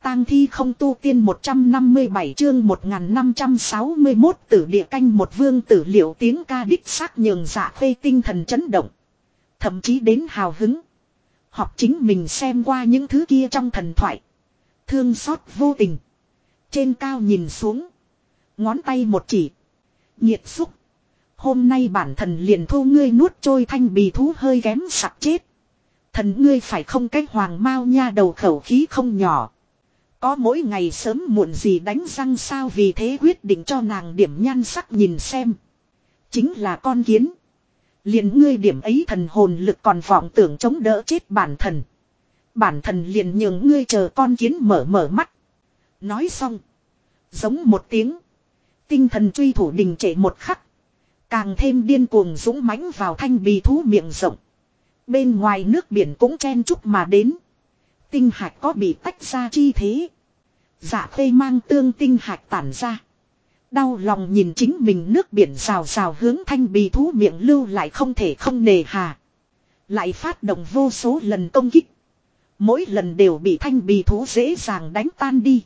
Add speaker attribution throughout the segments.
Speaker 1: tang thi không tu tiên 157 chương 1561 tử địa canh một vương tử liệu tiếng ca đích xác nhường Dạ Khê tinh thần chấn động. Thậm chí đến hào hứng. Học chính mình xem qua những thứ kia trong thần thoại. Thương xót vô tình. Trên cao nhìn xuống. Ngón tay một chỉ. Nhiệt xúc. Hôm nay bản thần liền thu ngươi nuốt trôi thanh bì thú hơi kém sặc chết. Thần ngươi phải không cái hoàng mao nha đầu khẩu khí không nhỏ. Có mỗi ngày sớm muộn gì đánh răng sao vì thế quyết định cho nàng điểm nhan sắc nhìn xem. Chính là con kiến. Liền ngươi điểm ấy thần hồn lực còn vọng tưởng chống đỡ chết bản thần. Bản thần liền nhường ngươi chờ con kiến mở mắt. Nói xong. Giống một tiếng. Tinh thần truy thủ đình trệ một khắc. Càng thêm điên cuồng dũng mãnh vào thanh bì thú miệng rộng. Bên ngoài nước biển cũng chen chúc mà đến. Tinh hạch có bị tách ra chi thế. Dạ Khê mang tương tinh hạch tản ra. Đau lòng nhìn chính mình nước biển rào rào hướng thanh bì thú miệng lưu lại không thể không nề hà. Lại phát động vô số lần công kích. Mỗi lần đều bị thanh bì thú dễ dàng đánh tan đi.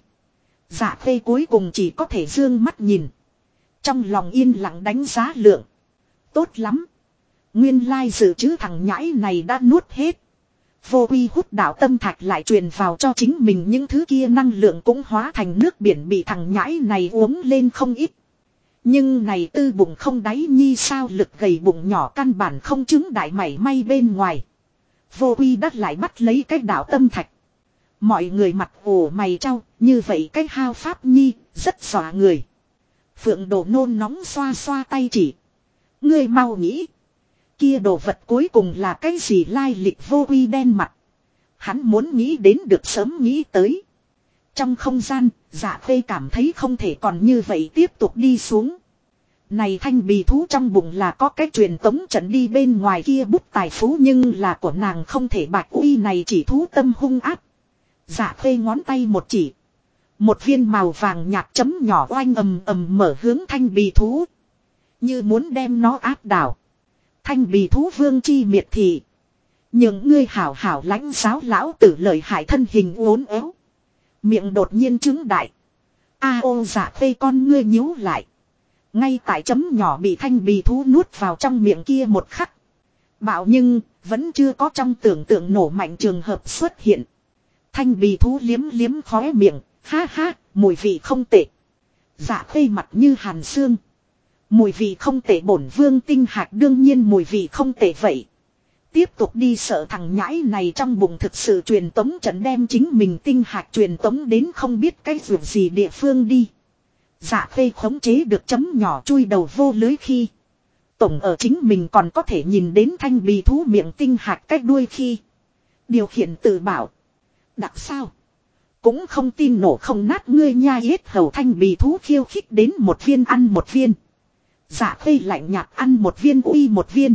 Speaker 1: Dạ Khê cuối cùng chỉ có thể dương mắt nhìn. Trong lòng yên lặng đánh giá lượng. Tốt lắm. Nguyên lai dự trữ thằng nhãi này đã nuốt hết. Vô uy hút đạo tâm thạch lại truyền vào cho chính mình những thứ kia năng lượng cũng hóa thành nước biển bị thằng nhãi này uống lên không ít. Nhưng này tư bụng không đáy nhi sao lực gầy bụng nhỏ căn bản không chứng đại mảy may bên ngoài. Vô uy đắt lại bắt lấy cái đạo tâm thạch. Mọi người mặt ủ mày trao như vậy cái hao pháp nhi rất dọa người. Phượng Đồ nôn nóng xoa xoa tay chỉ. Ngươi mau nghĩ. Kia đồ vật cuối cùng là cái gì lai lịch vô uy đen mặt. Hắn muốn nghĩ đến được sớm nghĩ tới. Trong không gian, Dạ Khê cảm thấy không thể còn như vậy tiếp tục đi xuống. Này thanh bì thú trong bụng là có cái truyền tống trận đi bên ngoài kia bút tài phú nhưng là của nàng không thể bạch uy này chỉ thú tâm hung áp. Dạ Khê ngón tay một chỉ. Một viên màu vàng nhạt chấm nhỏ oanh ầm ầm mở hướng thanh bì thú. Như muốn đem nó áp đảo. Thanh bì thú vương chi miệt thị. Nhưng ngươi hảo hảo lãnh giáo lão tử lợi hại thân hình uốn éo. Miệng đột nhiên trứng đại. Ô Dạ Khê con ngươi nhíu lại. Ngay tại chấm nhỏ bị thanh bì thú nuốt vào trong miệng kia một khắc. Bạo nhưng vẫn chưa có trong tưởng tượng nổ mạnh trường hợp xuất hiện. Thanh bì thú liếm liếm khóe miệng. Ha ha, mùi vị không tệ. Dạ Khê mặt như hàn xương. Mùi vị không tệ bổn vương tinh hạt đương nhiên mùi vị không tệ vậy. Tiếp tục đi sợ thằng nhãi này trong bụng thực sự truyền tống trận đem chính mình tinh hạt truyền tống đến không biết cái vượt gì địa phương đi. Dạ Khê khống chế được chấm nhỏ chui đầu vô lưới khi. Tổng ở chính mình còn có thể nhìn đến thanh bì thú miệng tinh hạt cách đuôi khi. Điều khiển tự bảo. Đặc sao? Cũng không tin nổ không nát ngươi nha yết hầu thanh bì thú khiêu khích đến một viên ăn một viên. Dạ Khê lạnh nhạt ăn một viên uy một viên.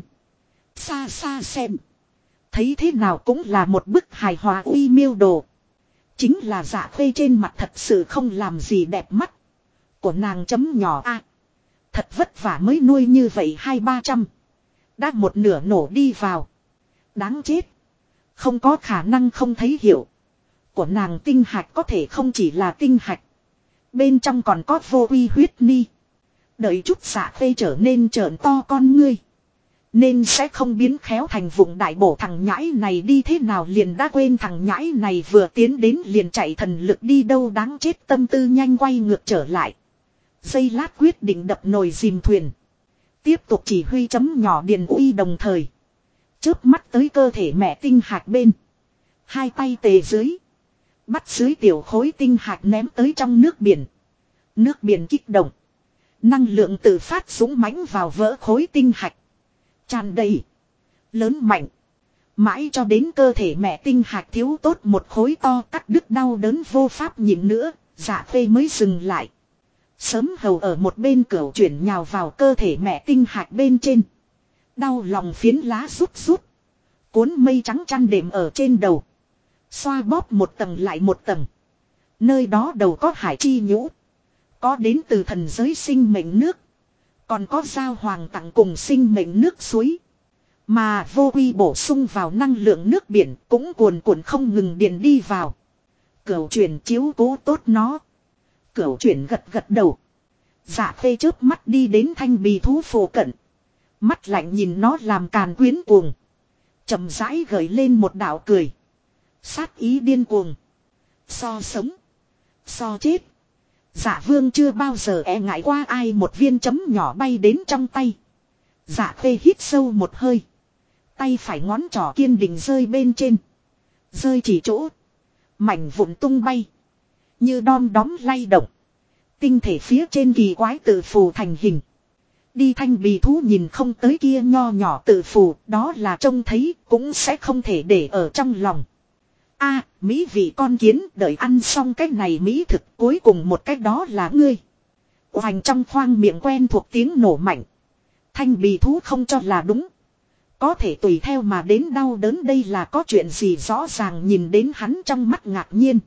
Speaker 1: Xa xa xem. Thấy thế nào cũng là một bức hài hòa uy miêu đồ. Chính là Dạ Khê trên mặt thật sự không làm gì đẹp mắt. Của nàng chấm nhỏ a. Thật vất vả mới nuôi như vậy 200-300. Đã một nửa nổ đi vào. Đáng chết. Không có khả năng không thấy hiểu. Của nàng tinh hạch có thể không chỉ là tinh hạch. Bên trong còn có vô uy huyết ni. Đợi chút Dạ Khê trở nên trợn to con ngươi. Nên sẽ không biến khéo thành vùng đại bổ thằng nhãi này đi thế nào liền đã quên thằng nhãi này vừa tiến đến liền chạy thần lực đi đâu đáng chết tâm tư nhanh quay ngược trở lại. Giây lát quyết định đập nồi dìm thuyền. Tiếp tục chỉ huy chấm nhỏ điền uy đồng thời. Chớp mắt tới cơ thể mẹ tinh hạt bên. Hai tay tề dưới. Bắt dưới tiểu khối tinh hạt ném tới trong nước biển. Nước biển kích động. Năng lượng tự phát dũng mãnh vào vỡ khối tinh hạch. Tràn đầy. Lớn mạnh. Mãi cho đến cơ thể mẹ tinh hạch thiếu tốt một khối to cắt đứt đau đớn vô pháp nhịn nữa. Dạ Khê mới dừng lại. Sớm hầu ở một bên cửu chuyển nhào vào cơ thể mẹ tinh hạch bên trên. Đau lòng phiến lá rút rút. Cuốn mây trắng chăn đệm ở trên đầu. Xoa bóp một tầng lại một tầng. Nơi đó đầu có hải chi nhũ. Có đến từ thần giới sinh mệnh nước. Còn có giao hoàng tặng cùng sinh mệnh nước suối. Mà vô uy bổ sung vào năng lượng nước biển cũng cuồn cuộn không ngừng điền đi vào. Cửu chuyển chiếu cố tốt nó. Cửu chuyển gật gật đầu. Dạ khê chớp mắt đi đến thanh bì thú phổ cận. Mắt lạnh nhìn nó làm càn quyến cuồng. Chậm rãi gợi lên một đạo cười. Sát ý điên cuồng. So sống. So chết. Dạ vương chưa bao giờ e ngại qua ai một viên chấm nhỏ bay đến trong tay. Dạ khê hít sâu một hơi. Tay phải ngón trỏ kiên định rơi bên trên. Rơi chỉ chỗ. Mảnh vụn tung bay. Như đom đóm lay động. Tinh thể phía trên kỳ quái tự phù thành hình. Đi thanh bì thú nhìn không tới kia nho nhỏ tự phù. Đó là trông thấy cũng sẽ không thể để ở trong lòng. A, mỹ vị con kiến đợi ăn xong cái này mỹ thực cuối cùng một cái đó là ngươi. Hoành trong khoang miệng quen thuộc tiếng nổ mạnh. Thanh bì thú không cho là đúng. Có thể tùy theo mà đến đau đớn đây là có chuyện gì rõ ràng nhìn đến hắn trong mắt ngạc nhiên.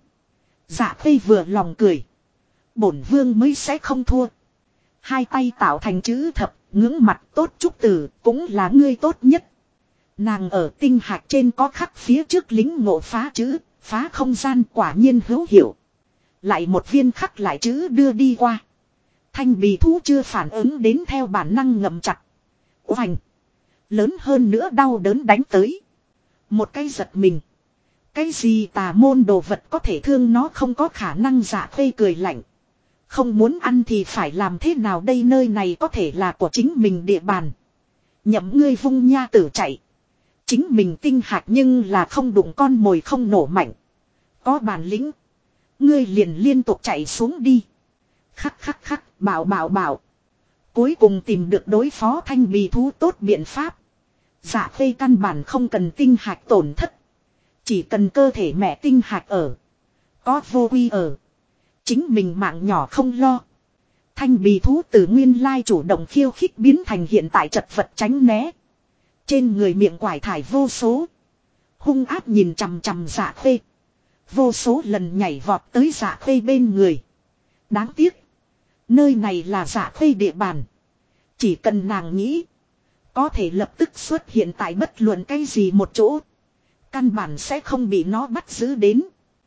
Speaker 1: Dạ khê vừa lòng cười. Bổn vương mới sẽ không thua. Hai tay tạo thành chữ thập, ngưỡng mặt tốt chúc từ, cũng là ngươi tốt nhất. Nàng ở tinh hạt trên có khắc phía trước lính ngộ phá chữ, phá không gian quả nhiên hữu hiệu. Lại một viên khắc lại chữ đưa đi qua. Thanh bì thú chưa phản ứng đến theo bản năng ngậm chặt. Oành. Lớn hơn nữa đau đớn đánh tới. Một cái giật mình. Cái gì tà môn đồ vật có thể thương nó không có khả năng. Dạ khê cười lạnh. Không muốn ăn thì phải làm thế nào đây, nơi này có thể là của chính mình địa bàn. Nhậm ngươi vung nha tử chạy. Chính mình tinh hạt nhưng là không đụng con mồi không nổ mạnh. Có bản lĩnh. Ngươi liền liên tục chạy xuống đi. Khắc khắc khắc, bảo. Cuối cùng tìm được đối phó thanh bì thú tốt biện pháp. Dạ khê căn bản không cần tinh hạt tổn thất. Chỉ cần cơ thể mẹ tinh hạt ở. Có vô quy ở. Chính mình mạng nhỏ không lo. Thanh bì thú từ nguyên lai chủ động khiêu khích biến thành hiện tại chật vật tránh né. Trên người miệng quải thải vô số. Hung ác nhìn chằm chằm dạ khê. Vô số lần nhảy vọt tới dạ khê bên người. Đáng tiếc. Nơi này là dạ khê địa bàn. Chỉ cần nàng nghĩ. Có thể lập tức xuất hiện tại bất luận cái gì một chỗ. Căn bản sẽ không bị nó bắt giữ đến.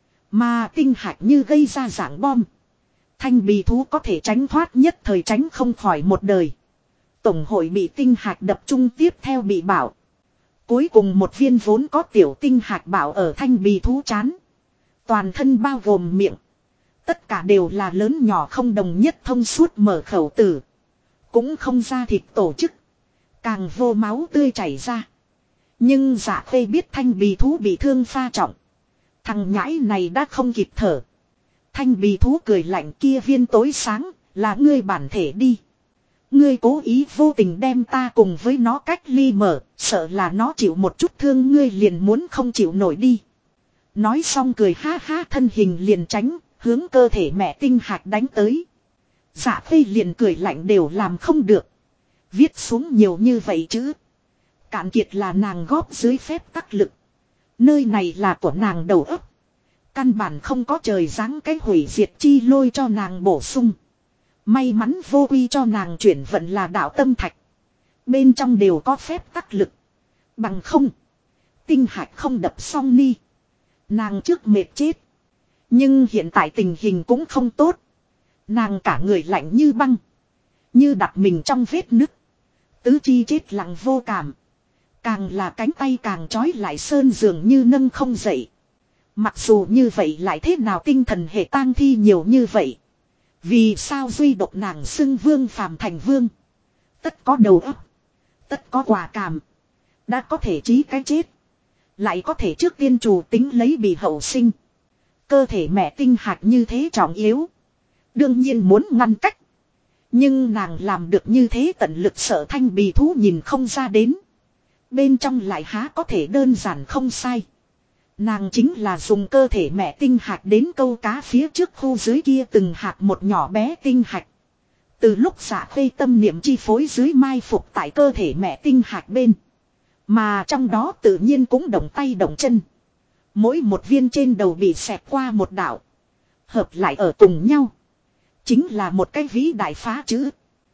Speaker 1: Mà tinh hạt như gây ra dạng bom. Thanh bì thú có thể tránh thoát nhất thời tránh không khỏi một đời. Tổng hội bị tinh hạt đập trung tiếp theo bị bảo. Cuối cùng một viên vốn có tiểu tinh hạt bảo ở thanh bì thú chán. Toàn thân bao gồm miệng. Tất cả đều là lớn nhỏ không đồng nhất thông suốt mở khẩu tử. Cũng không ra thịt tổ chức. Càng vô máu tươi chảy ra. Nhưng dạ khê biết thanh bì thú bị thương pha trọng. Thằng nhãi này đã không kịp thở. Thanh bì thú cười lạnh kia viên tối sáng là ngươi bản thể đi. Ngươi cố ý vô tình đem ta cùng với nó cách ly mở. Sợ là nó chịu một chút thương ngươi liền muốn không chịu nổi đi. Nói xong cười ha ha thân hình liền tránh. Hướng cơ thể mẹ tinh hạt đánh tới. Dạ khê liền cười lạnh đều làm không được. Viết xuống nhiều như vậy chứ. Cạn kiệt là nàng góp dưới phép tắc lực. Nơi này là của nàng đầu óc. Căn bản không có trời giáng cái hủy diệt chi lôi cho nàng bổ sung. May mắn vô quy cho nàng chuyển vận là đạo tâm thạch. Bên trong đều có phép tắc lực. Bằng không. Tinh hạch không đập xong ni. Nàng trước mệt chết. Nhưng hiện tại tình hình cũng không tốt. Nàng cả người lạnh như băng. Như đặt mình trong vết nứt. Tứ chi chết lặng vô cảm. Càng là cánh tay càng trói lại sơn dường như nâng không dậy. Mặc dù như vậy lại thế nào tinh thần hệ tang thi nhiều như vậy. Vì sao duy độc nàng xưng vương phàm thành vương. Tất có đầu óc. Tất có quả cảm. Đã có thể trí cái chết. Lại có thể trước tiên chủ tính lấy bị hậu sinh. Cơ thể mẹ tinh hạt như thế trọng yếu. Đương nhiên muốn ngăn cách. Nhưng nàng làm được như thế tận lực sợ thanh bì thú nhìn không ra đến. Bên trong lại há có thể đơn giản không sai. Nàng chính là dùng cơ thể mẹ tinh hạt đến câu cá phía trước khu dưới kia từng hạt một nhỏ bé tinh hạt. Từ lúc xả khê tâm niệm chi phối dưới mai phục tại cơ thể mẹ tinh hạt bên. Mà trong đó tự nhiên cũng động tay động chân. Mỗi một viên trên đầu bị xẹt qua một đạo. Hợp lại ở cùng nhau. Chính là một cái vĩ đại phá chữ.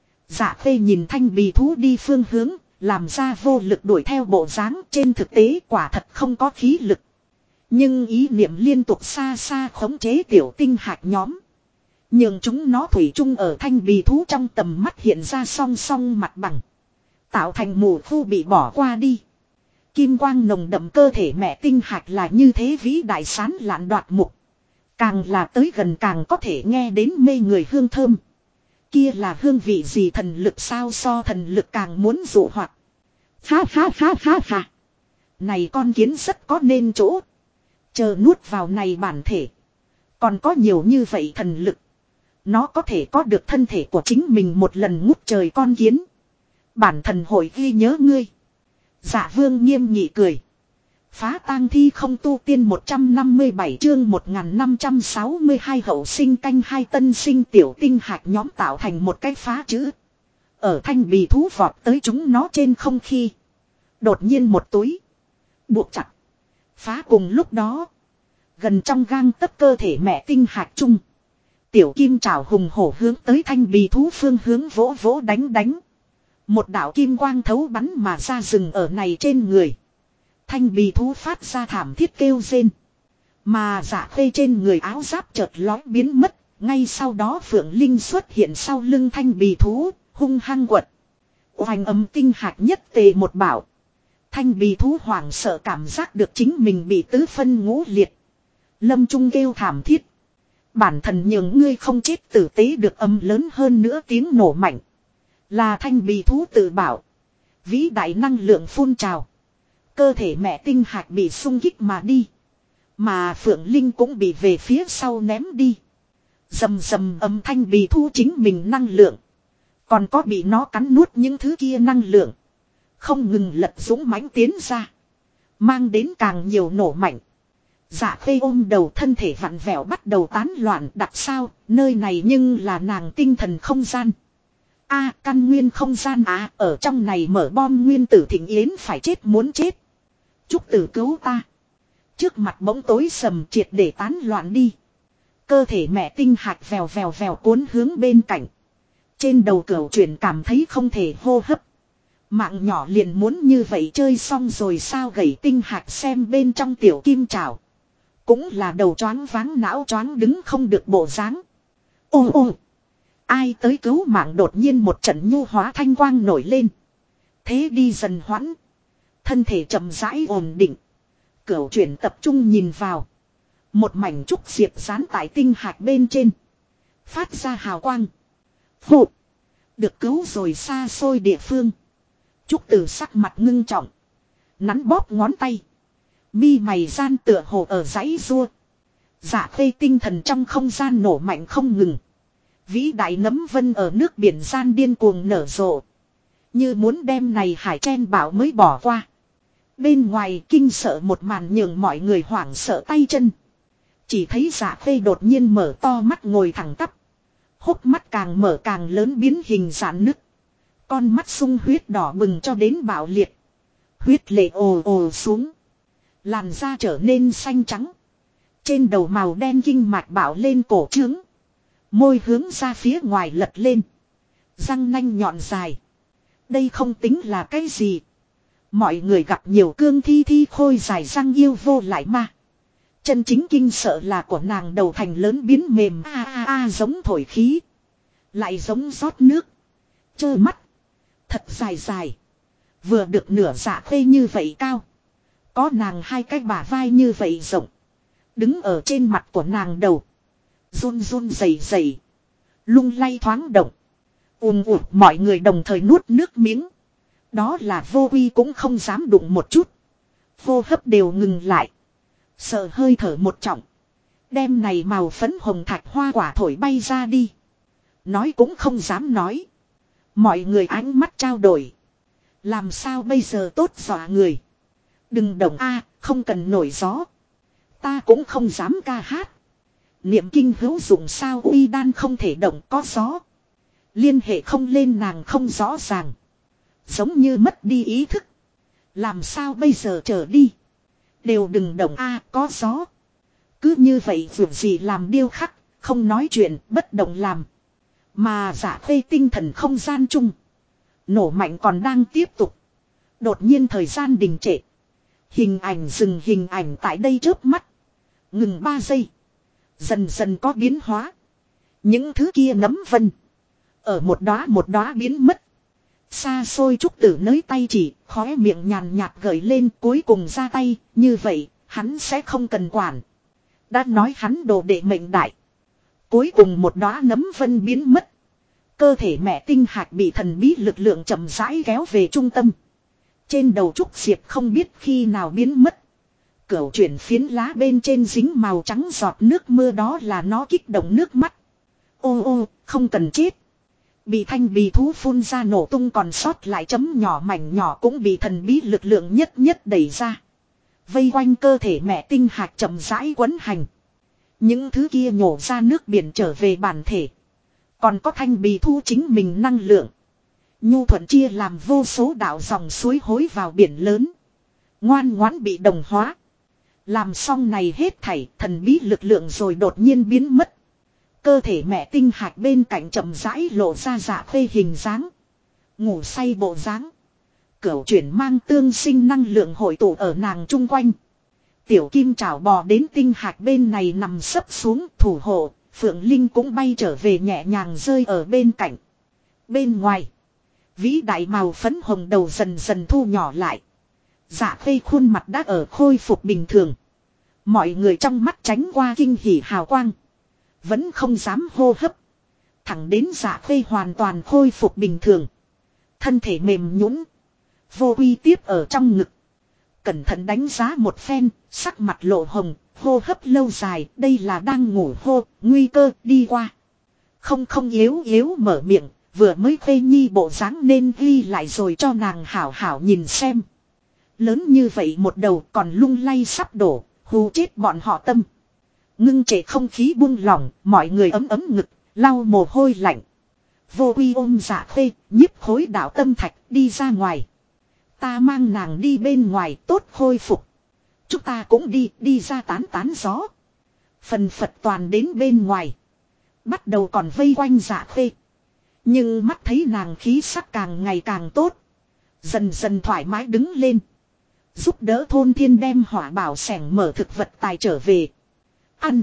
Speaker 1: Dạ khê nhìn thanh bì thú đi phương hướng. Làm ra vô lực đuổi theo bộ dáng trên thực tế quả thật không có khí lực. Nhưng ý niệm liên tục xa xa khống chế tiểu tinh hạt nhóm. Nhưng chúng nó thủy chung ở thanh bì thú trong tầm mắt hiện ra song song mặt bằng. Tạo thành mù khu bị bỏ qua đi. Kim quang nồng đậm cơ thể mẹ tinh hạt là như thế vĩ đại sán lạn đoạt mục. Càng là tới gần càng có thể nghe đến mê người hương thơm. Kia là hương vị gì thần lực sao so thần lực càng muốn dụ hoặc. Ha ha ha ha ha. Này con kiến rất có nên chỗ. Chờ nuốt vào này bản thể. Còn có nhiều như vậy thần lực. Nó có thể có được thân thể của chính mình một lần ngút trời con kiến. Bản thần hội ghi nhớ ngươi. Dạ vương nghiêm nghị cười. Phá tang thi không tu tiên 157 chương 1562 hậu sinh canh hai tân sinh tiểu tinh hạt nhóm tạo thành một cái phá chữ. Ở thanh bì thú vọt tới chúng nó trên không khí. Đột nhiên một túi. Buộc chặt. Phá cùng lúc đó. Gần trong gang tấc cơ thể mẹ tinh hạt chung. Tiểu kim trảo hùng hổ hướng tới thanh bì thú phương hướng vỗ vỗ đánh đánh. Một đạo kim quang thấu bắn mà ra rừng ở này trên người. Thanh bì thú phát ra thảm thiết kêu rên. Mà dạ khê trên người áo giáp chợt lói biến mất. Ngay sau đó Phượng Linh xuất hiện sau lưng thanh bì thú, hung hăng quật. Hoành âm tinh hạt nhất tề một bảo. Thanh bì thú hoảng sợ cảm giác được chính mình bị tứ phân ngũ liệt. Lâm trung kêu thảm thiết. Bản thần nhường ngươi không chết tử tế được âm lớn hơn nữa tiếng nổ mạnh. Là thanh bì thú tự bảo. Vĩ đại năng lượng phun trào. Cơ thể mẹ tinh hạt bị xung kích mà đi. Mà Phượng Linh cũng bị về phía sau ném đi. Rầm rầm âm thanh bì thú chính mình năng lượng. Còn có bị nó cắn nuốt những thứ kia năng lượng. Không ngừng lật dũng mãnh tiến ra. Mang đến càng nhiều nổ mạnh. Dạ khê ôm đầu thân thể vặn vẹo bắt đầu tán loạn đặc sao. Nơi này nhưng là nàng tinh thần không gian. Căn nguyên không gian ở trong này mở bom nguyên tử thịnh yến phải chết muốn chết. Chúc tử cứu ta. Trước mặt bỗng tối sầm triệt để tán loạn đi. Cơ thể mẹ tinh hạt vèo vèo vèo cuốn hướng bên cạnh. Trên đầu cửu chuyển cảm thấy không thể hô hấp. Mạng nhỏ liền muốn như vậy chơi xong rồi sao gầy tinh hạt xem bên trong tiểu kim trảo. Cũng là đầu choáng váng não choáng đứng không được bộ dáng. Ô ô. Ai tới cứu mạng đột nhiên một trận nhu hóa thanh quang nổi lên. Thế đi dần hoãn. Thân thể chậm rãi ổn định. Cửu chuyển tập trung nhìn vào. Một mảnh trúc diệp dán tại tinh hạt bên trên. Phát ra hào quang. Phụ. Được cứu rồi xa xôi địa phương. Trúc tử sắc mặt ngưng trọng. Nắn bóp ngón tay. Mi mày gian tựa hồ ở dãy rua. Dạ khê tinh thần trong không gian nổ mạnh không ngừng. Vĩ đại nấm vân ở nước biển gian điên cuồng nở rộ. Như muốn đem này hải chen bảo mới bỏ qua. Bên ngoài kinh sợ một màn nhường mọi người hoảng sợ tay chân. Chỉ thấy dạ khê đột nhiên mở to mắt ngồi thẳng tắp. Hốc mắt càng mở càng lớn biến hình giãn nứt. Con mắt sung huyết đỏ bừng cho đến bạo liệt. Huyết lệ ồ ồ xuống. Làn da trở nên xanh trắng. Trên đầu màu đen kinh mạch bạo lên cổ trướng. Môi hướng ra phía ngoài lật lên. Răng nanh nhọn dài. Đây không tính là cái gì. Mọi người gặp nhiều cương thi khôi dài răng yêu vô lại ma. Chân chính kinh sợ là của nàng đầu thành lớn biến mềm giống thổi khí. Lại giống rót nước. Chơ mắt. Thật dài dài. Vừa được nửa dạ khê như vậy cao. Có nàng hai cái bả vai như vậy rộng. Đứng ở trên mặt của nàng đầu. Run run rẩy rẩy. Lung lay thoáng động. Mọi người đồng thời nuốt nước miếng. Đó là vô quy cũng không dám đụng một chút. Hô hấp đều ngừng lại. Sợ hơi thở một trọng. Đem này màu phấn hồng thạch hoa quả thổi bay ra đi. Nói cũng không dám nói. Mọi người ánh mắt trao đổi. Làm sao bây giờ tốt dọa người. Đừng động không cần nổi gió. Ta cũng không dám ca hát. Niệm kinh hữu dụng sao uy đan không thể động có gió. Liên hệ không lên nàng không rõ ràng. Giống như mất đi ý thức. Làm sao bây giờ trở đi. Đều đừng động có gió. Cứ như vậy dù gì làm điêu khắc. Không nói chuyện bất động làm. Mà giả khê tinh thần không gian chung. Nổ mạnh còn đang tiếp tục. Đột nhiên thời gian đình trệ. Hình ảnh dừng, hình ảnh tại đây chớp mắt. Ngừng 3 giây. Dần dần có biến hóa. Những thứ kia nấm vân. Ở một đóa biến mất. Xa xôi trúc tử nới tay chỉ, khóe miệng nhàn nhạt gợi lên, cuối cùng ra tay, như vậy, hắn sẽ không cần quản. Đã nói hắn đồ đệ mệnh đại. Cuối cùng một đóa nấm vân biến mất. Cơ thể mẹ tinh hạt bị thần bí lực lượng chậm rãi kéo về trung tâm. Trên đầu trúc diệp không biết khi nào biến mất. Cửu chuyển phiến lá bên trên dính màu trắng giọt nước mưa, đó là nó kích động nước mắt. Ô ô, không cần chết. Bị thanh bì thú phun ra nổ tung còn sót lại chấm nhỏ mảnh nhỏ cũng bị thần bí lực lượng nhất nhất đẩy ra. Vây quanh cơ thể mẹ tinh hạt chậm rãi quấn hành. Những thứ kia nhổ ra nước biển trở về bản thể. Còn có thanh bì thu chính mình năng lượng. Nhu thuận chia làm vô số đạo dòng suối hối vào biển lớn. Ngoan ngoãn bị đồng hóa. Làm xong này hết thảy, thần bí lực lượng rồi đột nhiên biến mất. Cơ thể mẹ tinh hạt bên cạnh chậm rãi lộ ra dạ khê hình dáng. Ngủ say bộ dáng. Cửu chuyển mang tương sinh năng lượng hội tụ ở nàng chung quanh. Tiểu kim chảo bò đến tinh hạt bên này nằm sấp xuống thủ hộ. Phượng Linh cũng bay trở về nhẹ nhàng rơi ở bên cạnh. Bên ngoài. Vĩ đại màu phấn hồng đầu dần dần thu nhỏ lại. Dạ khê khuôn mặt đã ở khôi phục bình thường. Mọi người trong mắt tránh qua kinh hỉ hào quang. Vẫn không dám hô hấp. Thẳng đến dạ khê hoàn toàn khôi phục bình thường. Thân thể mềm nhũn, vô uy tiếp ở trong ngực. Cẩn thận đánh giá một phen, sắc mặt lộ hồng, hô hấp lâu dài, đây là đang ngủ hô, nguy cơ đi qua. Không yếu mở miệng, vừa mới khê nhi bộ dáng nên ghi lại rồi cho nàng hảo hảo nhìn xem. Lớn như vậy một đầu còn lung lay sắp đổ, hù chết bọn họ tâm. Ngưng trệ không khí buông lỏng, mọi người ấm ngực, lau mồ hôi lạnh. Vô uy ôm dạ khê, nhiếp khối đạo tâm thạch đi ra ngoài. Ta mang nàng đi bên ngoài tốt khôi phục. Chúng ta cũng đi ra tán gió. Phần phật toàn đến bên ngoài. Bắt đầu còn vây quanh dạ khê. Nhưng mắt thấy nàng khí sắc càng ngày càng tốt. Dần dần thoải mái đứng lên. Giúp đỡ thôn thiên đem hỏa bảo sẻng mở thực vật tài trở về. Ăn.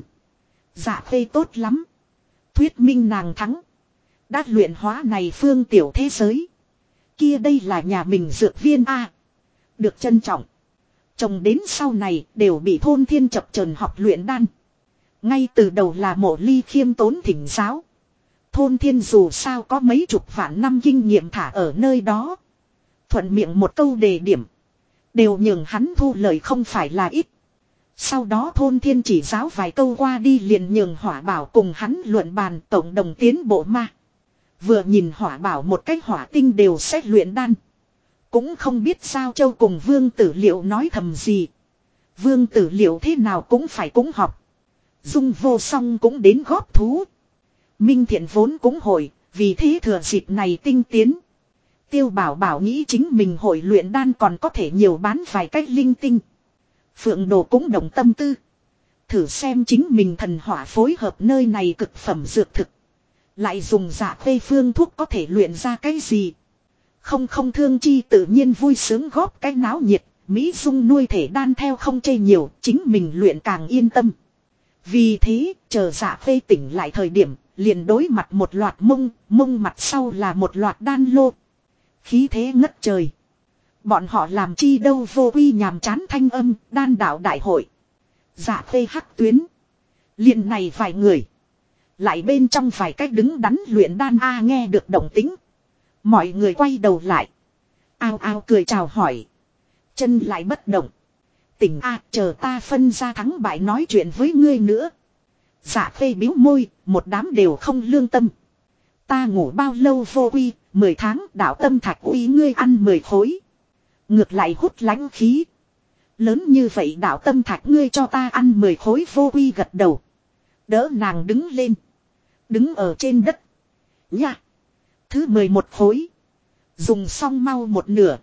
Speaker 1: Dạ khê tốt lắm. Thuyết minh nàng thắng. Đã luyện hóa này phương tiểu thế giới. Kia đây là nhà mình dược viên A. Được trân trọng. Trồng đến sau này đều bị thôn thiên chập chờn học luyện đan. Ngay từ đầu là Mộ Ly khiêm tốn thỉnh giáo. Thôn thiên dù sao có mấy chục vạn năm kinh nghiệm thả ở nơi đó. Thuận miệng một câu đề điểm. Đều nhường hắn thu lời không phải là ít. Sau đó thôn thiên chỉ giáo vài câu qua đi liền nhường hỏa bảo cùng hắn luận bàn tổng đồng tiến bộ ma. Vừa nhìn hỏa bảo một cách hỏa tinh đều sẽ luyện đan. Cũng không biết sao Châu cùng Vương Tử Liệu nói thầm gì. Vương Tử Liệu thế nào cũng phải cũng học. Dung Vô Song cũng đến góp thú. Minh Thiện vốn cũng hội, vì thế thừa dịp này tinh tiến. Tiêu Bảo Bảo nghĩ chính mình hội luyện đan còn có thể nhiều bán vài cách linh tinh. Phượng Đồ cũng đồng tâm tư. Thử xem chính mình thần hỏa phối hợp nơi này cực phẩm dược thực. Lại dùng dạ phê phương thuốc có thể luyện ra cái gì. Không thương chi tự nhiên vui sướng góp cái náo nhiệt. Mỹ Dung nuôi thể đan theo không chê nhiều, chính mình luyện càng yên tâm. Vì thế, chờ dạ phê tỉnh lại thời điểm, liền đối mặt một loạt mông mặt sau là một loạt đan lô. Khí thế ngất trời. Bọn họ làm chi đâu vô uy nhàm chán thanh âm, đan đạo đại hội. Dạ phê hắc tuyến. Liền này vài người. Lại bên trong vài cách đứng đắn luyện đan A nghe được động tính. Mọi người quay đầu lại. Ao ao cười chào hỏi. Chân lại bất động. Tỉnh A chờ ta phân ra thắng bại nói chuyện với ngươi nữa. Dạ phê biếu môi, một đám đều không lương tâm. Ta ngủ bao lâu vô uy, 10 tháng đạo tâm thạch uy ngươi ăn 10 khối. Ngược lại hút lãnh khí. Lớn như vậy đạo tâm thạch ngươi cho ta ăn 10 khối vô uy gật đầu. Đỡ nàng đứng lên. Đứng ở trên đất. Nha. Thứ 11 khối. Dùng xong mau một nửa.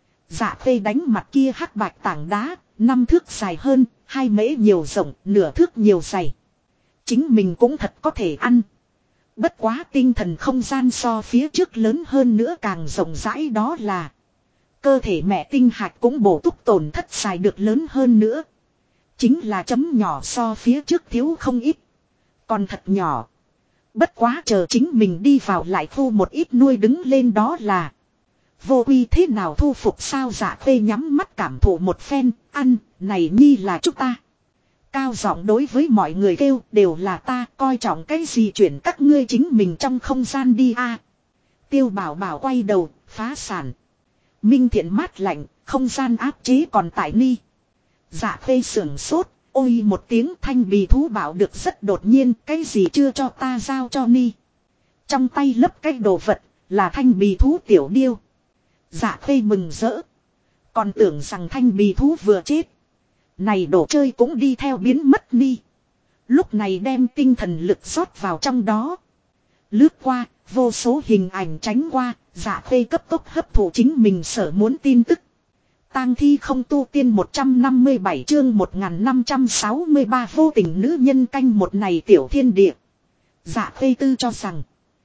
Speaker 1: Dạ phê đánh mặt kia hắc bạch tảng đá. 5 thước dài hơn. 2 mễ nhiều rộng. Nửa thước nhiều dày. Chính mình cũng thật có thể ăn. Bất quá tinh thần không gian so phía trước lớn hơn nữa càng rộng rãi đó là. Cơ thể mẹ tinh hạch cũng bổ túc tổn thất xài được lớn hơn nữa. Chính là chấm nhỏ so phía trước thiếu không ít. Còn thật nhỏ. Bất quá chờ chính mình đi vào lại thu một ít nuôi đứng lên đó là. Vô quy thế nào thu phục sao Dạ Khê nhắm mắt cảm thụ một phen, ăn, này nhi là chúng ta. Cao giọng đối với mọi người kêu đều là ta coi trọng cái gì chuyển các ngươi chính mình trong không gian đi a. Tiêu Bảo Bảo quay đầu, phá sản. Minh Thiện mát lạnh, không gian áp chế còn tại ni. Dạ Khê sưởng sốt, ôi một tiếng thanh bì thú bảo được rất đột nhiên, cái gì chưa cho ta giao cho ni. Trong tay lấp cái đồ vật, là thanh bì thú tiểu điêu. Dạ Khê mừng rỡ. Còn tưởng rằng thanh bì thú vừa chết. Này đồ chơi cũng đi theo biến mất ni. Lúc này đem tinh thần lực rót vào trong đó. Lướt qua, vô số hình ảnh tránh qua, Dạ Khê cấp tốc hấp thụ chính mình sở muốn tin tức. Tang thi không tu tiên 157 chương 1563 vô tình nữ nhân canh một này tiểu thiên địa. Dạ Khê tư cho rằng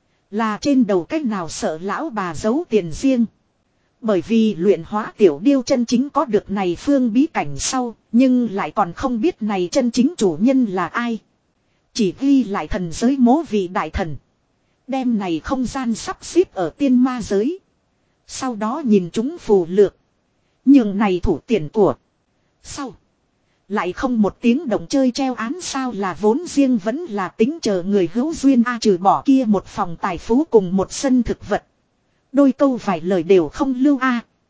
Speaker 1: là trên đầu cách nào sợ lão bà giấu tiền riêng. Bởi vì luyện hóa tiểu điêu chân chính có được này phương bí cảnh sau, nhưng lại còn không biết này chân chính chủ nhân là ai. Chỉ ghi lại thần giới mố vị đại thần. Đem này không gian sắp xếp ở tiên ma giới. Sau đó nhìn chúng phù lược. Nhưng này thủ tiền của. Sau. Lại không một tiếng động chơi treo án sao là vốn riêng vẫn là tính chờ người hữu duyên trừ bỏ kia một phòng tài phú cùng một sân thực vật. Đôi câu vài lời đều không lưu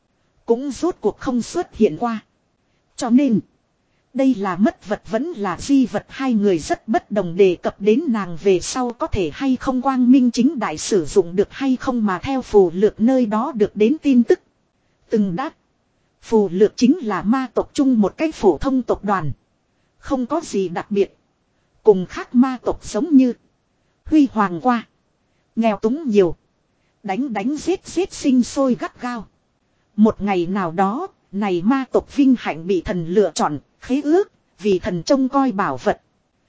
Speaker 1: cũng rốt cuộc không xuất hiện qua. Cho nên. Đây là mất vật vẫn là di vật hai người rất bất đồng đề cập đến nàng về sau có thể hay không quang minh chính đại sử dụng được hay không mà theo phù lược nơi đó được đến tin tức. Từng đáp. Phù lược chính là ma tộc chung một cái phổ thông tộc đoàn. Không có gì đặc biệt. Cùng khác ma tộc giống như. Huy hoàng qua. Nghèo túng nhiều. Đánh giết sinh sôi gắt gao. Một ngày nào đó, này ma tộc vinh hạnh bị thần lựa chọn, khế ước, vì thần trông coi bảo vật.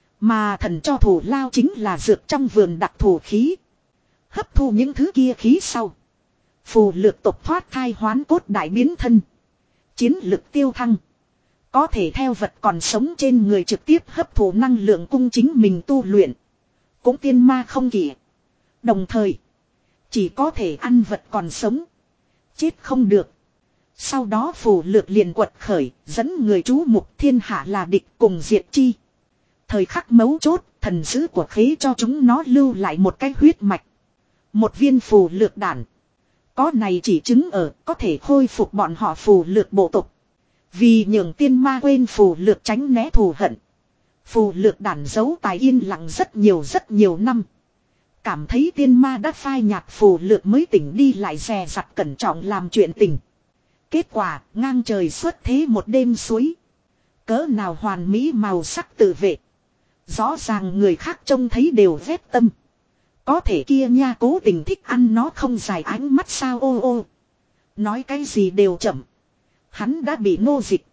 Speaker 1: Mà thần cho thủ lao chính là dược trong vườn đặc thù khí. Hấp thu những thứ kia khí sau. Phù lược tộc thoát thai hoán cốt đại biến thân. Chiến lực tiêu thăng. Có thể theo vật còn sống trên người trực tiếp hấp thụ năng lượng cung chính mình tu luyện. Cũng tiên ma không kỷ. Đồng thời. Chỉ có thể ăn vật còn sống. Chết không được. Sau đó phù lược liền quật khởi. Dẫn người chú mục thiên hạ là địch cùng diệt chi. Thời khắc mấu chốt. Thần sứ của khế cho chúng nó lưu lại một cái huyết mạch. Một viên phù lược đản. Có này chỉ chứng ở có thể khôi phục bọn họ phù lược bộ tộc. Vì nhường tiên ma quên phù lược tránh né thù hận. Phù lược đản giấu tài yên lặng rất nhiều năm. Cảm thấy tiên ma đã phai nhạt phù lược mới tỉnh đi lại dè dặt cẩn trọng làm chuyện tình. Kết quả ngang trời xuất thế một đêm suối. Cỡ nào hoàn mỹ màu sắc tự vệ. Rõ ràng người khác trông thấy đều ghét tâm. Có thể kia nha cố tình thích ăn nó không dài ánh mắt sao ô. Nói cái gì đều chậm. Hắn đã bị nô dịch.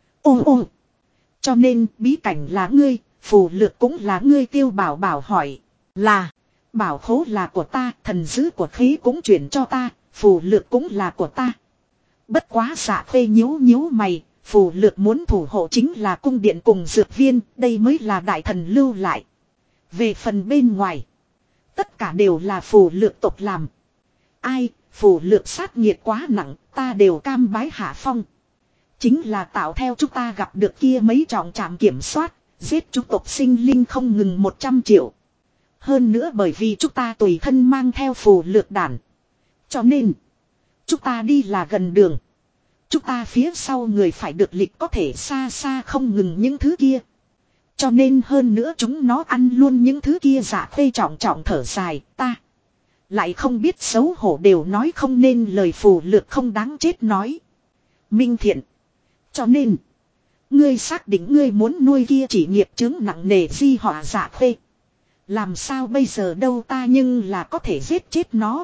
Speaker 1: Ô. Cho nên bí cảnh là ngươi, phù lược cũng là ngươi Tiêu Bảo Bảo hỏi. Là, bảo khố là của ta, thần sứ của khế cũng chuyển cho ta, phù lược cũng là của ta. Bất quá Dạ Khê nhíu mày, phù lược muốn thủ hộ chính là cung điện cùng dược viên, đây mới là đại thần lưu lại. Về phần bên ngoài. Tất cả đều là phù lược tộc làm. Ai, phù lược sát nghiệt quá nặng, ta đều cam bái hạ phong. Chính là tạo theo chúng ta gặp được kia mấy trọng trạm kiểm soát, giết chúng tộc sinh linh không ngừng 100 triệu. Hơn nữa bởi vì chúng ta tùy thân mang theo phù lược đản. Cho nên, chúng ta đi là gần đường. Chúng ta phía sau người phải được lịch có thể xa xa không ngừng những thứ kia. Cho nên hơn nữa chúng nó ăn luôn những thứ kia. Dạ Khê trọng thở dài ta. Lại không biết xấu hổ đều nói không nên lời phù lược không đáng chết nói. Minh Thiện. Cho nên. Ngươi xác định ngươi muốn nuôi kia chỉ nghiệp chướng nặng nề di họa Dạ Khê. Làm sao bây giờ đâu ta nhưng là có thể giết chết nó.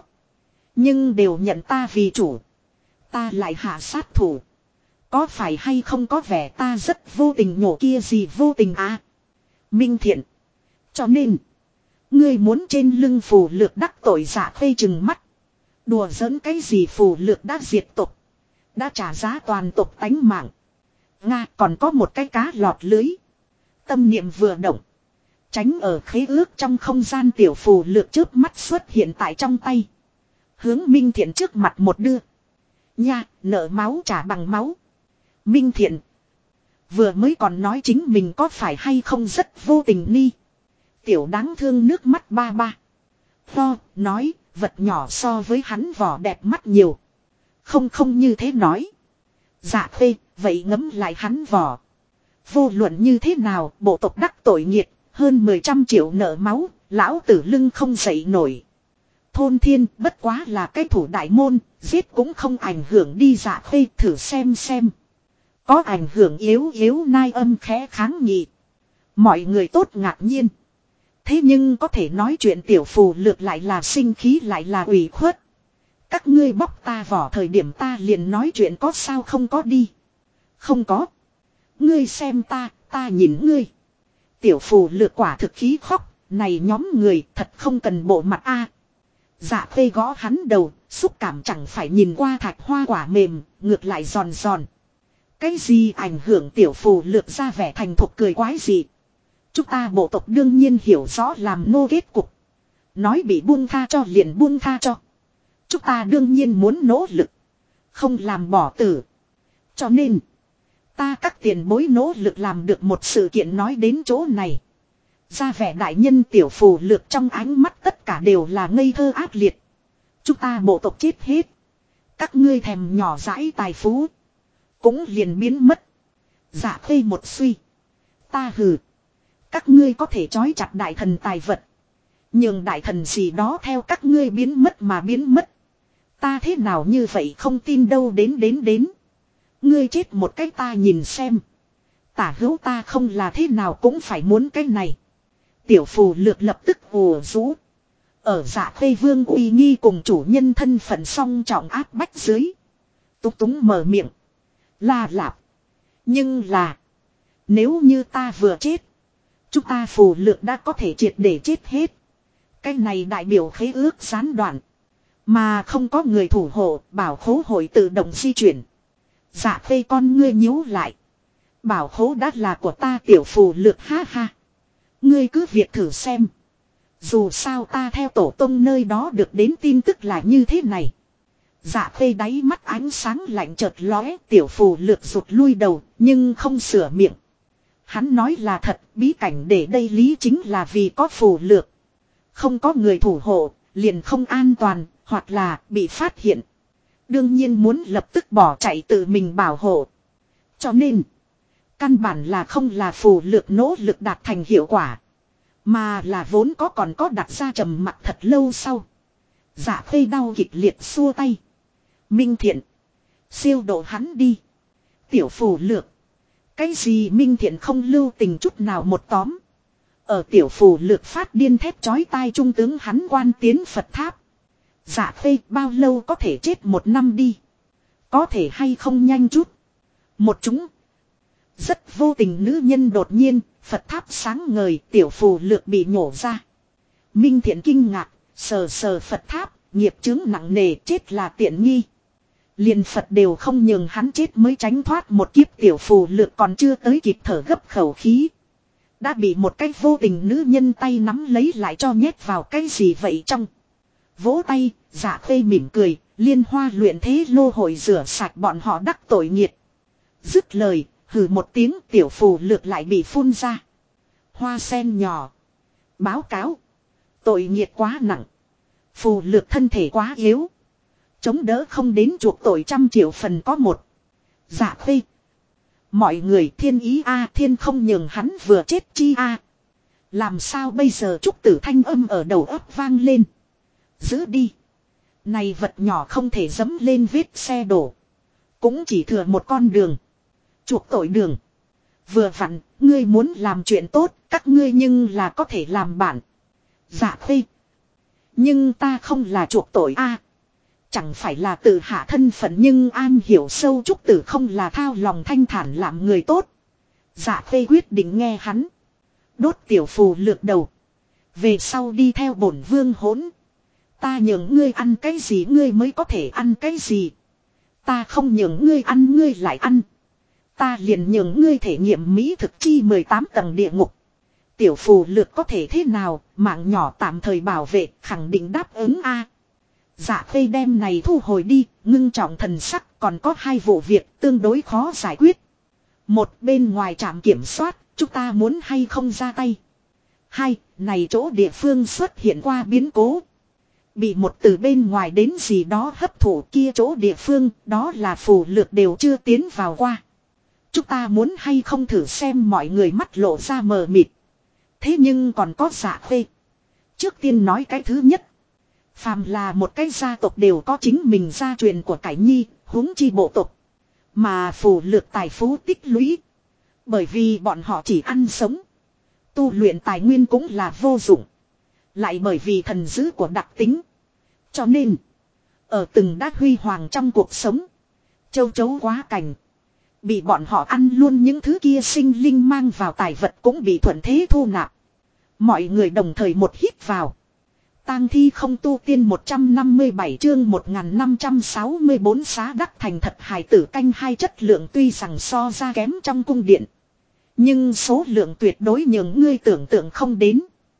Speaker 1: Nhưng đều nhận ta vì chủ. Ta lại hạ sát thủ. Có phải hay không có vẻ ta rất vô tình nhổ kia gì vô tình Minh Thiện. Cho nên. Ngươi muốn trên lưng phù lược đắc tội Dạ Khê chừng mắt. Đùa giỡn cái gì phù lược đã diệt tộc. Đã trả giá toàn tộc tánh mạng. Nga còn có một cái cá lọt lưới. Tâm niệm vừa động. Tránh ở khế ước trong không gian tiểu phù lược trước mắt xuất hiện tại trong tay. Hướng Minh Thiện trước mặt một đưa. Nha, nợ máu trả bằng máu. Minh Thiện. Vừa mới còn nói chính mình có phải hay không rất vô tình ni. Tiểu đáng thương nước mắt ba ba. Lo, nói, vật nhỏ so với hắn vỏ đẹp mắt nhiều. Không như thế nói. Dạ phê, vậy ngấm lại hắn vỏ. Vô luận như thế nào, bộ tộc đắc tội nghiệt, hơn 100 triệu nợ máu, lão tử lưng không dậy nổi. Thôn thiên bất quá là cái thủ đại môn, giết cũng không ảnh hưởng đi dạ phê thử xem. Có ảnh hưởng yếu nai âm khẽ kháng nghị. Mọi người tốt ngạc nhiên. Thế nhưng có thể nói chuyện tiểu phù lược lại là sinh khí lại là ủy khuất. Các ngươi bóc ta vỏ thời điểm ta liền nói chuyện có sao không có đi. Không có. Ngươi xem ta nhìn ngươi. Tiểu phù lược quả thực khí khóc, này nhóm người thật không cần bộ mặt a. Dạ phê gõ hắn đầu, xúc cảm chẳng phải nhìn qua thạch hoa quả mềm, ngược lại giòn giòn. Cái gì ảnh hưởng tiểu phù lược ra vẻ thành thục cười quái gì. Chúng ta bộ tộc đương nhiên hiểu rõ làm nô kết cục. Nói bị buông tha cho liền buông tha cho. Chúng ta đương nhiên muốn nỗ lực. Không làm bỏ tử. Cho nên. Ta các tiền bối nỗ lực làm được một sự kiện nói đến chỗ này. Ra vẻ đại nhân tiểu phù lược trong ánh mắt tất cả đều là ngây thơ ác liệt. Chúng ta bộ tộc chết hết. Các ngươi thèm nhỏ dãi tài phú. Cũng liền biến mất. Dạ khê một suy. Ta hừ. Các ngươi có thể trói chặt đại thần tài vật. Nhưng đại thần gì đó theo các ngươi biến mất mà biến mất. Ta thế nào như vậy không tin đâu đến. Ngươi chết một cách ta nhìn xem. Tả hữu ta không là thế nào cũng phải muốn cái này. Tiểu phù lược lập tức ồ rú. Ở dạ khê vương uy nghi cùng chủ nhân thân phận song trọng áp bách dưới. Túc túng mở miệng. Là lạp. Nhưng là. Nếu như ta vừa chết. Chúng ta phù lược đã có thể triệt để chết hết. Cái này đại biểu khế ước gián đoạn. Mà không có người thủ hộ, bảo khố hội tự động di chuyển. Dạ khê con ngươi nhíu lại. Bảo khố đã là của ta tiểu phù lược ha ha. Ngươi cứ việc thử xem. Dù sao ta theo tổ tông nơi đó được đến tin tức là như thế này. Dạ khê đáy mắt ánh sáng lạnh chợt lóe, tiểu phù lược rụt lui đầu, nhưng không sửa miệng. Hắn nói là thật, bí cảnh để đây lý chính là vì có phù lược. Không có người thủ hộ, liền không an toàn, hoặc là bị phát hiện. Đương nhiên muốn lập tức bỏ chạy tự mình bảo hộ. Cho nên, căn bản là không là phù lược nỗ lực đạt thành hiệu quả. Mà là vốn còn có đặt ra trầm mặc thật lâu sau. Dạ khê đau kịch liệt xua tay. Minh Thiện. Siêu độ hắn đi. Tiểu phù lược. Cái gì Minh Thiện không lưu tình chút nào một tóm. Ở tiểu phù lược phát điên thét chói tai trung tướng hắn quan tiến Phật tháp. Dạ khê bao lâu có thể chết 1 năm đi. Có thể hay không nhanh chút. Một chúng. Rất vô tình nữ nhân đột nhiên. Phật tháp sáng ngời tiểu phù lược bị nhổ ra. Minh Thiện kinh ngạc. Sờ Phật tháp. Nghiệp chướng nặng nề chết là tiện nghi. Liền Phật đều không nhường hắn chết mới tránh thoát một kiếp tiểu phù lược còn chưa tới kịp thở gấp khẩu khí. Đã bị một cái vô tình nữ nhân tay nắm lấy lại cho nhét vào cái gì vậy trong. Vỗ tay, dạ khê mỉm cười, liên hoa luyện thế lô hội rửa sạch bọn họ đắc tội nghiệt. Dứt lời, hừ một tiếng tiểu phù lược lại bị phun ra. Hoa sen nhỏ. Báo cáo. Tội nghiệt quá nặng. Phù lược thân thể quá yếu. Chống đỡ không đến chuộc tội 100 triệu phần có một. Dạ khê. Mọi người thiên ý a thiên không nhường hắn vừa chết chi a. Làm sao bây giờ trúc tử thanh âm ở đầu óc vang lên. Giữ đi. Này vật nhỏ không thể dẫm lên vết xe đổ. Cũng chỉ thừa một con đường. Chuộc tội đường. Vừa vặn, ngươi muốn làm chuyện tốt, các ngươi nhưng là có thể làm bản. Dạ khê. Nhưng ta không là chuộc tội a. Chẳng phải là tự hạ thân phận nhưng an hiểu sâu trúc tử không là thao lòng thanh thản làm người tốt. Dạ khê quyết định nghe hắn. Đốt tiểu phù lược đầu. Về sau đi theo bổn vương hỗn. Ta nhường ngươi ăn cái gì ngươi mới có thể ăn cái gì. Ta không nhường ngươi ăn ngươi lại ăn. Ta liền nhường ngươi thể nghiệm mỹ thực chi 18 tầng địa ngục. Tiểu phù lược có thể thế nào, mạng nhỏ tạm thời bảo vệ, khẳng định đáp ứng a. Dạ Khê đem này thu hồi đi, ngưng trọng thần sắc, còn có hai vụ việc tương đối khó giải quyết. Một, bên ngoài trạm kiểm soát, chúng ta muốn hay không ra tay. Hai, này chỗ địa phương xuất hiện qua biến cố. Bị một từ bên ngoài đến gì đó hấp thụ kia chỗ địa phương, đó là phù lược đều chưa tiến vào qua. Chúng ta muốn hay không thử xem, mọi người mắt lộ ra mờ mịt. Thế nhưng còn có Dạ Khê. Trước tiên nói cái thứ nhất. Phàm là một cái gia tộc đều có chính mình gia truyền của cải nhi, huống chi bộ tộc. Mà phù lược tài phú tích lũy. Bởi vì bọn họ chỉ ăn sống. Tu luyện tài nguyên cũng là vô dụng. Lại bởi vì thần dữ của đặc tính. Cho nên, ở từng đát huy hoàng trong cuộc sống, châu chấu quá cảnh. Bị bọn họ ăn luôn những thứ kia sinh linh mang vào tài vật cũng bị thuận thế thu nạp. Mọi người đồng thời một hít vào. Tang thi không tu tiên 157 chương 1564 xá đắc thành thật hài tử canh hai chất lượng tuy rằng so ra kém trong cung điện. Nhưng số lượng tuyệt đối nhường ngươi tưởng tượng không đến.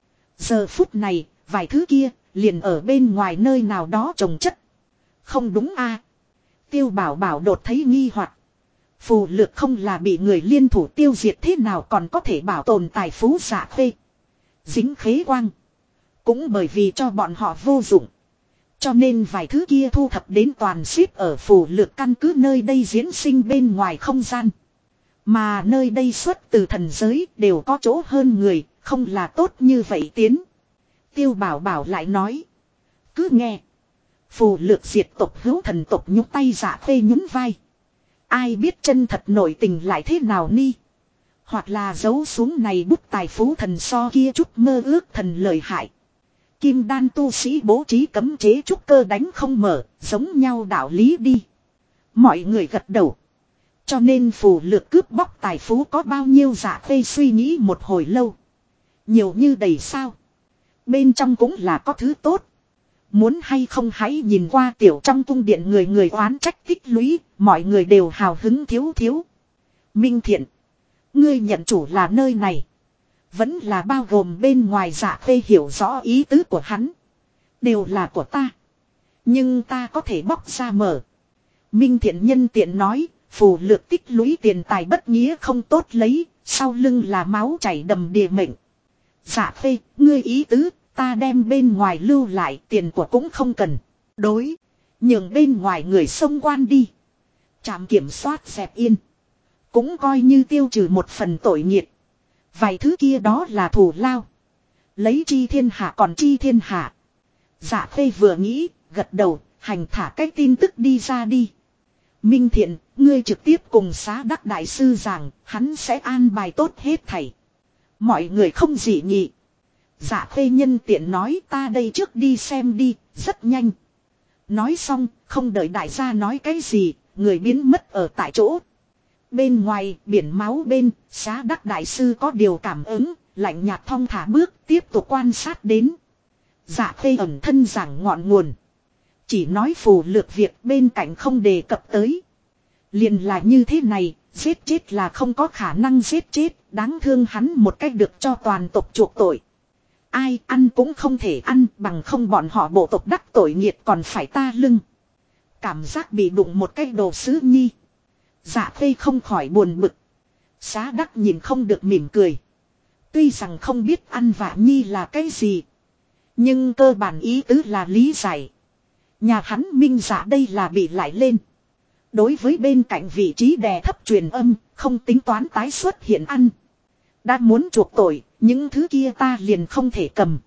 Speaker 1: Giờ phút này, vài thứ kia, liền ở bên ngoài nơi nào đó trồng chất. Không đúng a? Tiêu Bảo Bảo đột thấy nghi hoặc. Phù lược không là bị người liên thủ tiêu diệt thế nào còn có thể bảo tồn tài phú Dạ Khê. Dính khế quang. Cũng bởi vì cho bọn họ vô dụng. Cho nên vài thứ kia thu thập đến toàn ship ở phù lược căn cứ nơi đây diễn sinh bên ngoài không gian. Mà nơi đây xuất từ thần giới đều có chỗ hơn người, không là tốt như vậy tiến. Tiêu Bảo Bảo lại nói. Cứ nghe. Phù lược diệt tộc hữu thần tộc nhúc tay Dạ Khê nhún vai. Ai biết chân thật nổi tình lại thế nào ni. Hoặc là giấu xuống này bút tài phú thần so kia chút mơ ước thần lợi hại. Kim đan tu sĩ bố trí cấm chế trúc cơ đánh không mở, giống nhau đạo lý đi. Mọi người gật đầu. Cho nên phù lược cướp bóc tài phú có bao nhiêu Dạ Khê suy nghĩ một hồi lâu. Nhiều như đầy sao. Bên trong cũng là có thứ tốt. Muốn hay không hãy nhìn qua tiểu trong cung điện người người oán trách tích lũy, mọi người đều hào hứng thiếu thiếu. Minh Thiện. Ngươi nhận chủ là nơi này. Vẫn là bao gồm bên ngoài Dạ Khê hiểu rõ ý tứ của hắn. Đều là của ta. Nhưng ta có thể bóc ra mở. Minh Thiện nhân tiện nói, phù lược tích lũy tiền tài bất nghĩa không tốt lấy, sau lưng là máu chảy đầm đìa mệnh. Dạ Khê, ngươi ý tứ, ta đem bên ngoài lưu lại tiền của cũng không cần. Đối, nhường bên ngoài người xông quan đi. Trạm kiểm soát dẹp yên. Cũng coi như tiêu trừ một phần tội nghiệt. Vài thứ kia đó là thù lao. Lấy chi thiên hạ còn chi thiên hạ. Dạ Khê vừa nghĩ, gật đầu, hành thả cái tin tức đi ra đi. Minh Thiện, ngươi trực tiếp cùng xá đắc đại sư giảng, hắn sẽ an bài tốt hết thảy. Mọi người không dị nghị. Dạ Khê nhân tiện nói ta đây trước đi xem đi, rất nhanh. Nói xong, không đợi đại gia nói cái gì, người biến mất ở tại chỗ. Bên ngoài, biển máu bên, xá đắc đại sư có điều cảm ứng, lạnh nhạt thong thả bước, tiếp tục quan sát đến. Dạ Khê ẩn thân giảng ngọn nguồn. Chỉ nói phù lược việc bên cạnh không đề cập tới. Liền là như thế này, giết chết là không có khả năng giết chết, đáng thương hắn một cách được cho toàn tộc chuộc tội. Ai ăn cũng không thể ăn, bằng không bọn họ bộ tộc đắc tội nghiệt còn phải ta lưng. Cảm giác bị đụng một cái đồ sứ nhi. Dạ Khê không khỏi buồn bực. Xá đắc nhìn không được mỉm cười. Tuy rằng không biết ăn vạ nhi là cái gì. Nhưng cơ bản ý tứ là lý giải. Nhà hắn minh giả đây là bị lại lên. Đối với bên cạnh vị trí đè thấp truyền âm, không tính toán tái xuất hiện ăn. Đã muốn chuộc tội, những thứ kia ta liền không thể cầm.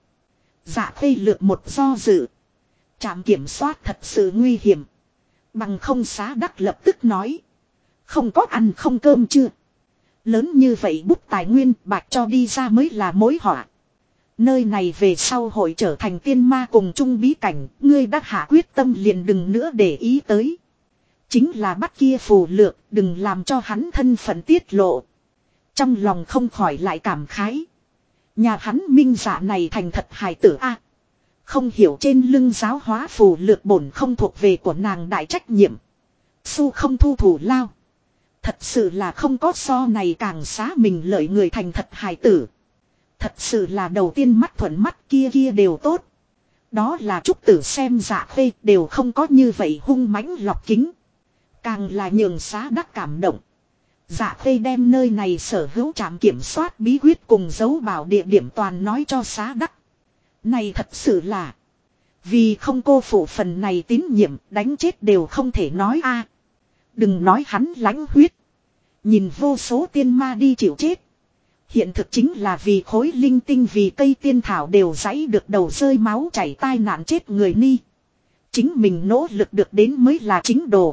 Speaker 1: Dạ Khê lược một do dự. Trạm kiểm soát thật sự nguy hiểm. Bằng không xá đắc lập tức nói. Không có ăn không cơm chưa. Lớn như vậy bút tài nguyên bạc cho đi ra mới là mối họa. Nơi này về sau hội trở thành tiên ma cùng chung bí cảnh. Ngươi đã hạ quyết tâm liền đừng nữa để ý tới. Chính là bắt kia phù lược, đừng làm cho hắn thân phận tiết lộ. Trong lòng không khỏi lại cảm khái. Nhà hắn minh giả này thành thật hài tử a. Không hiểu trên lưng giáo hóa phù lược bổn không thuộc về của nàng đại trách nhiệm. Su không thu thủ lao. Thật sự là không có so này càng xá mình lợi người thành thật hài tử. Thật sự là đầu tiên mắt thuận mắt kia kia đều tốt. Đó là Trúc Tử xem Dạ Khê đều không có như vậy hung mãnh lọc kính. Càng là nhường xá đắc cảm động. Dạ Khê đem nơi này sở hữu trạm kiểm soát bí quyết cùng dấu bảo địa điểm toàn nói cho xá đắc. Này thật sự là. Vì không cô phụ phần này tín nhiệm đánh chết đều không thể nói a. Đừng nói hắn lãnh huyết. Nhìn vô số tiên ma đi chịu chết. Hiện thực chính là vì khối linh tinh vì cây tiên thảo đều giãy được đầu rơi máu chảy tai nạn chết người ni. Chính mình nỗ lực được đến mới là chính đồ.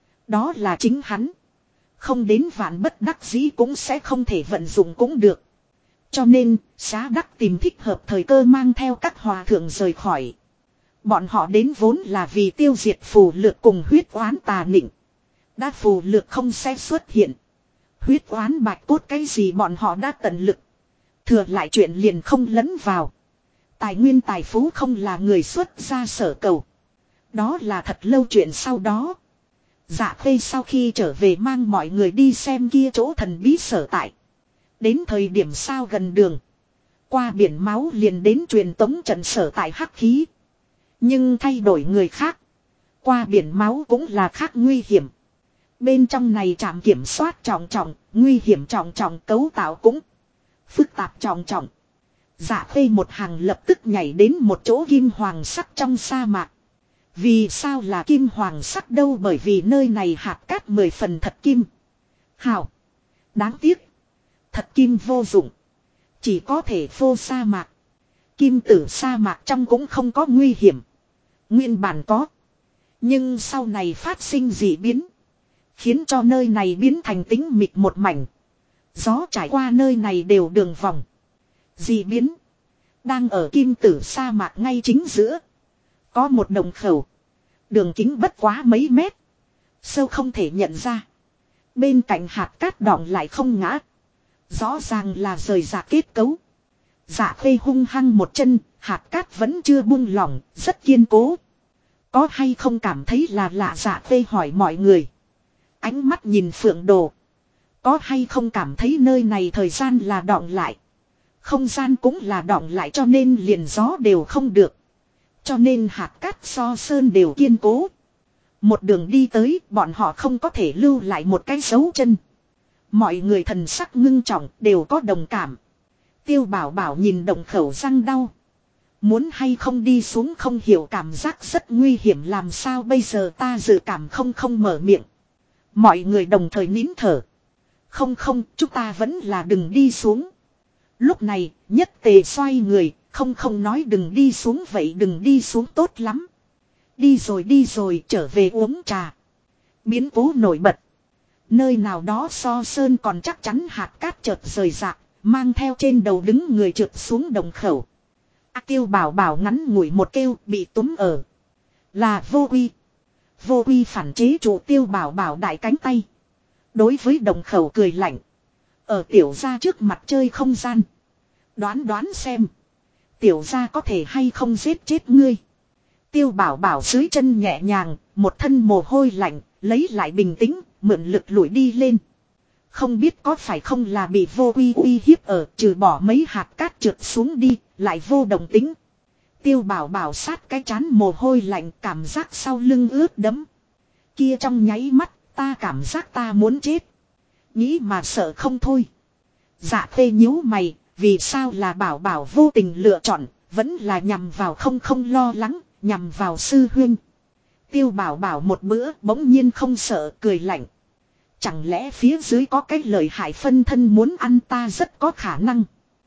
Speaker 1: Đó là chính hắn. Không đến vạn bất đắc dĩ cũng sẽ không thể vận dụng cũng được. Cho nên, xá đắc tìm thích hợp thời cơ mang theo các hòa thượng rời khỏi. Bọn họ đến vốn là vì tiêu diệt phù lược cùng huyết oán tà nịnh. Đã phù lược không sẽ xuất hiện. Huyết oán bạch cốt cái gì bọn họ đã tận lực. Thừa lại chuyện liền không lấn vào. Tài nguyên tài phú không là người xuất ra sở cầu. Đó là thật lâu chuyện sau đó. Dạ Khê sau khi trở về mang mọi người đi xem kia chỗ thần bí sở tại. Đến thời điểm sao gần đường. Qua biển máu liền đến truyền tống trận sở tại hắc khí. Nhưng thay đổi người khác. Qua biển máu cũng là khác nguy hiểm. Bên trong này trạm kiểm soát trọng trọng, nguy hiểm trọng trọng cấu tạo cũng phức tạp trọng trọng. Dạ Khê một hàng lập tức nhảy đến một chỗ kim hoàng sắc trong sa mạc. Vì sao là kim hoàng sắc đâu bởi vì nơi này hạt cát 10 phần thật kim. Hào. Đáng tiếc. Thật kim vô dụng. Chỉ có thể phô sa mạc. Kim tử sa mạc trong cũng không có nguy hiểm. Nguyên bản có. Nhưng sau này phát sinh dị biến. Khiến cho nơi này biến thành tĩnh mịch một mảnh. Gió trải qua nơi này đều đường vòng. Dị biến. Đang ở kim tử sa mạc ngay chính giữa. Có một đồng khẩu. Đường kính bất quá mấy mét. Sâu không thể nhận ra. Bên cạnh hạt cát đọng lại không ngã. Rõ ràng là rời rạc kết cấu. Dạ Khê hung hăng một chân. Hạt cát vẫn chưa buông lỏng. Rất kiên cố. Có hay không cảm thấy là lạ Dạ Khê hỏi mọi người. Ánh mắt nhìn Phượng Đồ. Có hay không cảm thấy nơi này thời gian là đọng lại. Không gian cũng là đọng lại cho nên liền gió đều không được. Cho nên hạt cát so sơn đều kiên cố. Một đường đi tới bọn họ không có thể lưu lại một cái dấu chân. Mọi người thần sắc ngưng trọng đều có đồng cảm. Tiêu Bảo Bảo nhìn động khẩu răng đau. Muốn hay không đi xuống không hiểu cảm giác rất nguy hiểm làm sao bây giờ ta dự cảm không mở miệng. Mọi người đồng thời nín thở. Không chúng ta vẫn là đừng đi xuống. Lúc này Nhất Tề xoay người. Không nói đừng đi xuống vậy đừng đi xuống tốt lắm. Đi rồi trở về uống trà. Biến cố nổi bật. Nơi nào đó so sơn còn chắc chắn hạt cát chợt rời rạc. Mang theo trên đầu đứng người trượt xuống đồng khẩu. Tiêu Bảo Bảo ngắn ngủi một kêu bị túm ở. Là Vô Uy. Vô Uy phản chế trụ Tiêu Bảo Bảo đại cánh tay. Đối với đồng khẩu cười lạnh. Ở tiểu gia trước mặt chơi không gian. Đoán xem. Tiểu gia có thể hay không giết chết ngươi. Tiêu Bảo Bảo dưới chân nhẹ nhàng. Một thân mồ hôi lạnh. Lấy lại bình tĩnh. Mượn lực lùi đi lên. Không biết có phải không là bị Vô Uy uy hiếp ở. Trừ bỏ mấy hạt cát trượt xuống đi. Lại vô đồng tính. Tiêu Bảo Bảo sát cái chán mồ hôi lạnh. Cảm giác sau lưng ướt đẫm. Kia trong nháy mắt. Ta cảm giác ta muốn chết. Nghĩ mà sợ không thôi. Dạ Khê nhíu mày. Vì sao là Bảo Bảo vô tình lựa chọn. Vẫn là nhằm vào không lo lắng. Nhằm vào sư huynh. Tiêu Bảo Bảo một bữa bỗng nhiên không sợ cười lạnh. Chẳng lẽ phía dưới có cái lời hại phân thân muốn ăn ta rất có khả năng.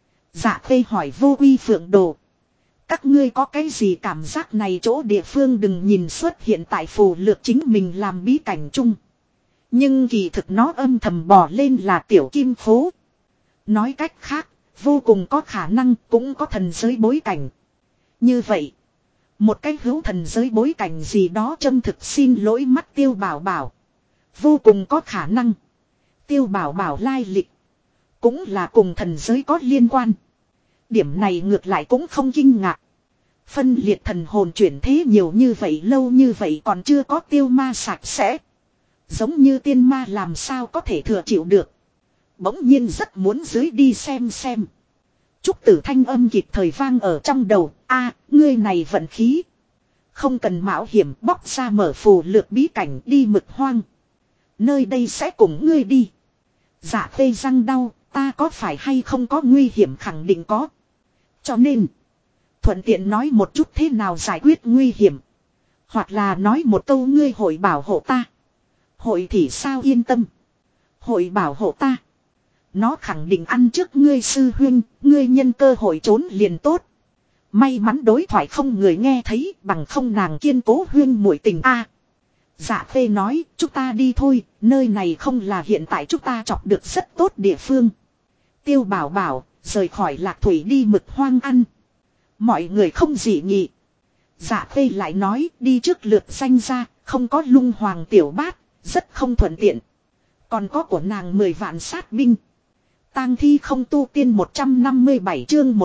Speaker 1: Dạ Khê hỏi Vô Uy Phượng Đồ. Các ngươi có cái gì cảm giác này chỗ địa phương đừng nhìn xuất hiện tại phù lược chính mình làm bí cảnh chung. Nhưng kỳ thực nó âm thầm bò lên là tiểu kim phố. Nói cách khác, vô cùng có khả năng cũng có thần giới bối cảnh. Như vậy, một cái hữu thần giới bối cảnh gì đó châm thực xin lỗi mắt Tiêu Bảo Bảo. Vô cùng có khả năng. Tiêu Bảo Bảo lai lịch. Cũng là cùng thần giới có liên quan. Điểm này ngược lại cũng không kinh ngạc. Phân liệt thần hồn chuyển thế nhiều như vậy lâu như vậy còn chưa có tiêu ma sạch sẽ. Giống như tiên ma làm sao có thể thừa chịu được. Bỗng nhiên rất muốn dưới đi xem xem. Trúc Tử thanh âm kịp thời vang ở trong đầu. A, ngươi này vận khí. Không cần mạo hiểm bóc ra mở phù lược bí cảnh đi Mực Hoang. Nơi đây sẽ cùng ngươi đi. Dạ Khê răng đau, ta có phải hay không có nguy hiểm khẳng định có. Cho nên, thuận tiện nói một chút thế nào giải quyết nguy hiểm. Hoặc là nói một câu ngươi hội bảo hộ ta. Hội thì sao yên tâm. Hội bảo hộ ta. Nó khẳng định ăn trước ngươi sư huynh, ngươi nhân cơ hội trốn liền tốt. May mắn đối thoại không người nghe thấy, bằng không nàng kiên cố huyên muội tình a. Dạ Khê nói, chúng ta đi thôi, nơi này không là hiện tại chúng ta chọc được rất tốt địa phương. Tiêu Bảo Bảo, rời khỏi Lạc Thủy đi Mực Hoang ăn. Mọi người không dị nghị. Dạ Khê lại nói, đi trước lượt danh ra, không có Lung Hoàng tiểu bát, rất không thuận tiện. Còn có của nàng 10 vạn sát binh. Tang thi không tu tiên 157 chương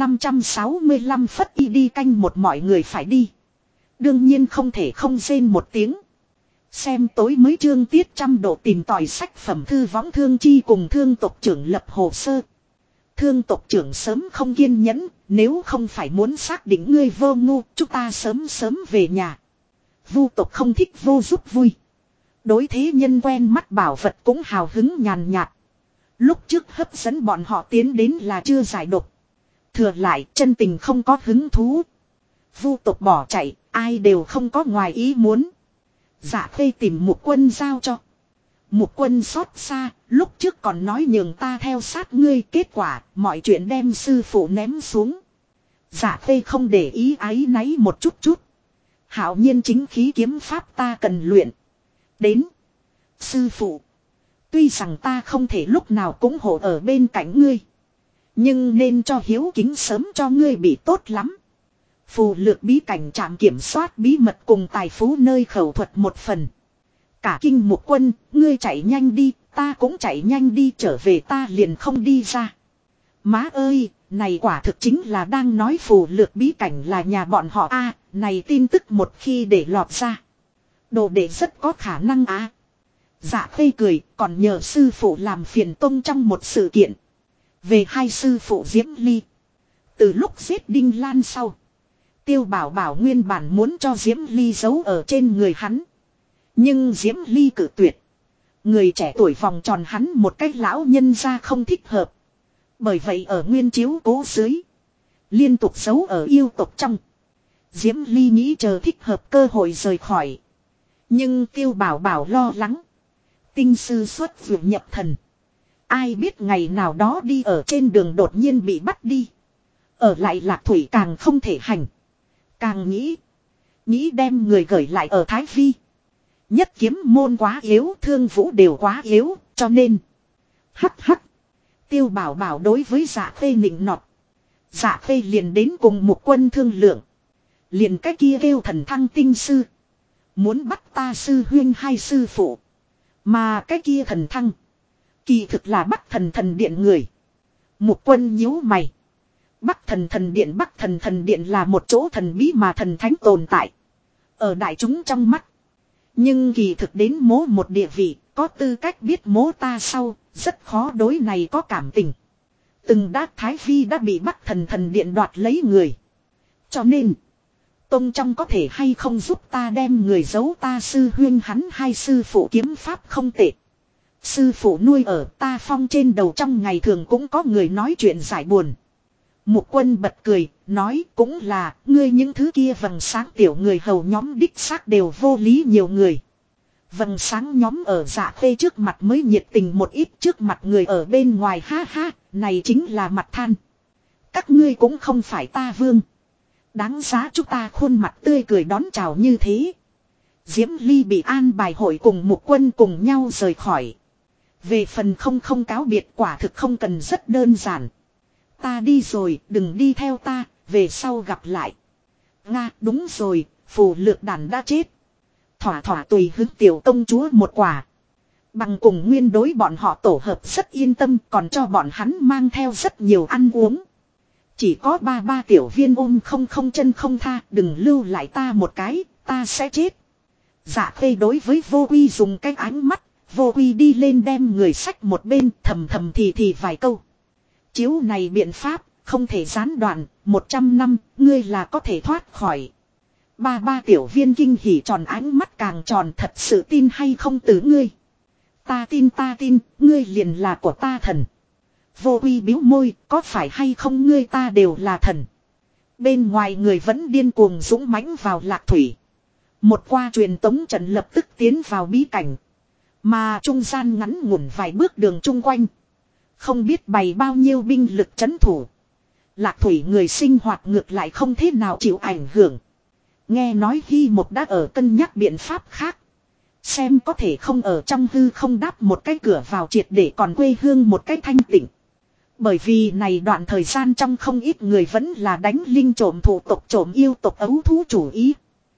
Speaker 1: 1565 phất y đi canh một mọi người phải đi. Đương nhiên không thể không rên một tiếng. Xem tối mới chương tiết trăm độ tìm tòi sách phẩm thư võng thương chi cùng thương tộc trưởng lập hồ sơ. Thương tộc trưởng sớm không kiên nhẫn, nếu không phải muốn xác định ngươi vô ngu, chúng ta sớm sớm về nhà. Vu tộc không thích vô giúp vui. Đối thế nhân quen mắt bảo vật cũng hào hứng nhàn nhạt. Lúc trước hấp dẫn bọn họ tiến đến là chưa giải độc. Thừa lại chân tình không có hứng thú. Vu tộc bỏ chạy, ai đều không có ngoài ý muốn. Dạ Khê tìm Mục Quân giao cho. Mục Quân xót xa, lúc trước còn nói nhường ta theo sát ngươi, kết quả mọi chuyện đem sư phụ ném xuống. Dạ Khê không để ý áy náy một chút. Hạo nhiên chính khí kiếm pháp ta cần luyện. Đến. Sư phụ. Tuy rằng ta không thể lúc nào cũng hộ ở bên cạnh ngươi. Nhưng nên cho hiếu kính sớm cho ngươi bị tốt lắm. Phù lược bí cảnh trạm kiểm soát bí mật cùng tài phú nơi khẩu thuật một phần. Cả kinh Mục Quân, ngươi chạy nhanh đi, ta cũng chạy nhanh đi, trở về ta liền không đi ra. Má ơi, này quả thực chính là đang nói phù lược bí cảnh là nhà bọn họ a. Này tin tức một khi để lọt ra. Đồ đệ rất có khả năng á. Dạ Khê cười, còn nhờ sư phụ làm phiền tông trong một sự kiện. Về hai sư phụ Diễm Ly. Từ lúc giết Đinh Lan sau. Tiêu Bảo Bảo nguyên bản muốn cho Diễm Ly giấu ở trên người hắn. Nhưng Diễm Ly cự tuyệt. Người trẻ tuổi vòng tròn hắn một cách lão nhân ra không thích hợp. Bởi vậy ở nguyên chiếu cố dưới. Liên tục giấu ở yêu tộc trong. Diễm Ly nghĩ chờ thích hợp cơ hội rời khỏi. Nhưng Tiêu Bảo Bảo lo lắng. Tinh sư xuất vượt nhập thần. Ai biết ngày nào đó đi ở trên đường đột nhiên bị bắt đi. Ở lại Lạc Thủy càng không thể hành. Càng nghĩ đem người gửi lại ở Thái Vi. Nhất kiếm môn quá yếu, thương vũ đều quá yếu, cho nên. Hắc hắc. Tiêu Bảo Bảo đối với Dạ Khê nịnh nọt. Dạ Khê liền đến cùng Mục Quân thương lượng. Liền cái kia kêu thần thăng tinh sư. Muốn bắt ta sư huyên hay sư phụ. Mà cái kia thần thăng. Kỳ thực là Bắc thần điện người. Mục Quân nhíu mày. Bắc thần điện là một chỗ thần bí mà thần thánh tồn tại. Ở đại chúng trong mắt. Nhưng kỳ thực đến mố một địa vị, có tư cách biết mố ta sau, rất khó đối này có cảm tình. Từng đát Thái Vi đã bị Bắc thần điện đoạt lấy người. Cho nên, tông trong có thể hay không giúp ta đem người giấu ta sư huyên hắn hay sư phụ kiếm pháp không tệ. Sư phụ nuôi ở ta phong trên đầu trong ngày thường cũng có người nói chuyện giải buồn. Mục Quân bật cười, nói cũng là, ngươi những thứ kia vầng sáng tiểu người hầu nhóm đích xác đều vô lý nhiều người. Vầng sáng nhóm ở Dạ Khê trước mặt mới nhiệt tình một ít, trước mặt người ở bên ngoài ha ha, này chính là mặt than. Các ngươi cũng không phải ta vương. Đáng giá chúng ta khuôn mặt tươi cười đón chào như thế. Diễm Ly bị an bài hội cùng Mục Quân cùng nhau rời khỏi. Về phần không cáo biệt quả thực không cần rất đơn giản. Ta đi rồi, đừng đi theo ta, về sau gặp lại. Nga, đúng rồi, phù lược đàn đã chết. Thỏa tùy hứng tiểu công chúa một quả. Bằng cùng nguyên đối bọn họ tổ hợp rất yên tâm, còn cho bọn hắn mang theo rất nhiều ăn uống. Chỉ có ba tiểu viên ôm không chân không tha, đừng lưu lại ta một cái, ta sẽ chết. Dạ khê đối với vô quy dùng cái ánh mắt. Vô quy đi lên đem người sách một bên thầm thầm thì vài câu. Chiếu này biện pháp không thể gián đoạn. 100 năm ngươi là có thể thoát khỏi. Ba tiểu viên kinh hỉ tròn ánh mắt càng tròn, thật sự tin hay không từ ngươi. Ta tin, ngươi liền là của ta thần. Vô quy bĩu môi, có phải hay không ngươi ta đều là thần. Bên ngoài người vẫn điên cuồng dũng mãnh vào Lạc Thủy. Một qua truyền tống trận lập tức tiến vào bí cảnh. Mà trung gian ngắn ngủn vài bước đường chung quanh. Không biết bày bao nhiêu binh lực trấn thủ. Lạc Thủy người sinh hoạt ngược lại không thế nào chịu ảnh hưởng. Nghe nói Hy Một đã ở cân nhắc biện pháp khác. Xem có thể không ở trong hư không đáp một cái cửa vào triệt để còn quê hương một cái thanh tịnh. Bởi vì này đoạn thời gian trong không ít người vẫn là đánh linh trộm thủ tộc trộm yêu tộc ấu thú chủ ý.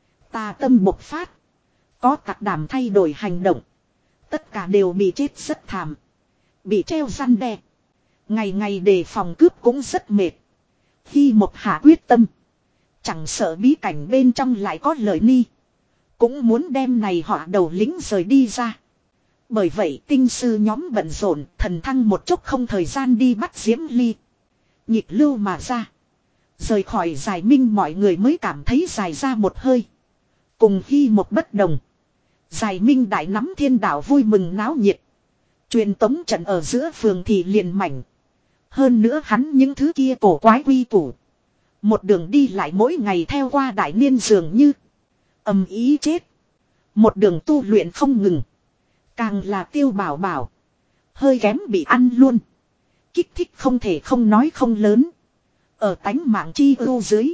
Speaker 1: Tà tâm bộc phát. Có tặc đảm thay đổi hành động. Tất cả đều bị chết rất thảm. Bị treo răn đe. Ngày ngày đề phòng cướp cũng rất mệt. Khi một hạ quyết tâm. Chẳng sợ bí cảnh bên trong lại có lời ni. Cũng muốn đem này họ đầu lính rời đi ra. Bởi vậy tinh sư nhóm bận rộn, thần thăng một chút không thời gian đi bắt Diễm Ly. Nhịp lưu mà ra. Rời khỏi giải minh mọi người mới cảm thấy dài ra một hơi. Cùng khi một bất đồng. Giải minh đại nắm thiên đạo vui mừng náo nhiệt. Truyền tống trận ở giữa phường thì liền mảnh. Hơn nữa hắn những thứ kia cổ quái quy củ. Một đường đi lại mỗi ngày theo qua đại niên dường như. Ầm ý chết. Một đường tu luyện không ngừng. Càng là Tiêu Bảo Bảo. Hơi kém bị ăn luôn. Kích thích không thể không nói không lớn. Ở tánh mạng chi ưu dưới.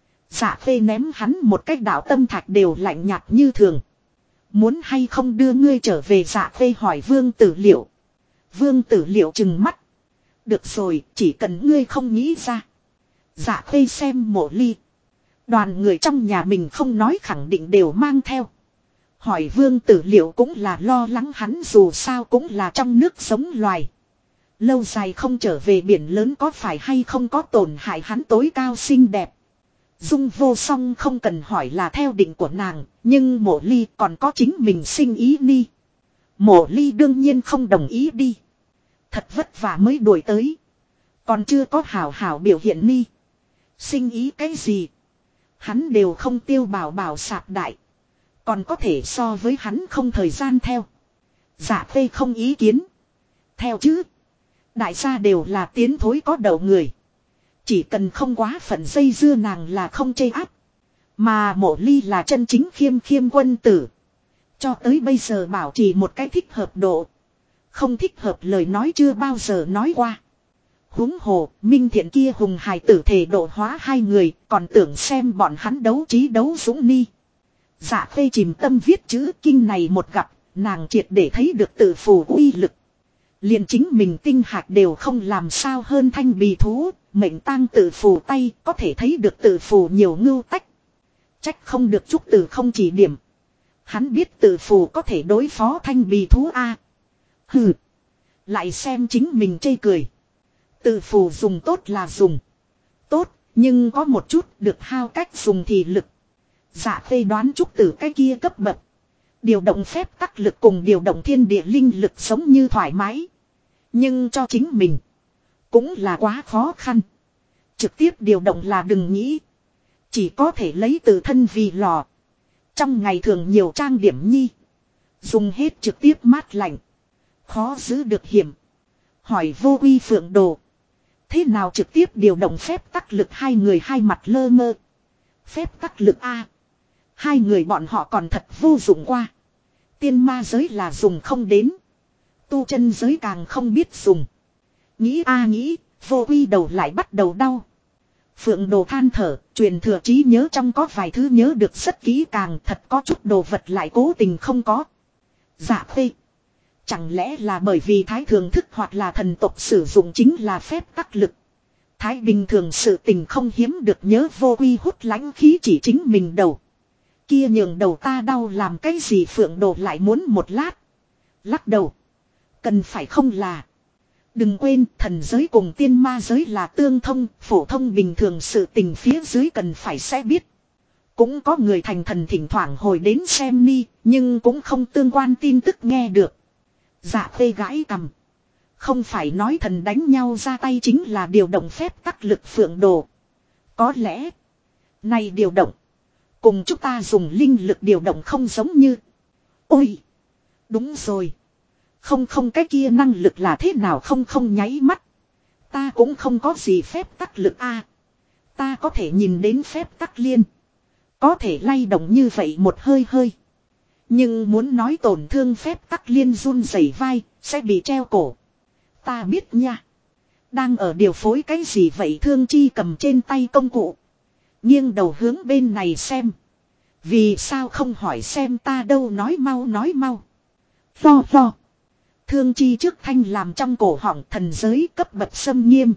Speaker 1: Dạ phê ném hắn một cách đạo tâm thạch đều lạnh nhạt như thường. Muốn hay không đưa ngươi trở về, dạ phê hỏi Vương Tử Liệu. Vương Tử Liệu trừng mắt. Được rồi, chỉ cần ngươi không nghĩ ra. Dạ phê xem Mộ Ly. Đoàn người trong nhà mình không nói khẳng định đều mang theo. Hỏi Vương Tử Liệu cũng là lo lắng hắn, dù sao cũng là trong nước sống loài. Lâu dài không trở về biển lớn có phải hay không có tổn hại hắn tối cao xinh đẹp. Dung Vô Song không cần hỏi là theo định của nàng, nhưng Mộ Ly còn có chính mình sinh ý ni. Mộ Ly đương nhiên không đồng ý đi. Thật vất vả mới đuổi tới. Còn chưa có hảo hảo biểu hiện ni. Sinh ý cái gì? Hắn đều không Tiêu Bảo Bảo sạp đại. Còn có thể so với hắn không thời gian theo. Dạ phê không ý kiến. Theo chứ. Đại gia đều là tiến thối có đầu người. Chỉ cần không quá phận dây dưa nàng là không chây áp. Mà Mộ Ly là chân chính khiêm khiêm quân tử. Cho tới bây giờ bảo trì một cái thích hợp độ. Không thích hợp lời nói chưa bao giờ nói qua. Huống hồ, Minh Thiện kia hùng hài tử thể độ hóa hai người, còn tưởng xem bọn hắn đấu trí đấu dũng ni. Dạ phê chìm tâm viết chữ kinh này một gặp, nàng triệt để thấy được tự phù uy lực. Liền chính mình tinh hạt đều không làm sao hơn thanh bì thú, mệnh tang tự phù tay có thể thấy được tự phù nhiều ngưu tách. Trách không được chúc từ không chỉ điểm. Hắn biết tự phù có thể đối phó thanh bì thú A. Hừ. Lại xem chính mình chê cười. Tự phù dùng tốt là dùng. Tốt, nhưng có một chút được hao cách dùng thì lực. Dạ phê đoán trúc từ cái kia cấp bậc. Điều động phép tắc lực cùng điều động thiên địa linh lực sống như thoải mái. Nhưng cho chính mình. Cũng là quá khó khăn. Trực tiếp điều động là đừng nghĩ. Chỉ có thể lấy từ thân vì lò. Trong ngày thường nhiều trang điểm nhi. Dùng hết trực tiếp mát lạnh. Khó giữ được hiểm. Hỏi Vô Uy Phượng Đồ. Thế nào trực tiếp điều động phép tắc lực, hai người hai mặt lơ ngơ. Phép tắc lực A. Hai người bọn họ còn thật vô dụng qua. Tiên ma giới là dùng không đến. Tu chân giới càng không biết dùng. Nghĩ a nghĩ, Vô Uy đầu lại bắt đầu đau. Phượng Đồ than thở, truyền thừa trí nhớ trong có vài thứ nhớ được rất kỹ càng, thật có chút đồ vật lại cố tình không có. Dạ phê. Chẳng lẽ là bởi vì thái thường thức hoặc là thần tộc sử dụng chính là phép tắc lực. Thái bình thường sự tình không hiếm được nhớ. Vô Uy hút lãnh khí chỉ chính mình đầu. Kia nhường đầu ta đau làm cái gì? Phượng Đồ lại muốn một lát. Lắc đầu. Cần phải không là. Đừng quên thần giới cùng tiên ma giới là tương thông. Phổ thông bình thường sự tình phía dưới cần phải sẽ biết. Cũng có người thành thần thỉnh thoảng hồi đến xem ni, nhưng cũng không tương quan tin tức nghe được. Dạ khê gãi cằm. Không phải nói thần đánh nhau ra tay chính là điều động phép tắc lực phượng đồ. Có lẽ, này điều động, cùng chúng ta dùng linh lực điều động không giống như. Ôi, đúng rồi. Không cái kia năng lực là thế nào không nháy mắt. Ta cũng không có gì phép tắc lực a. Ta có thể nhìn đến phép tắc liên. Có thể lay động như vậy một hơi hơi. Nhưng muốn nói tổn thương phép tắc liên run rẩy vai, sẽ bị treo cổ. Ta biết nha. Đang ở điều phối cái gì vậy Thương Chi cầm trên tay công cụ. Nghiêng đầu hướng bên này xem. Vì sao không hỏi xem ta đâu nói mau nói mau. Lo. Thương Chi trước thanh làm trong cổ họng thần giới cấp bậc xâm nghiêm.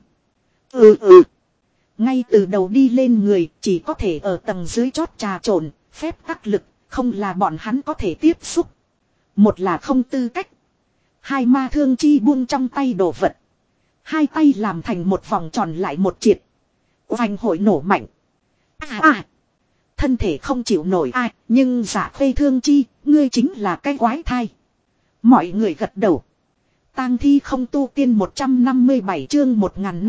Speaker 1: Ngay từ đầu đi lên người chỉ có thể ở tầng dưới chót trà trộn, phép tắc lực, không là bọn hắn có thể tiếp xúc. Một là không tư cách. Hai ma Thương Chi buông trong tay đồ vật. Hai tay làm thành một vòng tròn lại một triệt. Vành hội nổ mạnh. Thân thể không chịu nổi ai, nhưng giả khê Thương Chi, ngươi chính là cái quái thai. Mọi người gật đầu. Tang thi không tu tiên 157 chương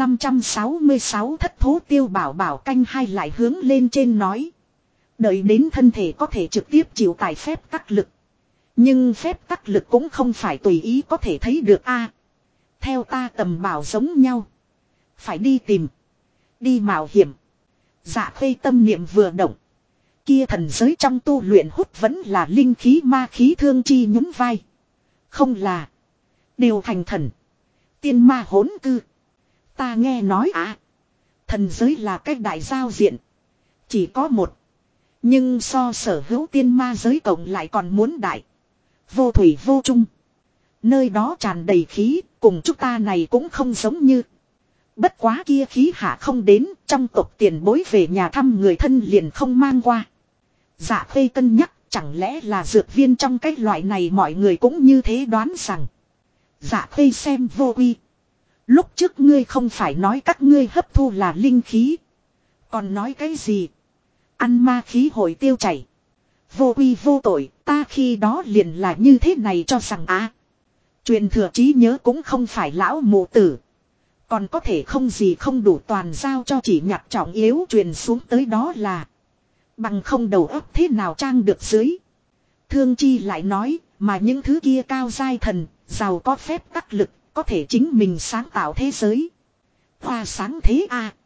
Speaker 1: 1566 thất thố tiêu bảo bảo canh hai lại hướng lên trên nói. Đợi đến thân thể có thể trực tiếp chịu tải phép tắc lực. Nhưng phép tắc lực cũng không phải tùy ý có thể thấy được a. Theo ta tầm bảo giống nhau. Phải đi tìm. Đi mạo hiểm. Dạ khê tâm niệm vừa động. Kia thần giới trong tu luyện hút vẫn là linh khí ma khí Thương Chi nhún vai. Không là. Đều thành thần. Tiên ma hỗn cư. Ta nghe nói thần giới là cách đại giao diện. Chỉ có một. Nhưng so sở hữu tiên ma giới cộng lại còn muốn đại. Vô thủy vô chung. Nơi đó tràn đầy khí, cùng chúng ta này cũng không giống như. Bất quá kia khí hạ không đến, trong tộc tiền bối về nhà thăm người thân liền không mang qua. Dạ khê cân nhắc, chẳng lẽ là dược viên trong cái loại này mọi người cũng như thế đoán rằng. Dạ khê xem vô uy. Lúc trước ngươi không phải nói các ngươi hấp thu là linh khí. Còn nói cái gì? Ăn ma khí hồi tiêu chảy. Vô uy vô tội, ta khi đó liền là như thế này cho rằng truyền thừa trí nhớ cũng không phải lão mụ tử. Còn có thể không gì không đủ toàn giao cho chỉ nhặt trọng yếu truyền xuống tới đó là. Bằng không đầu óc thế nào trang được dưới. Thương Chi lại nói, mà những thứ kia cao giai thần, giàu có phép tắc lực, có thể chính mình sáng tạo thế giới. Hoa sáng thế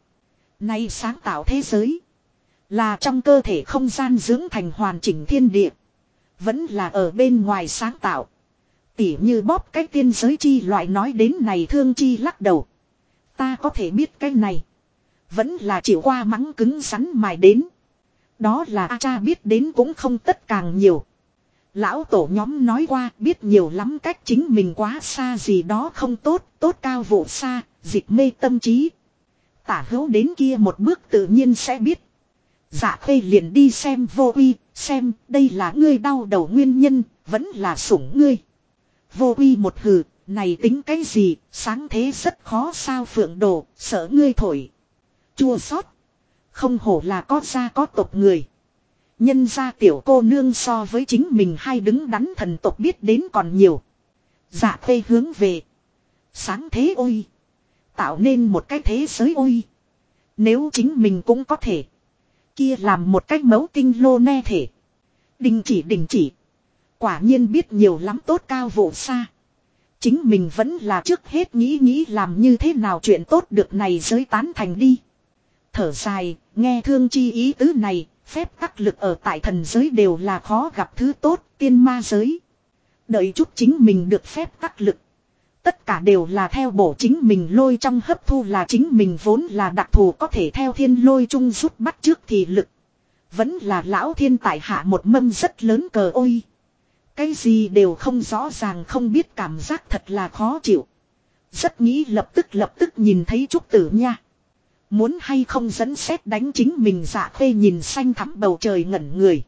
Speaker 1: nay sáng tạo thế giới. Là trong cơ thể không gian dưỡng thành hoàn chỉnh thiên địa. Vẫn là ở bên ngoài sáng tạo. Tỉ như bóp cái tiên giới chi loại nói đến này Thương Chi lắc đầu. Ta có thể biết cái này. Vẫn là chịu qua mắng cứng rắn mài đến. Đó là cha biết đến cũng không tất càng nhiều. Lão tổ nhóm nói qua biết nhiều lắm cách chính mình quá xa gì đó không tốt, tốt cao vụ xa, dịch mê tâm trí. Tả hữu đến kia một bước tự nhiên sẽ biết. Dạ khê liền đi xem vô uy, xem đây là ngươi đau đầu nguyên nhân, vẫn là sủng ngươi. Vô uy một hừ, này tính cái gì, sáng thế rất khó sao phượng đồ, sợ ngươi thổi. Chua xót. Không hổ là có gia có tộc người. Nhân gia tiểu cô nương so với chính mình hay đứng đắn thần tộc biết đến còn nhiều. Dạ khê hướng về. Sáng thế ôi. Tạo nên một cái thế giới ôi. Nếu chính mình cũng có thể. Kia làm một cách mấu tinh lô ne thể. Đình chỉ. Quả nhiên biết nhiều lắm tốt cao vụ xa. Chính mình vẫn là trước hết nghĩ làm như thế nào chuyện tốt được này giới tán thành đi. Thở dài, nghe Thương Chi ý tứ này, phép tắc lực ở tại thần giới đều là khó gặp thứ tốt, tiên ma giới. Đợi chút chính mình được phép tắc lực. Tất cả đều là theo bổ chính mình lôi trong hấp thu là chính mình vốn là đặc thù có thể theo thiên lôi chung rút bắt trước thì lực. Vẫn là lão thiên tại hạ một mâm rất lớn cờ ôi. Cái gì đều không rõ ràng không biết cảm giác thật là khó chịu. Rất nghĩ lập tức nhìn thấy Trúc Tử nha. Muốn hay không dẫn xét đánh chính mình Dạ khê nhìn xanh thắm bầu trời ngẩn người.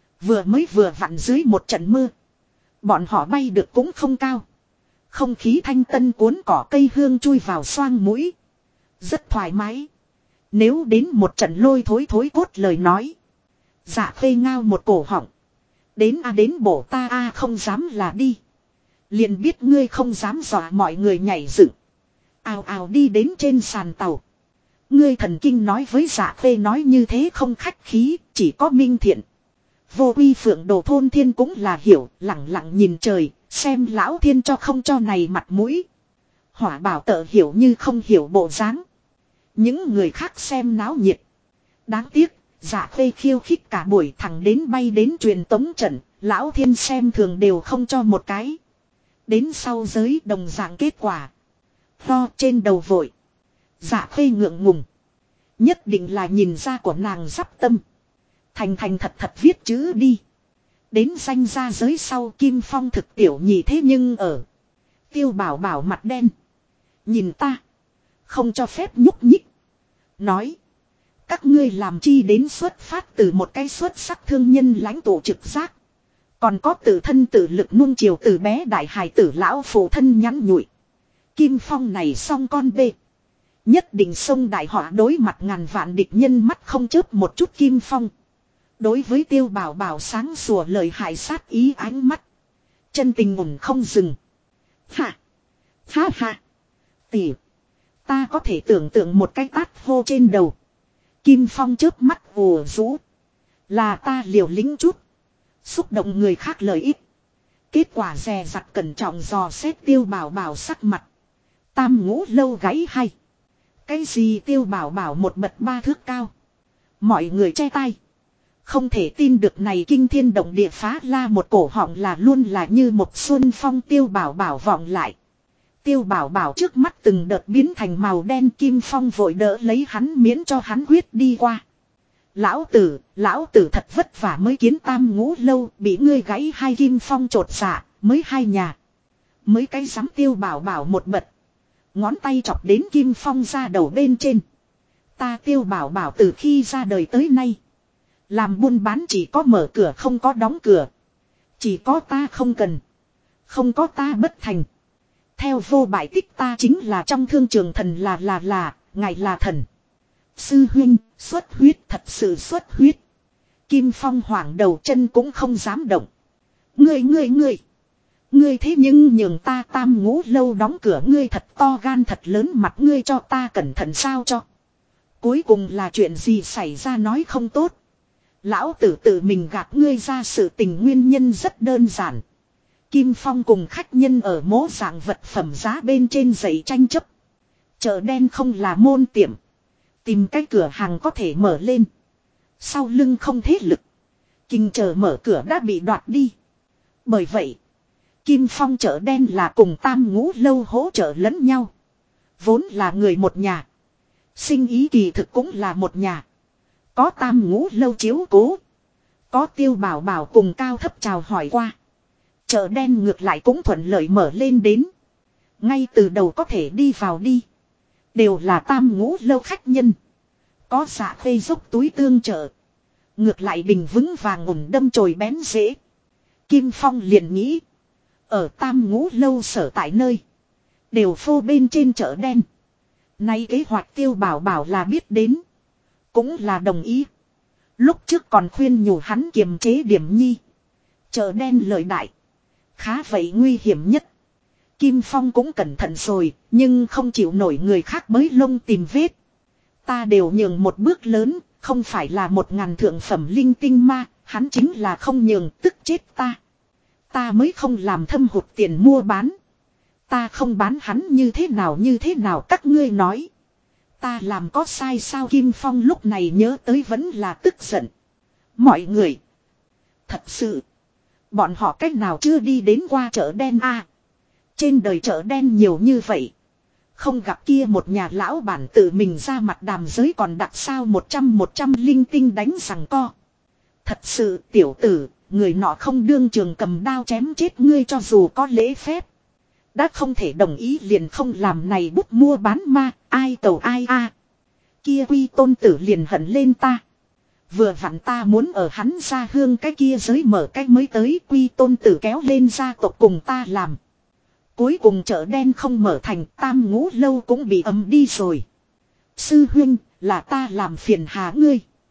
Speaker 1: Vừa vặn dưới một trận mưa. Bọn họ bay được cũng không cao. Không khí thanh tân cuốn cỏ cây hương chui vào xoang mũi. Rất thoải mái. Nếu đến một trận lôi thối cốt lời nói. Dạ khê ngao một cổ họng. Đến đến bổ ta không dám là đi. Liền biết ngươi không dám dọa mọi người nhảy dựng. Ào ào đi đến trên sàn tàu. Ngươi thần kinh nói với Dạ khê nói như thế không khách khí, chỉ có Minh Thiện. Vô Uy Phượng Đồ thôn thiên cũng là hiểu, lặng lặng nhìn trời, xem lão thiên cho không cho này mặt mũi. Hỏa Bảo Tự hiểu như không hiểu bộ dáng. Những người khác xem náo nhiệt. Đáng tiếc, Dạ khê khiêu khích cả buổi thẳng đến bay đến truyền tống trận, lão thiên xem thường đều không cho một cái. Đến sau giới đồng dạng kết quả. Lo trên đầu vội. Dạ khê ngượng ngùng. Nhất định là nhìn ra của nàng sắp tâm. Thành thành thật thật viết chữ đi. Đến danh ra giới sau Kim Phong thực tiểu nhị thế nhưng ở. Tiêu Bảo Bảo mặt đen. Nhìn ta. Không cho phép nhúc nhích. Nói. Các ngươi làm chi đến xuất phát từ một cái xuất sắc thương nhân lãnh tụ trực giác. Còn có tự thân tự lực nuông chiều từ bé đại hài tử lão phụ thân nhắn nhụi. Kim Phong này xong con bê. Nhất định sông đại họa đối mặt ngàn vạn địch nhân mắt không chớp một chút Kim Phong. Đối với Tiêu Bảo Bảo sáng sủa lời hại sát ý ánh mắt. Chân tình ủng không dừng. Ha. Ha ha. Tỷ. Ta có thể tưởng tượng một cái tát hô trên đầu. Kim Phong chớp mắt ùa rũ. Là ta liều lĩnh chút. Xúc động người khác lợi ích. Kết quả dè dặt cẩn trọng dò xét Tiêu Bảo Bảo sắc mặt. Tam ngũ lâu gáy hay. Cái gì Tiêu Bảo Bảo một bật 3 thước cao. Mọi người che tay. Không thể tin được này kinh thiên động địa phá la một cổ họng là luôn là như một xuân phong. Tiêu Bảo Bảo vọng lại. Tiêu Bảo Bảo trước mắt từng đợt biến thành màu đen. Kim Phong vội đỡ lấy hắn miễn cho hắn huyết đi qua. Lão tử thật vất vả mới kiến tam ngũ lâu, bị ngươi gãy hai. Kim Phong trột dạ, mới hai nhà. Mới cái dám Tiêu Bảo Bảo một bật. Ngón tay chọc đến Kim Phong ra đầu bên trên. Ta Tiêu Bảo Bảo từ khi ra đời tới nay. Làm buôn bán chỉ có mở cửa không có đóng cửa. Chỉ có ta không cần. Không có ta bất thành. Theo vô bại tích ta chính là trong thương trường thần là, ngài là thần. Sư huynh, xuất huyết thật sự xuất huyết. Kim Phong hoảng đầu chân cũng không dám động. Ngươi thế nhưng nhường ta tam ngũ lâu đóng cửa ngươi thật to gan thật lớn mặt ngươi cho ta cẩn thận sao cho. Cuối cùng là chuyện gì xảy ra nói không tốt. Lão tử tự mình gạt ngươi ra sự tình nguyên nhân rất đơn giản. Kim Phong cùng khách nhân ở mố dạng vật phẩm giá bên trên giấy tranh chấp. Chợ đen không là môn tiệm. Tìm cái cửa hàng có thể mở lên. Sau lưng không thế lực. Kinh chờ mở cửa đã bị đoạt đi. Bởi vậy. Kim Phong chợ đen là cùng tam ngũ lâu hỗ trợ lẫn nhau. Vốn là người một nhà. Sinh ý kỳ thực cũng là một nhà. Có tam ngũ lâu chiếu cố. Có Tiêu Bảo Bảo cùng cao thấp chào hỏi qua. Chợ đen ngược lại cũng thuận lợi mở lên đến. Ngay từ đầu có thể đi vào đi. Đều là tam ngũ lâu khách nhân. Có Dạ khê dốc túi tương trợ. Ngược lại bình vững vàng ổn đâm chồi bén dễ. Kim Phong liền nghĩ. Ở tam ngũ lâu sở tại nơi. Đều phô bên trên chợ đen. Nay kế hoạch Tiêu Bảo Bảo là biết đến. Cũng là đồng ý. Lúc trước còn khuyên nhủ hắn kiềm chế điểm nhi. Chợ đen lợi đại. Khá vậy nguy hiểm nhất. Kim Phong cũng cẩn thận rồi. Nhưng không chịu nổi người khác bới lông tìm vết. Ta đều nhường một bước lớn. Không phải là 1000 thượng phẩm linh tinh ma. Hắn chính là không nhường tức chết ta. Ta mới không làm thâm hụt tiền mua bán. Ta không bán hắn như thế nào các ngươi nói. Ta làm có sai sao Kim Phong lúc này nhớ tới vẫn là tức giận. Mọi người. Thật sự. Bọn họ cách nào chưa đi đến qua chợ đen a? Trên đời chợ đen nhiều như vậy. Không gặp kia một nhà lão bản tự mình ra mặt đàm giới còn đặt sao 100 linh tinh đánh rằng co. Thật sự tiểu tử, người nọ không đương trường cầm đao chém chết ngươi cho dù có lễ phép. Đã không thể đồng ý liền không làm này bút mua bán ma, ai cầu ai a. Kia Quy Tôn tử liền hận lên ta. Vừa vặn ta muốn ở hắn ra hương cái kia giới mở cái mới tới Quy Tôn tử kéo lên gia tộc cùng ta làm. Cuối cùng chợ đen không mở thành tam ngũ lâu cũng bị ấm đi rồi. Sư huynh là ta làm phiền hà ngươi.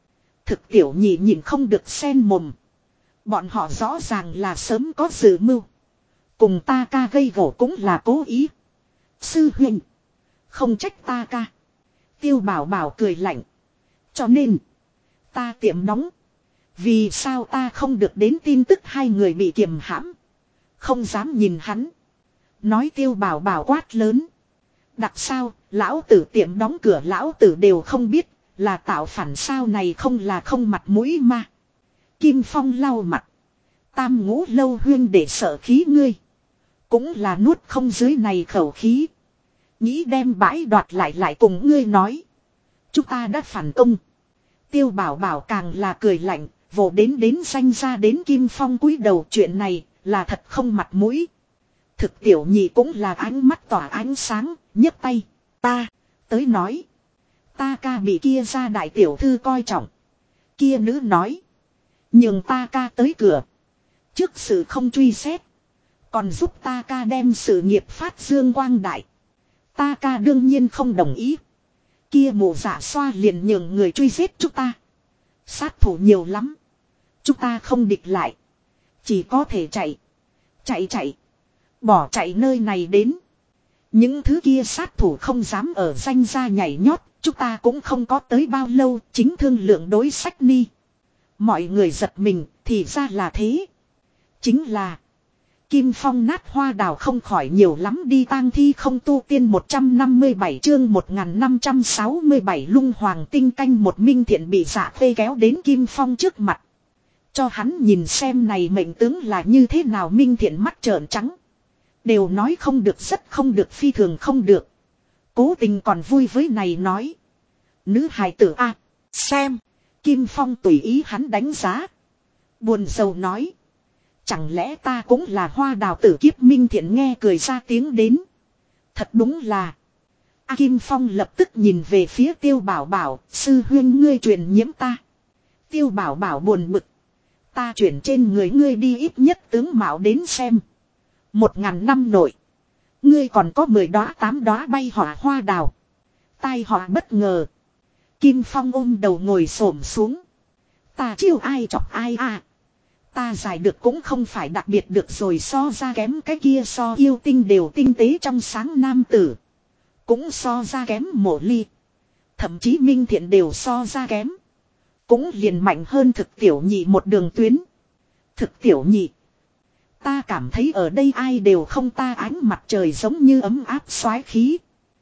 Speaker 1: Thực tiểu nhị nhìn không được xen mồm. Bọn họ rõ ràng là sớm có dự mưu. Cùng ta ca gây gổ cũng là cố ý. Sư huynh. Không trách ta ca. Tiêu bảo bảo cười lạnh. Cho nên. Ta tiệm đóng. Vì sao ta không được đến tin tức hai người bị kiềm hãm. Không dám nhìn hắn. Nói tiêu bảo bảo quát lớn. Đặc sao, lão tử tiệm đóng cửa lão tử đều không biết. Là tạo phản sao này không là không mặt mũi mà. Kim Phong lau mặt. Tam ngũ lâu huyên để sợ khí ngươi. Cũng là nuốt không dưới này khẩu khí. Nghĩ đem bãi đoạt lại cùng ngươi nói. Chúng ta đã phản công. Tiêu bảo bảo càng là cười lạnh. Vỗ đến danh ra đến Kim Phong cúi đầu chuyện này là thật không mặt mũi. Thực tiểu nhị cũng là ánh mắt tỏa ánh sáng, nhấc tay. Ta, tới nói. Ta ca bị kia ra đại tiểu thư coi trọng. Kia nữ nói. Nhường ta ca tới cửa. Trước sự không truy xét. Còn giúp ta ca đem sự nghiệp phát dương quang đại. Ta ca đương nhiên không đồng ý. Kia mụ dạ xoa liền nhường người truy giết chúng ta. Sát thủ nhiều lắm. Chúng ta không địch lại. Chỉ có thể chạy. Chạy. Bỏ chạy nơi này đến. Những thứ kia sát thủ không dám ở danh ra nhảy nhót. Chúng ta cũng không có tới bao lâu. Chính thương lượng đối sách ni. Mọi người giật mình. Thì ra là thế. Chính là. Kim Phong nát hoa đào không khỏi nhiều lắm đi tang thi không tu tiên 157 chương 1567 lung hoàng tinh canh một minh thiện bị dạ phê kéo đến Kim Phong trước mặt. Cho hắn nhìn xem này mệnh tướng là như thế nào minh thiện mắt trợn trắng. Đều nói không được rất không được phi thường không được. Cố tình còn vui với này nói. Nữ hài tử a xem. Kim Phong tùy ý hắn đánh giá. Buồn rầu nói. Chẳng lẽ ta cũng là hoa đào tử kiếp minh thiện nghe cười ra tiếng đến. Thật đúng là. Kim Phong lập tức nhìn về phía Tiêu Bảo Bảo. Sư huyên ngươi truyền nhiễm ta. Tiêu Bảo Bảo buồn bực. Ta chuyển trên người ngươi đi ít nhất tướng mạo đến xem. 1000 năm nội. Ngươi còn có 10 đóa 8 đóa bay hỏa hoa đào. Tai họa bất ngờ. Kim Phong ôm đầu ngồi xổm xuống. Ta chiêu ai chọc ai à. Ta giải được cũng không phải đặc biệt được rồi so ra kém cái kia so yêu tinh đều tinh tế trong sáng nam tử. Cũng so ra kém mộ ly. Thậm chí minh thiện đều so ra kém. Cũng liền mạnh hơn thực tiểu nhị một đường tuyến. Thực tiểu nhị. Ta cảm thấy ở đây ai đều không ta ánh mặt trời giống như ấm áp xoái khí.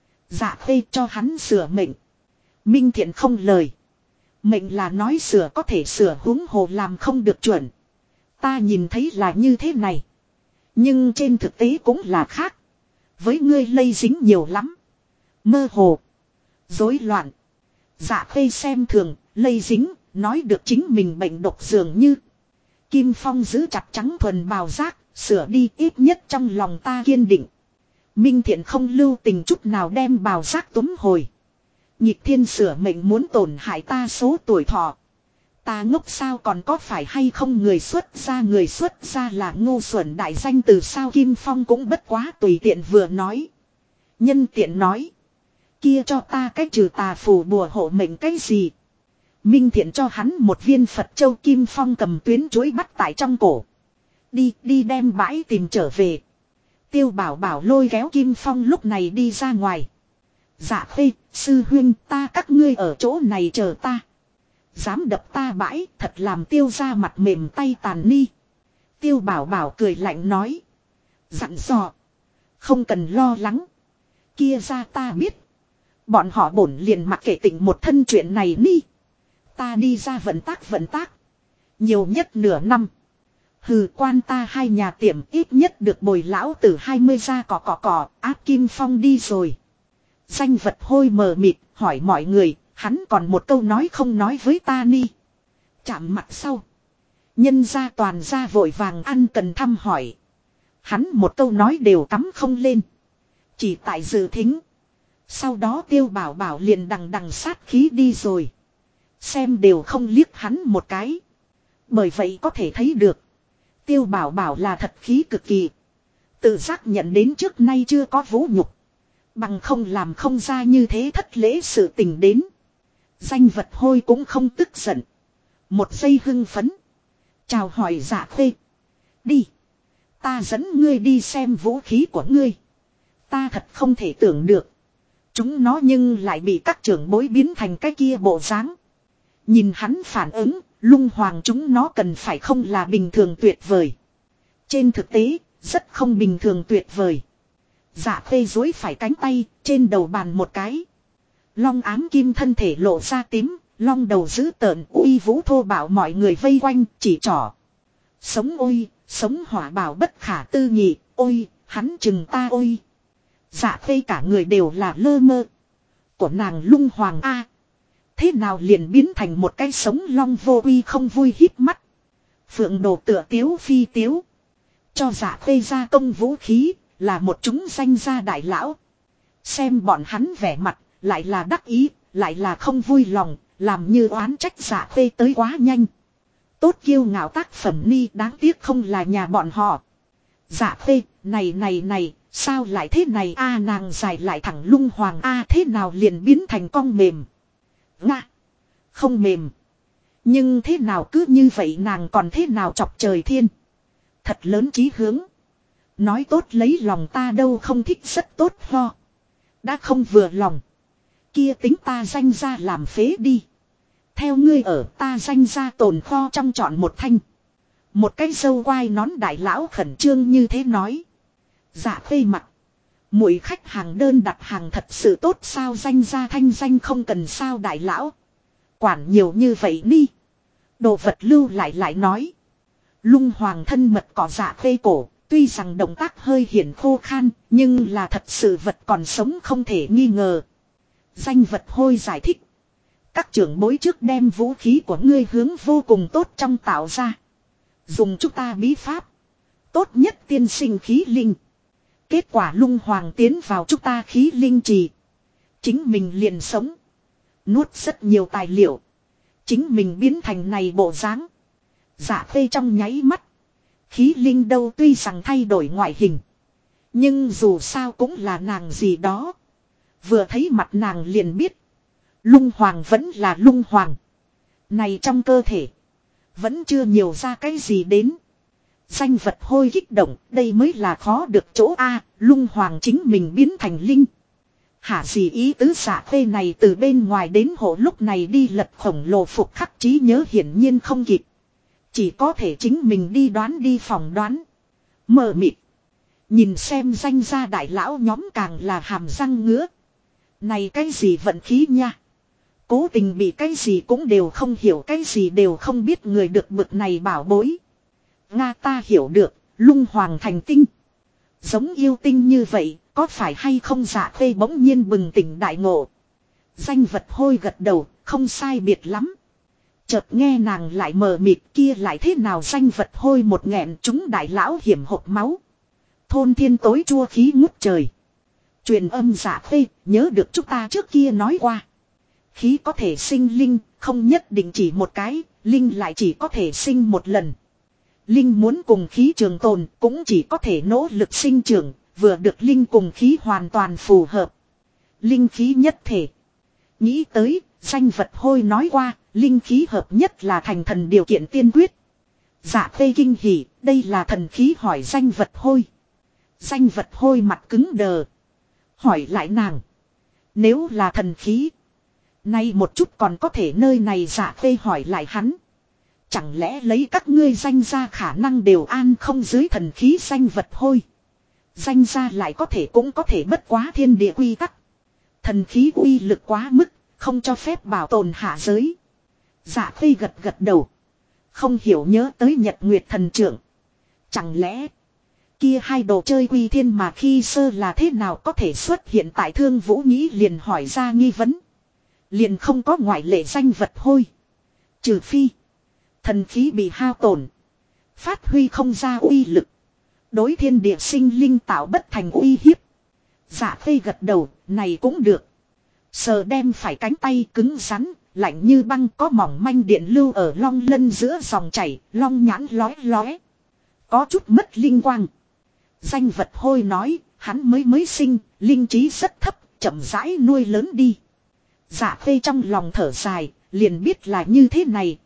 Speaker 1: Dạ phê cho hắn sửa mệnh. Minh thiện không lời. Mệnh là nói sửa có thể sửa huống hồ làm không được chuẩn. Ta nhìn thấy là như thế này. Nhưng trên thực tế cũng là khác. Với ngươi lây dính nhiều lắm. Mơ hồ. Rối loạn. Dạ phê xem thường, lây dính, nói được chính mình bệnh độc dường như. Kim Phong giữ chặt trắng thuần bào giác, sửa đi ít nhất trong lòng ta kiên định. Minh thiện không lưu tình chút nào đem bào giác túm hồi. Nhịp thiên sửa mệnh muốn tổn hại ta số tuổi thọ. Ta ngốc sao còn có phải hay không người xuất gia là ngu xuẩn đại danh từ sao Kim Phong cũng bất quá tùy tiện vừa nói. Nhân tiện nói. Kia cho ta cách trừ tà phù bùa hộ mệnh cái gì. Minh thiện cho hắn một viên Phật châu Kim Phong cầm tuyến chuối bắt tại trong cổ. Đi đem bãi tìm trở về. Tiêu Bảo Bảo lôi kéo Kim Phong lúc này đi ra ngoài. Dạ phê, sư huynh ta các ngươi ở chỗ này chờ ta. Dám đập ta bãi thật làm tiêu ra mặt mềm tay tàn ni. Tiêu Bảo Bảo cười lạnh nói. Dặn dò. Không cần lo lắng. Kia ra ta biết. Bọn họ bổn liền mặc kệ tỉnh một thân chuyện này ni. Ta đi ra vận tác. Nhiều nhất nửa năm. Hừ quan ta hai nhà tiệm ít nhất được bồi lão từ 20 ra cỏ áp Kim Phong đi rồi. Danh vật hôi mờ mịt hỏi mọi người. Hắn còn một câu nói không nói với ta ni. Chạm mặt sau. Nhân gia toàn gia vội vàng ăn cần thăm hỏi. Hắn một câu nói đều cắm không lên. Chỉ tại dự thính. Sau đó Tiêu Bảo Bảo liền đằng sát khí đi rồi. Xem đều không liếc hắn một cái. Bởi vậy có thể thấy được. Tiêu Bảo Bảo là thật khí cực kỳ. Tự giác nhận đến trước nay chưa có vũ nhục. Bằng không làm không ra như thế thất lễ sự tình đến. Danh vật hôi cũng không tức giận. Một giây hưng phấn. Chào hỏi Dạ Khê. Đi. Ta dẫn ngươi đi xem vũ khí của ngươi. Ta thật không thể tưởng được. Chúng nó nhưng lại bị các trưởng bối biến thành cái kia bộ dáng. Nhìn hắn phản ứng, lung hoàng chúng nó cần phải không là bình thường tuyệt vời. Trên thực tế, rất không bình thường tuyệt vời. Dạ Khê duỗi phải cánh tay, trên đầu bàn một cái. Long ám kim thân thể lộ ra tím, long đầu dữ tợn uy vũ thô bạo mọi người vây quanh, chỉ trỏ. Sống ôi, sống hỏa bảo bất khả tư nghị, ôi, hắn chừng ta ôi. Dạ Khê cả người đều là lơ mơ. Của nàng lung hoàng a, thế nào liền biến thành một cái sống long vô uy không vui híp mắt. Phượng đồ tựa tiếu phi tiếu. Cho Dạ Khê ra công vũ khí, là một chúng danh gia đại lão. Xem bọn hắn vẻ mặt, lại là đắc ý, lại là không vui lòng, làm như oán trách Dạ Khê tới quá nhanh. Tốt kiêu ngạo tác phẩm ni, đáng tiếc không là nhà bọn họ. Dạ Khê, này, sao lại thế này a, nàng dài lại thẳng lung hoàng a, thế nào liền biến thành con mềm. Nga, không mềm. Nhưng thế nào cứ như vậy nàng còn thế nào chọc trời thiên. Thật lớn chí hướng. Nói tốt lấy lòng ta đâu không thích rất tốt ho. Đã không vừa lòng. Kia tính ta danh ra làm phế đi. Theo ngươi ở ta danh ra tồn kho trong chọn một thanh. Một cái dâu quai nón đại lão khẩn trương như thế nói. Dạ Khê mặt. Mỗi khách hàng đơn đặt hàng thật sự tốt sao, danh ra thanh danh không cần sao đại lão. Quản nhiều như vậy đi. Đồ vật lưu lại nói. Lung hoàng thân mật cỏ Dạ Khê cổ. Tuy rằng động tác hơi hiển khô khan, nhưng là thật sự vật còn sống không thể nghi ngờ. Danh vật hôi giải thích. Các trưởng bối trước đem vũ khí của ngươi hướng vô cùng tốt trong tạo ra. Dùng chúng ta bí pháp. Tốt nhất tiên sinh khí linh. Kết quả lung hoàng tiến vào chúng ta khí linh trì. Chính mình liền sống. Nuốt rất nhiều tài liệu. Chính mình biến thành này bộ dáng. Dạ Khê trong nháy mắt. Khí linh đâu tuy rằng thay đổi ngoại hình. Nhưng dù sao cũng là nàng gì đó. Vừa thấy mặt nàng liền biết. Lung hoàng vẫn là lung hoàng. Này trong cơ thể. Vẫn chưa nhiều ra cái gì đến. Danh vật hôi kích động. Đây mới là khó được chỗ A. Lung hoàng chính mình biến thành linh. Hả gì ý tứ Dạ Khê này từ bên ngoài đến hộ lúc này đi lật khổng lồ phục khắc trí nhớ hiển nhiên không kịp. Chỉ có thể chính mình đi đoán đi phỏng đoán. Mờ mịt. Nhìn xem danh gia đại lão nhóm càng là hàm răng ngứa. Này cái gì vận khí nha. Cố tình bị cái gì cũng đều không hiểu, cái gì đều không biết người được bực này bảo bối. Nga ta hiểu được, lung hoàng thành tinh. Giống yêu tinh như vậy, có phải hay không Dạ Khê bỗng nhiên bừng tỉnh đại ngộ. Danh vật hôi gật đầu, không sai biệt lắm. Chợt nghe nàng lại mờ mịt kia lại thế nào, danh vật hôi một nghẹn chúng đại lão hiểm hộp máu. Thôn thiên tối chua khí ngút trời. Truyền âm Dạ Khê, nhớ được chúng ta trước kia nói qua. Khí có thể sinh linh, không nhất định chỉ một cái, linh lại chỉ có thể sinh một lần. Linh muốn cùng khí trường tồn cũng chỉ có thể nỗ lực sinh trưởng, vừa được linh cùng khí hoàn toàn phù hợp. Linh khí nhất thể. Nghĩ tới, danh vật hôi nói qua, linh khí hợp nhất là thành thần điều kiện tiên quyết. Dạ Khê kinh hỉ, đây là thần khí hỏi danh vật hôi. Danh vật hôi mặt cứng đờ. Hỏi lại nàng. Nếu là thần khí. Nay một chút còn có thể nơi này Dạ Khê hỏi lại hắn. Chẳng lẽ lấy các ngươi danh ra khả năng đều an không dưới thần khí danh vật hôi. Danh ra lại có thể cũng có thể bất quá thiên địa quy tắc. Thần khí uy lực quá mức, không cho phép bảo tồn hạ giới. Dạ Khê gật đầu. Không hiểu nhớ tới Nhật Nguyệt thần trưởng. Chẳng lẽ kia hai đồ chơi quy thiên mà khi sơ là thế nào có thể xuất hiện tại Thương Vũ Nhĩ liền hỏi ra nghi vấn. Liền không có ngoại lệ danh vật hôi. Trừ phi thần khí bị hao tổn, phát huy không ra uy lực, đối thiên địa sinh linh tạo bất thành uy hiếp. Dạ Khê gật đầu, này cũng được. Sờ đem phải cánh tay cứng rắn, lạnh như băng, có mỏng manh điện lưu ở long lân giữa dòng chảy, long nhãn lóe lóe. Có chút mất linh quang. Danh vật hôi nói, hắn mới sinh, linh trí rất thấp, chậm rãi nuôi lớn đi. Dạ Khê trong lòng thở dài, liền biết là như thế này,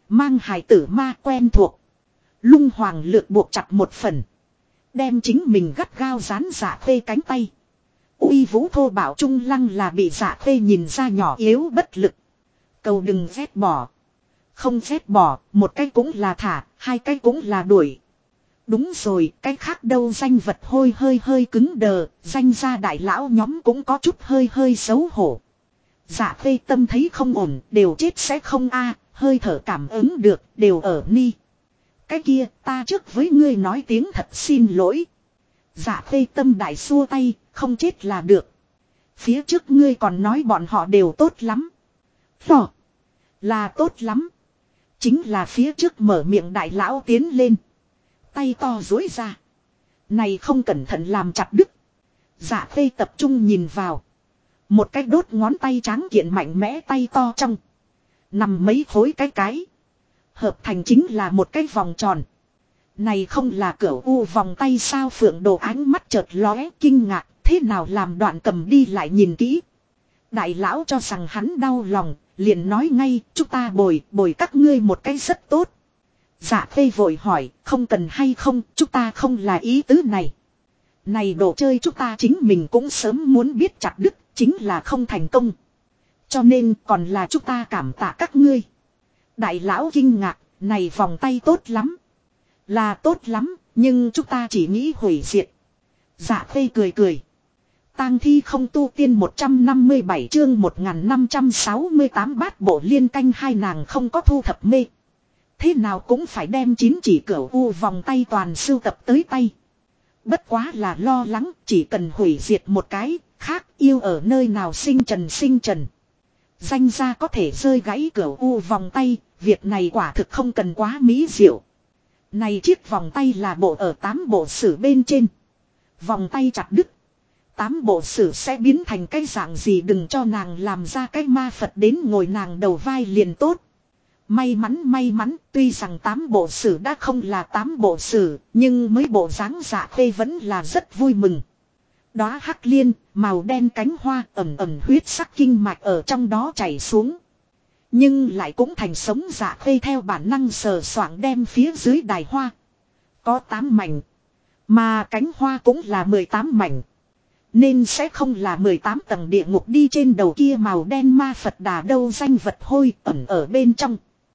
Speaker 1: Mang hài tử ma quen thuộc. Lung hoàng lược buộc chặt một phần. Đem chính mình gắt gao dán Dạ Khê cánh tay. Uy vũ thô bảo trung lăng là bị Dạ Khê nhìn ra nhỏ yếu bất lực. Cầu đừng ghét bỏ. Không ghét bỏ, một cái cũng là thả, hai cái cũng là đuổi. Đúng rồi, cái khác đâu danh vật hôi hơi cứng đờ, danh gia đại lão nhóm cũng có chút hơi xấu hổ. Dạ Khê tâm thấy không ổn, đều chết sẽ không a, hơi thở cảm ứng được, đều ở ni. Cái kia, ta trước với ngươi nói tiếng thật xin lỗi. Dạ Khê tâm đại xua tay, không chết là được. Phía trước ngươi còn nói bọn họ đều tốt lắm. Phò, là tốt lắm. Chính là phía trước mở miệng đại lão tiến lên. Tay to dối ra. Này không cẩn thận làm chặt đứt. Dạ Khê tập trung nhìn vào. Một cái đốt ngón tay tráng kiện mạnh mẽ tay to trong. Nằm mấy khối cái. Hợp thành chính là một cái vòng tròn. Này không là cửu u vòng tay sao? Phượng Đồ ánh mắt chợt lóe kinh ngạc. Thế nào làm Đoạn Cầm đi lại nhìn kỹ. Đại lão cho rằng hắn đau lòng. Liền nói ngay, chúng ta bồi các ngươi một cái rất tốt. Dạ Khê vội hỏi, không cần hay không, chúng ta không là ý tứ này. Này đồ chơi chúng ta chính mình cũng sớm muốn biết chặt đứt, chính là không thành công. Cho nên còn là chúng ta cảm tạ các ngươi. Đại lão kinh ngạc, này vòng tay tốt lắm. Là tốt lắm, nhưng chúng ta chỉ nghĩ hủy diệt. Dạ Khê cười. Tang thi không tu tiên 157 chương 1568 bát bộ liên canh hai nàng không có thu thập mê. Thế nào cũng phải đem 9 chỉ cửu u vòng tay toàn sưu tập tới tay. Bất quá là lo lắng chỉ cần hủy diệt một cái, khác yêu ở nơi nào sinh trần. Danh ra có thể rơi gãy cửu u vòng tay, việc này quả thực không cần quá mỹ diệu. Này chiếc vòng tay là bộ ở 8 bộ sử bên trên. Vòng tay chặt đứt. 8 bộ sử sẽ biến thành cái dạng gì, đừng cho nàng làm ra cái ma Phật đến ngồi nàng đầu vai liền tốt. May mắn, tuy rằng 8 bộ sử đã không là 8 bộ sử, nhưng mấy bộ dáng Dạ Khê vẫn là rất vui mừng. Đóa hắc liên, màu đen cánh hoa, ẩm huyết sắc kinh mạch ở trong đó chảy xuống. Nhưng lại cũng thành sống. Dạ Khê theo bản năng sờ soạng đem phía dưới đài hoa. Có 8 mảnh. Mà cánh hoa cũng là 18 mảnh. Nên sẽ không là 18 tầng địa ngục đi trên đầu kia màu đen ma Phật Đà đâu, danh vật hôi ẩn ở bên trong.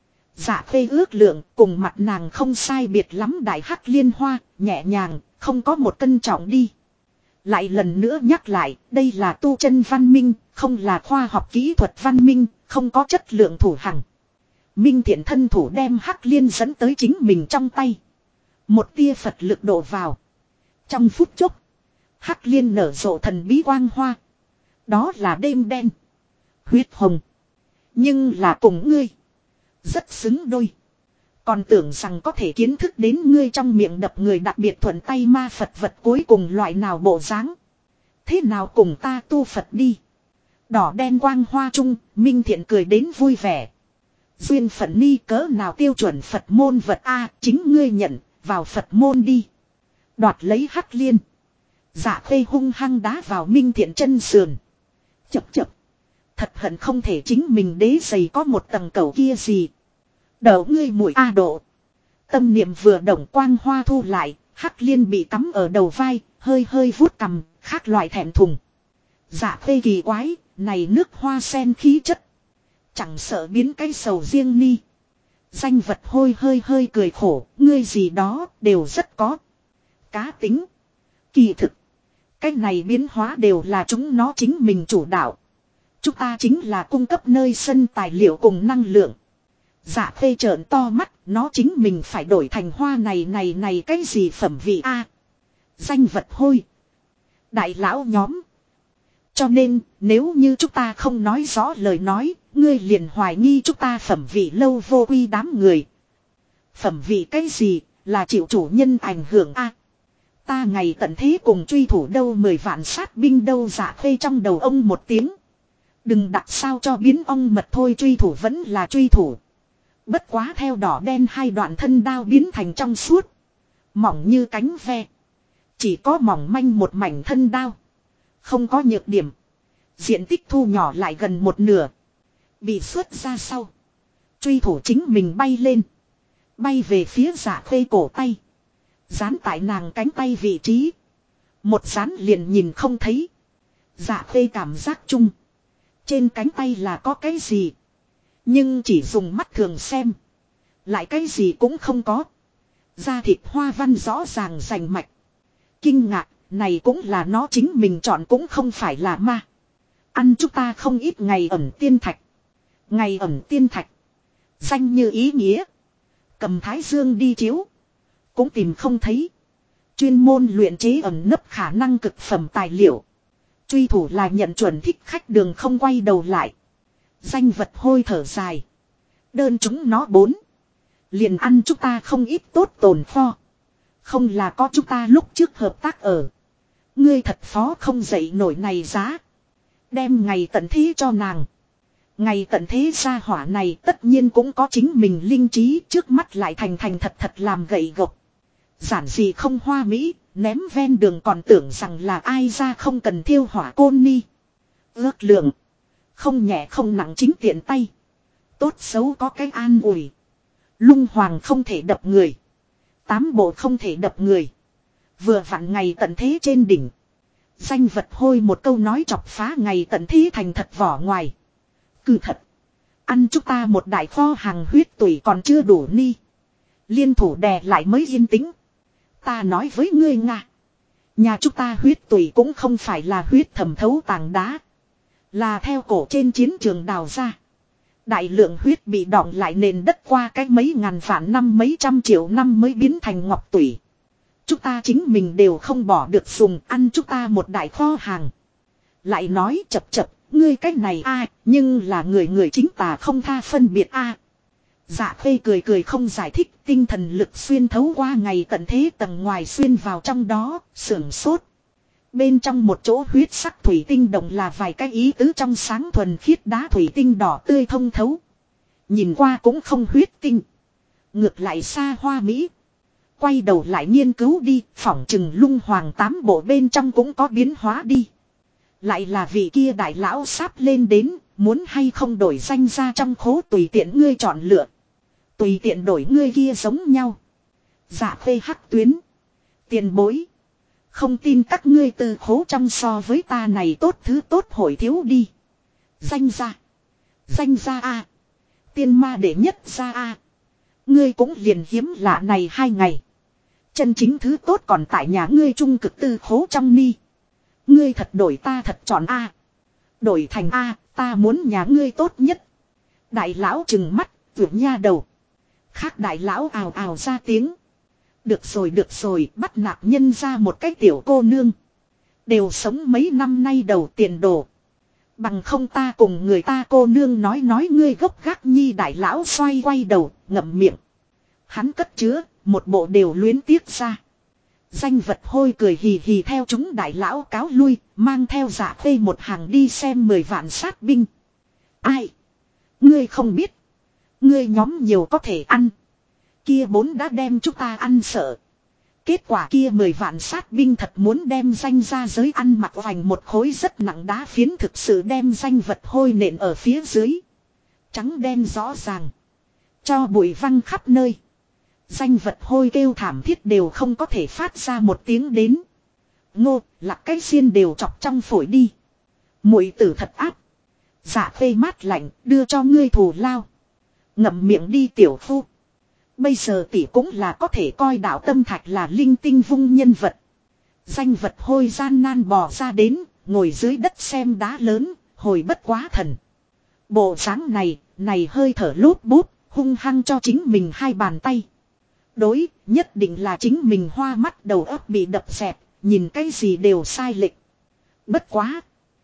Speaker 1: Dạ Khê ước lượng cùng mặt nàng không sai biệt lắm đại hắc liên hoa, nhẹ nhàng, không có một cân trọng đi. Lại lần nữa nhắc lại, đây là tu chân văn minh, không là khoa học kỹ thuật văn minh, không có chất lượng thủ hằng. Minh Thiện thân thủ đem hắc liên dẫn tới chính mình trong tay. Một tia Phật lực đổ vào. Trong phút chốc, hắc liên nở rộ thần bí quang hoa. Đó là đêm đen, huyết hồng. Nhưng là cùng ngươi rất xứng đôi. Còn tưởng rằng có thể kiến thức đến ngươi trong miệng đập người đặc biệt thuận tay ma Phật vật cuối cùng loại nào bộ dáng. Thế nào cùng ta tu Phật đi. Đỏ đen quang hoa trung, Minh Thiện cười đến vui vẻ. Duyên phận ni cỡ nào tiêu chuẩn Phật môn vật a, chính ngươi nhận, vào Phật môn đi. Đoạt lấy hắc liên. Dạ Khê hung hăng đá vào Minh Thiện chân sườn. Chập. Thật hận không thể chính mình đế giày có một tầng cầu kia gì. Đỡ ngươi mũi a độ. Tâm niệm vừa động, quang hoa thu lại, hắc liên bị cắm ở đầu vai, hơi vuốt cầm, khác loại thẹn thùng. Dạ Khê kỳ quái, này nước hoa sen khí chất. Chẳng sợ biến cái sầu riêng ni. Danh vật hôi hơi cười khổ, ngươi gì đó đều rất có cá tính. Kỳ thực, cái này biến hóa đều là chúng nó chính mình chủ đạo. Chúng ta chính là cung cấp nơi sân tài liệu cùng năng lượng. Dạ Khê trợn to mắt, nó chính mình phải đổi thành hoa này cái gì phẩm vị a? Danh vật hôi. Đại lão nhóm. Cho nên, nếu như chúng ta không nói rõ lời nói, ngươi liền hoài nghi chúng ta phẩm vị lâu vô quy đám người. Phẩm vị cái gì, là chịu chủ nhân ảnh hưởng a? Ta ngày tận thế cùng truy thủ đâu 10 vạn sát binh đâu. Dạ Khê trong đầu ông một tiếng. Đừng đặt sao cho biến ong mật thôi, truy thủ vẫn là truy thủ. Bất quá theo đỏ đen hai đoạn thân đao biến thành trong suốt. Mỏng như cánh ve. Chỉ có mỏng manh một mảnh thân đao. Không có nhược điểm. Diện tích thu nhỏ lại gần một nửa. Bị xuất ra sau. Truy thủ chính mình bay lên. Bay về phía Dạ Khê cổ tay. Dán tại nàng cánh tay vị trí. Một dán liền nhìn không thấy. Dạ Khê cảm giác chung. Trên cánh tay là có cái gì. Nhưng chỉ dùng mắt thường xem. Lại cái gì cũng không có. Da thịt hoa văn rõ ràng rành mạch. Kinh ngạc, này cũng là nó chính mình chọn cũng không phải là ma. Ăn chúng ta không ít ngày ẩn tiên thạch. Ngày ẩn tiên thạch. Danh như ý nghĩa. Cầm thái dương đi chiếu. Cũng tìm không thấy. Chuyên môn luyện chế ẩn nấp khả năng cực phẩm tài liệu. Truy thủ là nhận chuẩn thích khách đường không quay đầu lại. Danh vật hôi thở dài. Đơn chúng nó 4. Liền ăn chúng ta không ít tốt tồn kho. Không là có chúng ta lúc trước hợp tác ở. Ngươi thật phó không dậy nổi này giá. Đem ngày tận thế cho nàng. Ngày tận thế gia hỏa này tất nhiên cũng có chính mình linh trí, trước mắt lại thành thật thật làm gậy gộc. Giản dị không hoa mỹ, ném ven đường còn tưởng rằng là ai ra không cần thiêu hỏa côn ni. Ước lượng. Không nhẹ không nặng chính tiện tay. Tốt xấu có cái an ủi. Lung hoàng không thể đập người. 8 bộ không thể đập người. Vừa vặn ngày tận thế trên đỉnh. Danh vật hôi một câu nói chọc phá ngày tận thế thành thật vỏ ngoài. Cứ thật. Ăn chúng ta một đại kho hàng huyết tủy còn chưa đủ ni. Liên thủ đè lại mới yên tĩnh. Ta nói với ngươi Nga. Nhà chúng ta huyết tủy cũng không phải là huyết thẩm thấu tảng đá. Là theo cổ trên chiến trường đào ra. Đại lượng huyết bị đọng lại nền đất qua cách mấy ngàn vạn năm mấy trăm triệu năm mới biến thành ngọc tủy. Chúng ta chính mình đều không bỏ được dùng, ăn chúng ta một đại kho hàng. Lại nói chập chập, ngươi cách này a, nhưng là người chính tà không tha phân biệt a. Dạ Khê cười không giải thích, tinh thần lực xuyên thấu qua ngày tận thế tầng ngoài xuyên vào trong đó, sưởng sốt. Bên trong một chỗ huyết sắc thủy tinh đồng là vài cái ý tứ trong sáng thuần khiết đá thủy tinh đỏ tươi thông thấu. Nhìn qua cũng không huyết tinh. Ngược lại xa hoa mỹ. Quay đầu lại nghiên cứu đi, phỏng chừng lung hoàng 8 bộ bên trong cũng có biến hóa đi. Lại là vị kia đại lão sắp lên đến, muốn hay không đổi danh ra trong khố tùy tiện ngươi chọn lựa. Tùy tiện đổi ngươi kia giống nhau. Dạ Khê hắc tuyến. Tiền bối. Không tin các ngươi từ khố trong so với ta này tốt thứ tốt hội thiếu đi. Danh ra. Danh ra a. Tiên ma đệ nhất ra a. Ngươi cũng liền hiếm lạ này 2 ngày. Chân chính thứ tốt còn tại nhà ngươi trung cực tư khố trong ni. Ngươi thật đổi ta thật chọn a. Đổi thành a, ta muốn nhà ngươi tốt nhất. Đại lão trừng mắt, vượt nha đầu. Khác đại lão ào ào ra tiếng. Được rồi, bắt nạt nhân ra một cái tiểu cô nương. Đều sống mấy năm nay đầu tiền đồ. Bằng không ta cùng người ta cô nương nói ngươi gốc gác nhi đại lão xoay quay đầu, ngậm miệng. Hắn cất chứa, một bộ đều luyến tiếc ra. Danh vật hôi cười hì hì theo chúng đại lão cáo lui, mang theo Dạ Khê một hàng đi xem 10 vạn sát binh. Ai? Ngươi không biết. Ngươi nhóm nhiều có thể ăn. Kia 4 đã đem chúng ta ăn sợ. Kết quả kia 10 vạn sát binh thật muốn đem danh ra giới ăn mặc vành một khối rất nặng đá phiến thực sự đem danh vật hôi nện ở phía dưới. Trắng đen rõ ràng. Cho bụi văng khắp nơi. Danh vật hôi kêu thảm thiết đều không có thể phát ra một tiếng đến. Ngô, lạc cái xiên đều chọc trong phổi đi. Muội tử thật áp. Dạ Khê mát lạnh, đưa cho ngươi thù lao. Ngậm miệng đi tiểu phu. Bây giờ tỷ cũng là có thể coi đạo tâm thạch là linh tinh vung nhân vật. Danh vật hôi gian nan bò ra đến, ngồi dưới đất xem đá lớn, hồi bất quá thần. Bộ dáng này hơi thở lốp bút, hung hăng cho chính mình 2 bàn tay. Đối, nhất định là chính mình hoa mắt đầu óc bị đập xẹp, nhìn cái gì đều sai lệch. Bất quá.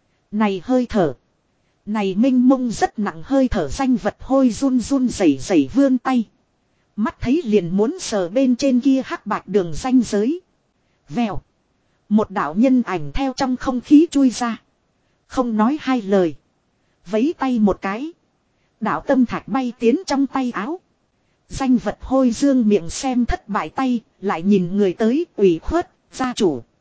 Speaker 1: Này hơi thở. Này minh mông rất nặng hơi thở danh vật hôi run rẩy vươn tay. Mắt thấy liền muốn sờ bên trên kia hắc bạch đường ranh giới. Vèo. Một đạo nhân ảnh theo trong không khí chui ra. Không nói 2 lời. Vấy tay một cái. Đạo tâm thạch bay tiến trong tay áo. Danh vật hôi dương miệng xem thất bại tay. Lại nhìn người tới ủy khuất, gia chủ.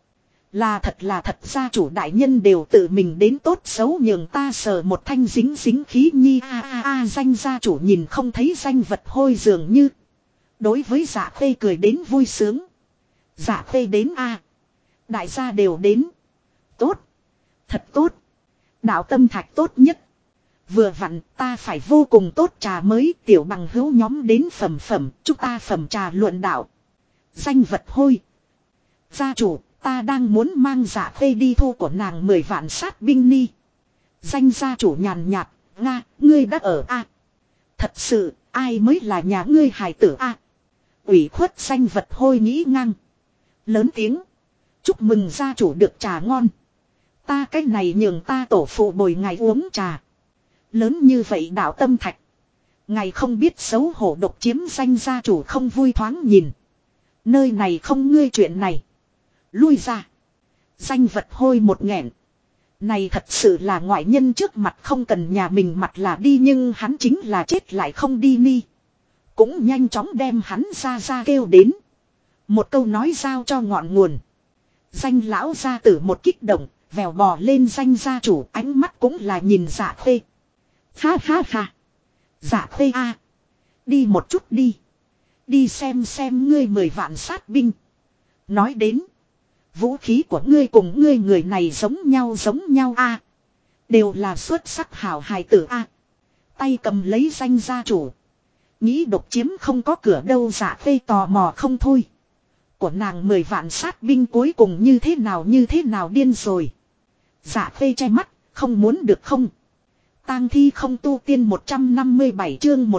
Speaker 1: Là thật gia chủ đại nhân đều tự mình đến tốt xấu nhường ta sờ một thanh dính dính khí nhi danh gia chủ nhìn không thấy danh vật hôi dường như. Đối với Dạ Khê cười đến vui sướng. Dạ Khê đến đại gia đều đến. Tốt. Thật tốt. Đạo tâm thạch tốt nhất. Vừa vặn ta phải vô cùng tốt trà mới tiểu bằng hữu nhóm đến phẩm chúng ta phẩm trà luận đạo. Danh vật hôi. Gia chủ ta đang muốn mang Dạ Khê đi thu của nàng 10 vạn sát binh ni. Danh gia chủ nhàn nhạt. Nga ngươi đã ở Thật sự ai mới là nhà ngươi hài tử Ủy khuất danh vật hôi nghĩ ngang. Lớn tiếng. Chúc mừng gia chủ được trà ngon. Ta cái này nhường ta tổ phụ bồi ngày uống trà. Lớn như vậy đạo tâm thạch. Ngài không biết xấu hổ độc chiếm danh gia chủ không vui thoáng nhìn. Nơi này không ngươi chuyện này. Lui ra. Danh vật hôi một nghẹn. Này thật sự là ngoại nhân trước mặt không cần nhà mình mặt là đi nhưng hắn chính là chết lại không đi ni. Cũng nhanh chóng đem hắn ra kêu đến. Một câu nói giao cho ngọn nguồn. Danh lão gia tử một kích động, vèo bò lên danh gia chủ ánh mắt cũng là nhìn Dạ Khê. Ha ha ha. Dạ Khê đi một chút đi. Đi xem ngươi 10 vạn sát binh. Nói đến. Vũ khí của ngươi cùng ngươi người này giống nhau Đều là xuất sắc hảo hài tử Tay cầm lấy danh gia chủ. Nghĩ độc chiếm không có cửa đâu Dạ Khê tò mò không thôi. Của nàng 10 vạn sát binh cuối cùng như thế nào điên rồi. Dạ Khê che mắt, không muốn được không. Tang thi không tu tiên 157 chương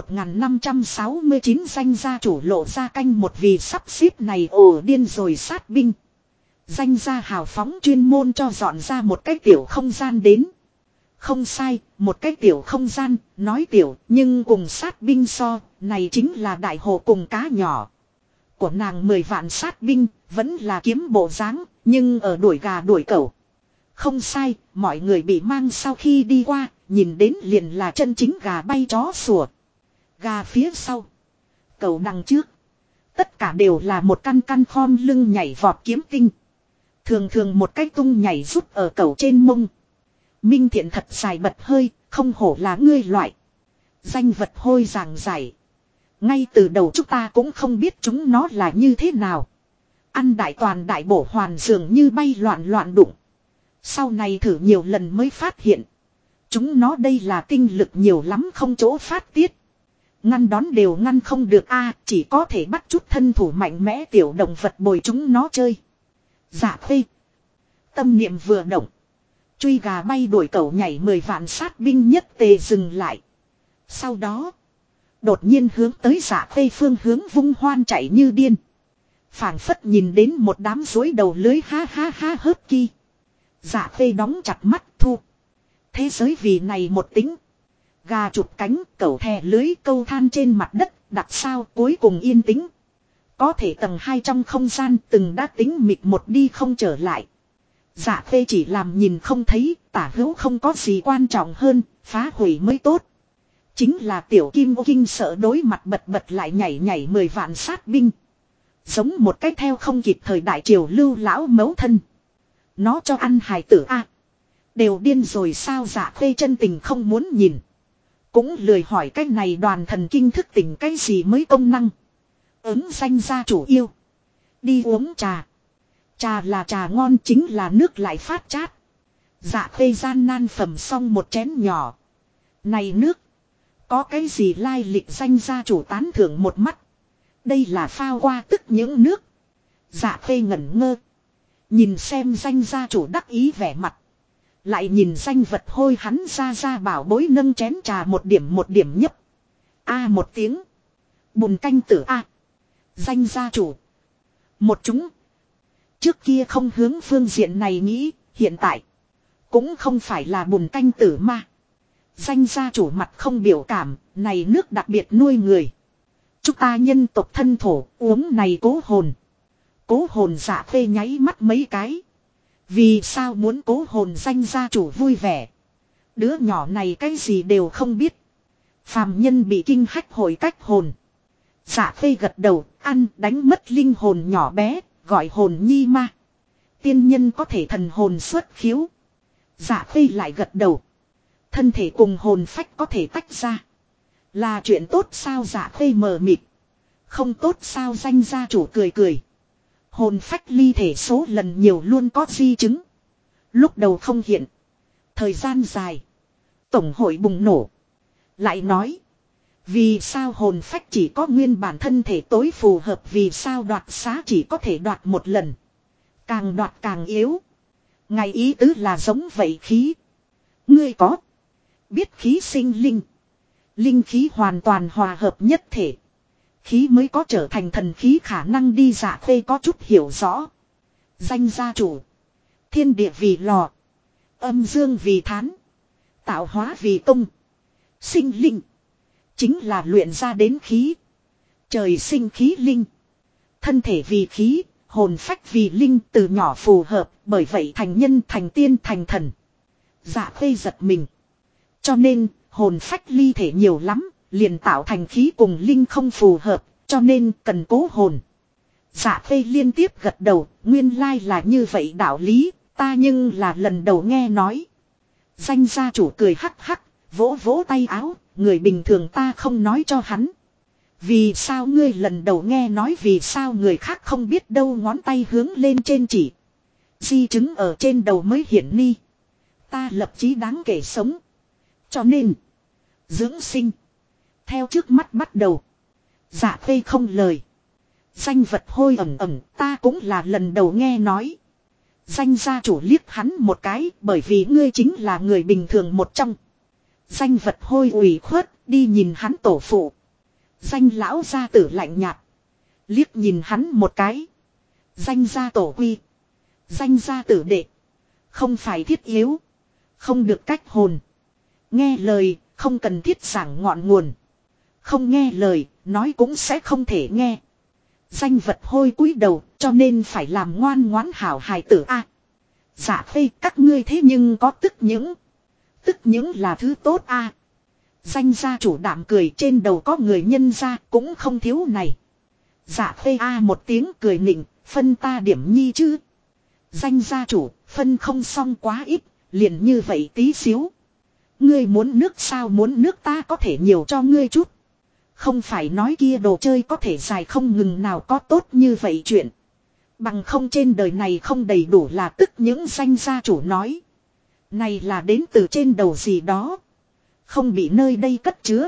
Speaker 1: 1569 danh gia chủ lộ ra canh một vì sắp xếp này ồ điên rồi sát binh. Danh gia hào phóng chuyên môn cho dọn ra một cái tiểu không gian đến. Không sai, một cái tiểu không gian, nói tiểu, nhưng cùng sát binh so, này chính là đại hồ cùng cá nhỏ. Của nàng 10 vạn sát binh, vẫn là kiếm bộ dáng, nhưng ở đuổi gà đuổi cẩu. Không sai, mọi người bị mang sau khi đi qua, nhìn đến liền là chân chính gà bay chó sủa. Gà phía sau, cẩu đằng trước. Tất cả đều là một căn khom lưng nhảy vọt kiếm tinh. Thường một cái tung nhảy rút ở cẩu trên mông. Minh Thiện thật dài bật hơi, không hổ là ngươi loại. Danh vật hôi giảng giải. Ngay từ đầu chúng ta cũng không biết chúng nó là như thế nào. Ăn đại toàn đại bổ hoàn dường như bay loạn đụng. Sau này thử nhiều lần mới phát hiện. Chúng nó đây là tinh lực nhiều lắm không chỗ phát tiết. Ngăn đón đều ngăn không được chỉ có thể bắt chút thân thủ mạnh mẽ tiểu động vật bồi chúng nó chơi. Dạ Khê. Tâm niệm vừa động. Truy gà bay đuổi cẩu nhảy 10 vạn sát binh nhất tề dừng lại. Sau đó. Đột nhiên hướng tới Dạ Khê phương hướng vung hoan chạy như điên. Phảng phất nhìn đến một đám rối đầu lưới ha hớt ki. Dạ Khê đóng chặt mắt thu. Thế giới vì này một tính. Gà chụp cánh cẩu thè lưới câu than trên mặt đất đặt sao cuối cùng yên tĩnh. Có thể tầng 2 trong không gian từng đã tính mịt một đi không trở lại. Dạ Khê chỉ làm nhìn không thấy, tả hữu không có gì quan trọng hơn, phá hủy mới tốt. Chính là tiểu kim ô kinh sợ đối mặt bật lại nhảy 10 vạn sát binh. Giống một cách theo không kịp thời đại triều lưu lão mấu thân. Nó cho ăn hài tử đều điên rồi sao Dạ Khê chân tình không muốn nhìn. Cũng lười hỏi cái này đoàn thần kinh thức tỉnh cái gì mới công năng. Ứng danh gia chủ yêu. Đi uống trà. Trà là trà ngon chính là nước lại phát chát. Dạ Khê gian nan phẩm xong một chén nhỏ. Này nước. Có cái gì lai lịch danh gia chủ tán thưởng một mắt. Đây là phao qua tức những nước. Dạ Khê ngẩn ngơ. Nhìn xem danh gia chủ đắc ý vẻ mặt. Lại nhìn danh vật hôi hắn ra bảo bối nâng chén trà một điểm nhấp. Một tiếng. Bùn canh tử Danh gia chủ. Một chúng. Trước kia không hướng phương diện này nghĩ, hiện tại. Cũng không phải là bùn canh tử mà. Danh gia chủ mặt không biểu cảm, này nước đặc biệt nuôi người. Chúng ta nhân tộc thân thổ, uống này cố hồn. Cố hồn Dạ Khê nháy mắt mấy cái. Vì sao muốn cố hồn danh gia chủ vui vẻ. Đứa nhỏ này cái gì đều không biết. Phàm nhân bị kinh hách hồi cách hồn. Dạ Khê gật đầu, ăn đánh mất linh hồn nhỏ bé, gọi hồn nhi ma. Tiên nhân có thể thần hồn xuất khiếu. Dạ Khê lại gật đầu. Thân thể cùng hồn phách có thể tách ra. Là chuyện tốt sao? Dạ Khê mờ mịt. Không tốt sao? Danh gia chủ cười cười. Hồn phách ly thể số lần nhiều luôn có di chứng. Lúc đầu không hiện. Thời gian dài. Tổng hội bùng nổ. Lại nói. Vì sao hồn phách chỉ có nguyên bản thân thể tối phù hợp? Vì sao đoạt xá chỉ có thể đoạt một lần? Càng đoạt càng yếu. Ngài ý tứ là giống vậy khí. Ngươi có biết khí sinh linh. Linh khí hoàn toàn hòa hợp nhất thể. Khí mới có trở thành thần khí khả năng đi. Dạ Khê có chút hiểu rõ. Danh gia chủ. Thiên địa vì lò. Âm dương vì thán. Tạo hóa vì công. Sinh linh. Chính là luyện ra đến khí. Trời sinh khí linh. Thân thể vì khí. Hồn phách vì linh, từ nhỏ phù hợp. Bởi vậy thành nhân, thành tiên, thành thần. Dạ Khê giật mình. Cho nên hồn phách ly thể nhiều lắm. Liền tạo thành khí cùng linh không phù hợp. Cho nên cần cố hồn. Dạ Khê liên tiếp gật đầu. Nguyên lai là như vậy đạo lý. Ta nhưng là lần đầu nghe nói. Danh gia chủ cười hắc hắc. Vỗ vỗ tay áo. Người bình thường ta không nói cho hắn. Vì sao ngươi lần đầu nghe nói? Vì sao người khác không biết đâu? Ngón tay hướng lên trên chỉ. Di chứng ở trên đầu mới hiển ni. Ta lập chí đáng kể sống. Cho nên. Dưỡng sinh. Theo trước mắt bắt đầu. Dạ Khê không lời. Danh vật hôi ẩm ẩm. Ta cũng là lần đầu nghe nói. Danh gia chủ liếc hắn một cái. Bởi vì ngươi chính là người bình thường một trong. Danh vật hôi ủy khuất. Đi nhìn hắn tổ phụ. Danh lão gia tử lạnh nhạt. Liếc nhìn hắn một cái. Danh gia tổ quy. Danh gia tử đệ. Không phải thiết yếu. Không được cách hồn. Nghe lời. Không cần thiết giảng ngọn nguồn. Không nghe lời. Nói cũng sẽ không thể nghe. Danh vật hôi cúi đầu. Cho nên phải làm ngoan ngoãn hảo hài tử a. Dạ Khê các ngươi thế nhưng có tức những. Tức những là thứ tốt a. Danh gia chủ đạm cười. Trên đầu có người nhân ra cũng không thiếu này. Dạ Khê a một tiếng cười nịnh. Phân ta điểm nhi chứ. Danh gia chủ phân không xong quá ít. Liền như vậy tí xíu. Ngươi muốn nước sao? Muốn nước ta có thể nhiều cho ngươi chút. Không phải nói kia đồ chơi có thể dài không ngừng nào có tốt như vậy chuyện. Bằng không trên đời này không đầy đủ là tức những. Danh gia chủ nói. Này là đến từ trên đầu gì đó. Không bị nơi đây cất chứa.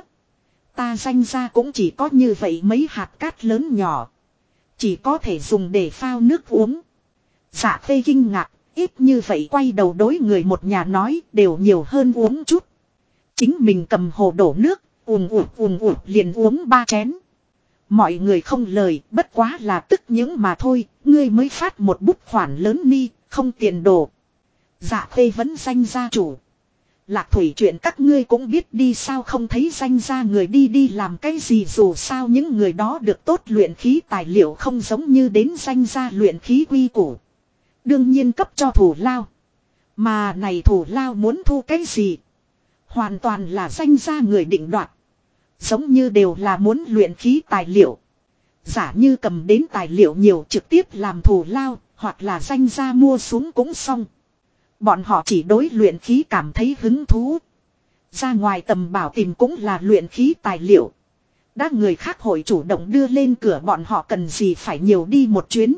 Speaker 1: Ta danh gia cũng chỉ có như vậy mấy hạt cát lớn nhỏ. Chỉ có thể dùng để phao nước uống. Dạ Khê kinh ngạc. Ít như vậy quay đầu đối người một nhà nói đều nhiều hơn uống chút. Chính mình cầm hồ đổ nước. Ùm liền uống 3 chén. Mọi người không lời. Bất quá là tức những mà thôi. Ngươi mới phát một bút khoản lớn ni. Không tiền đồ. Dạ Khê vẫn danh gia chủ. Lạc thủy chuyện các ngươi cũng biết đi sao? Không thấy danh gia người đi làm cái gì? Dù sao những người đó được tốt luyện khí tài liệu không giống như đến danh gia luyện khí quy củ. Đương nhiên cấp cho thủ lao. Mà này thủ lao muốn thu cái gì? Hoàn toàn là danh gia người định đoạt. Giống như đều là muốn luyện khí tài liệu. Giả như cầm đến tài liệu nhiều trực tiếp làm thủ lao. Hoặc là danh gia mua xuống cũng xong. Bọn họ chỉ đối luyện khí cảm thấy hứng thú. Ra ngoài tầm bảo tìm cũng là luyện khí tài liệu. Đã người khác hội chủ động đưa lên cửa, bọn họ cần gì phải nhiều đi một chuyến.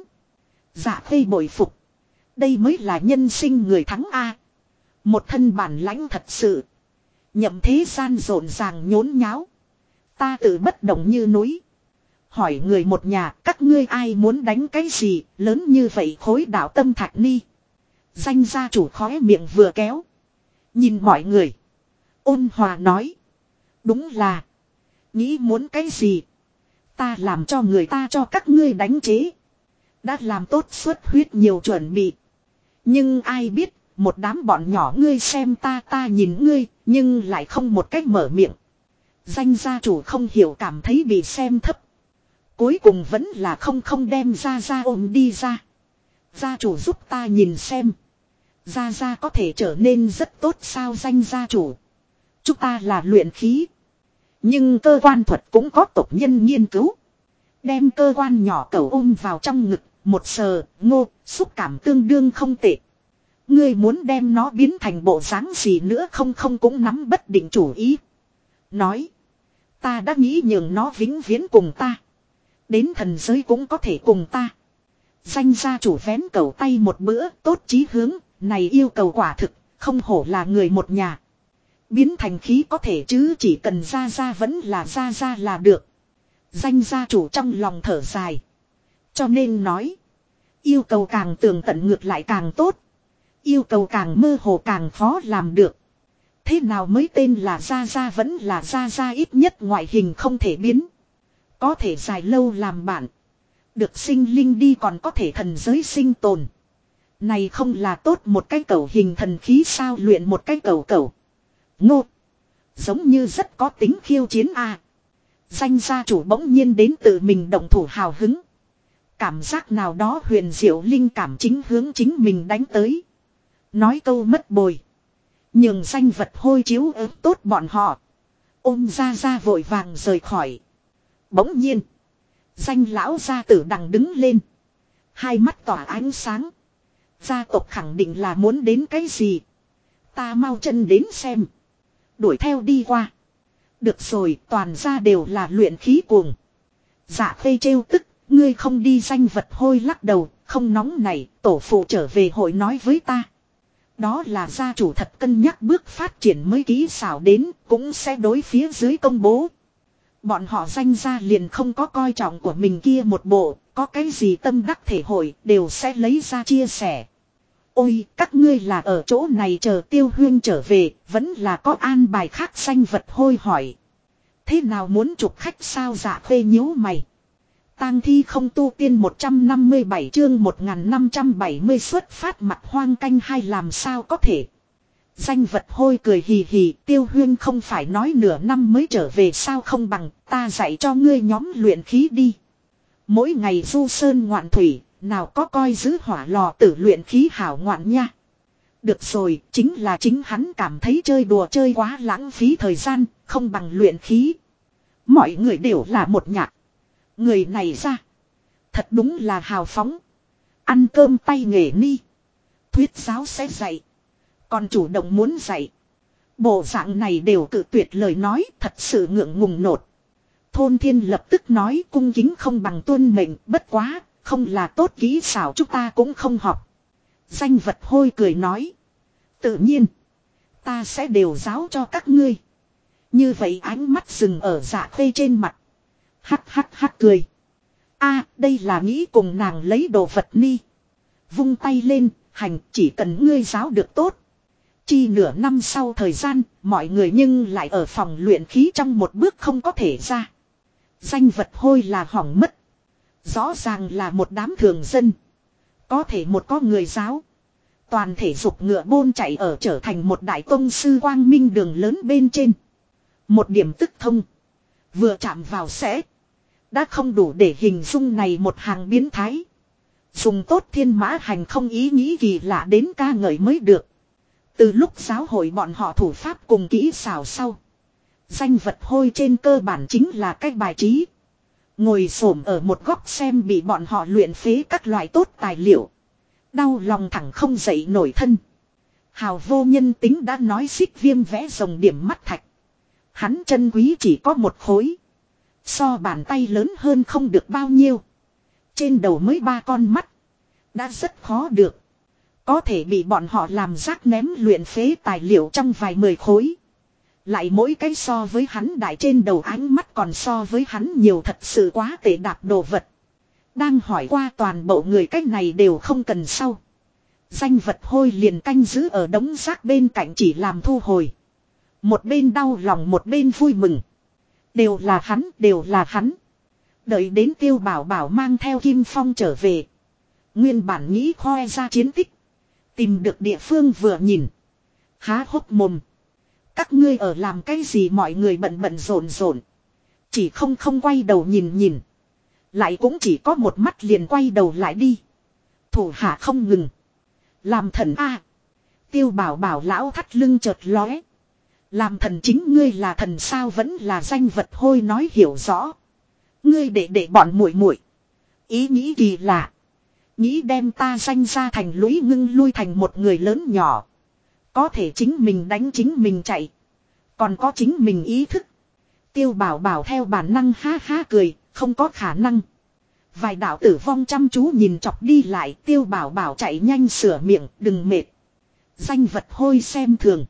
Speaker 1: Dạ Khê bội phục. Đây mới là nhân sinh người thắng A. Một thân bản lãnh thật sự. Nhậm thế gian rộn ràng nhốn nháo. Ta tự bất động như núi. Hỏi người một nhà, các ngươi ai muốn đánh cái gì lớn như vậy khối đạo tâm thạch ni. Danh gia chủ khóe miệng vừa kéo. Nhìn mọi người. Ôn hòa nói. Đúng là. Nghĩ muốn cái gì. Ta làm cho người ta cho các ngươi đánh chế. Đã làm tốt xuất huyết nhiều chuẩn bị. Nhưng ai biết. Một đám bọn nhỏ ngươi xem ta nhìn ngươi. Nhưng lại không một cách mở miệng. Danh gia chủ không hiểu, cảm thấy bị xem thấp. Cuối cùng vẫn là không đem ra ôm đi ra. Gia chủ giúp ta nhìn xem. Gia có thể trở nên rất tốt sao? Danh gia chủ. Chúng ta là luyện khí. Nhưng cơ quan thuật cũng có tộc nhân nghiên cứu. Đem cơ quan nhỏ cẩu ôm vào trong ngực. một sờ, ngô, xúc cảm tương đương không tệ. Ngươi muốn đem nó biến thành bộ dáng gì nữa không không cũng nắm bất định chủ ý. Nói. Ta đã nghĩ nhường nó vĩnh viễn cùng ta. Đến thần giới cũng có thể cùng ta. Danh gia chủ vén cầu tay một bữa tốt chí hướng. Này yêu cầu quả thực. Không hổ là người một nhà. Biến thành khí có thể chứ chỉ cần ra vẫn là ra là được. Danh gia chủ trong lòng thở dài. Cho nên nói. Yêu cầu càng tường tận ngược lại càng tốt. Yêu cầu càng mơ hồ càng khó làm được. Thế nào mới tên là ra vẫn là ra ít nhất ngoại hình không thể biến. Có thể dài lâu làm bạn. Được sinh linh đi còn có thể thần giới sinh tồn. Này không là tốt một cái cầu hình thần khí sao luyện một cái cầu. Ngô. Giống như rất có tính khiêu chiến a. Danh gia chủ bỗng nhiên đến tự mình động thủ hào hứng. Cảm giác nào đó huyền diệu linh cảm chính hướng chính mình đánh tới. Nói câu mất bồi. Nhường danh vật hôi chiếu ớt tốt bọn họ. Ôm ra vội vàng rời khỏi. Bỗng nhiên. Danh lão gia tử đằng đứng lên. Hai mắt tỏa ánh sáng. Gia tộc khẳng định là muốn đến cái gì. Ta mau chân đến xem. Đuổi theo đi qua. Được rồi toàn ra đều là luyện khí cuồng. Dạ khê trêu tức. Ngươi không đi danh vật hôi lắc đầu. Không nóng này tổ phụ trở về hội nói với ta. Đó là gia chủ thật cân nhắc bước phát triển mới kỹ xảo đến cũng sẽ đối phía dưới công bố. Bọn họ danh gia liền không có coi trọng của mình kia một bộ, có cái gì tâm đắc thể hội đều sẽ lấy ra chia sẻ. Ôi, các ngươi là ở chỗ này chờ Tiêu Huyên trở về, vẫn là có an bài khác danh vật hôi hỏi. Thế nào muốn chụp khách sao dạ khuê nhíu mày. Tang thi không tu tiên 157 chương 1570 xuất phát mặt hoang canh hay làm sao có thể. Danh vật hôi cười hì hì Tiêu Huyên không phải nói nửa năm mới trở về sao không bằng ta dạy cho ngươi nhóm luyện khí đi. Mỗi ngày du sơn ngoạn thủy nào có coi giữ hỏa lò tử luyện khí hảo ngoạn nha. Được rồi chính là chính hắn cảm thấy chơi đùa chơi quá lãng phí thời gian không bằng luyện khí. Mọi người đều là một nhạc. Người này ra. Thật đúng là hào phóng. Ăn cơm tay nghề ni. Thuyết giáo sẽ dạy. Còn chủ động muốn dạy. Bộ dạng này đều cự tuyệt lời nói thật sự ngượng ngùng nột. Thôn thiên lập tức nói cung kính không bằng tuân mệnh bất quá. Không là tốt kỹ xảo chúng ta cũng không học. Danh vật hôi cười nói. Tự nhiên. Ta sẽ đều giáo cho các ngươi. Như vậy ánh mắt dừng ở dạ khê trên mặt. Hắc cười. Đây là nghĩ cùng nàng lấy đồ vật ni. Vung tay lên, hành chỉ cần ngươi giáo được tốt. Chi nửa năm sau thời gian, mọi người nhưng lại ở phòng luyện khí trong một bước không có thể ra. Danh vật hôi là hỏng mất. Rõ ràng là một đám thường dân. Có thể một có người giáo. Toàn thể dục ngựa bôn chạy ở trở thành một đại tông sư quang minh đường lớn bên trên. Một điểm tức thông. Vừa chạm vào sẽ. Đã không đủ để hình dung này một hàng biến thái. Dùng tốt thiên mã hành không ý nghĩ kỳ lạ đến ca ngợi mới được. Từ lúc giáo hội bọn họ thủ pháp cùng kỹ xảo sau. Danh vật hôi trên cơ bản chính là cách bài trí. Ngồi xổm ở một góc xem bị bọn họ luyện phế các loại tốt tài liệu. Đau lòng thẳng không dậy nổi thân. Hào vô nhân tính đã nói xích viêm vẽ rồng điểm mắt thạch. Hắn chân quý chỉ có một khối. So bàn tay lớn hơn không được bao nhiêu. Trên đầu mới 3 con mắt. Đã rất khó được. Có thể bị bọn họ làm rác ném luyện phế tài liệu trong vài 10 khối. Lại mỗi cái so với hắn đại trên đầu ánh mắt còn so với hắn nhiều thật sự quá tệ đạp đồ vật. Đang hỏi qua toàn bộ người cách này đều không cần sau. Danh vật hôi liền canh giữ ở đống rác bên cạnh chỉ làm thu hồi. Một bên đau lòng một bên vui mừng. Đều là hắn. Đợi đến Tiêu Bảo Bảo mang theo Kim Phong trở về. Nguyên bản nghĩ khoe ra chiến tích. Tìm được địa phương vừa nhìn. Há hốc mồm. Các ngươi ở làm cái gì mọi người bận rộn. Chỉ không quay đầu nhìn. Lại cũng chỉ có một mắt liền quay đầu lại đi. Thủ hạ không ngừng. Làm thần a. Tiêu Bảo Bảo lão thắt lưng chợt lóe. Làm thần chính ngươi là thần sao vẫn là danh vật hôi nói hiểu rõ. Ngươi để bọn muội. Ý nghĩ kỳ lạ. Nghĩ đem ta danh ra thành lũy ngưng lui thành một người lớn nhỏ. Có thể chính mình đánh chính mình chạy. Còn có chính mình ý thức. Tiêu Bảo Bảo theo bản năng ha ha cười, không có khả năng. Vài đạo tử vong chăm chú nhìn chọc đi lại, Tiêu Bảo Bảo chạy nhanh sửa miệng, đừng mệt. Danh vật hôi xem thường.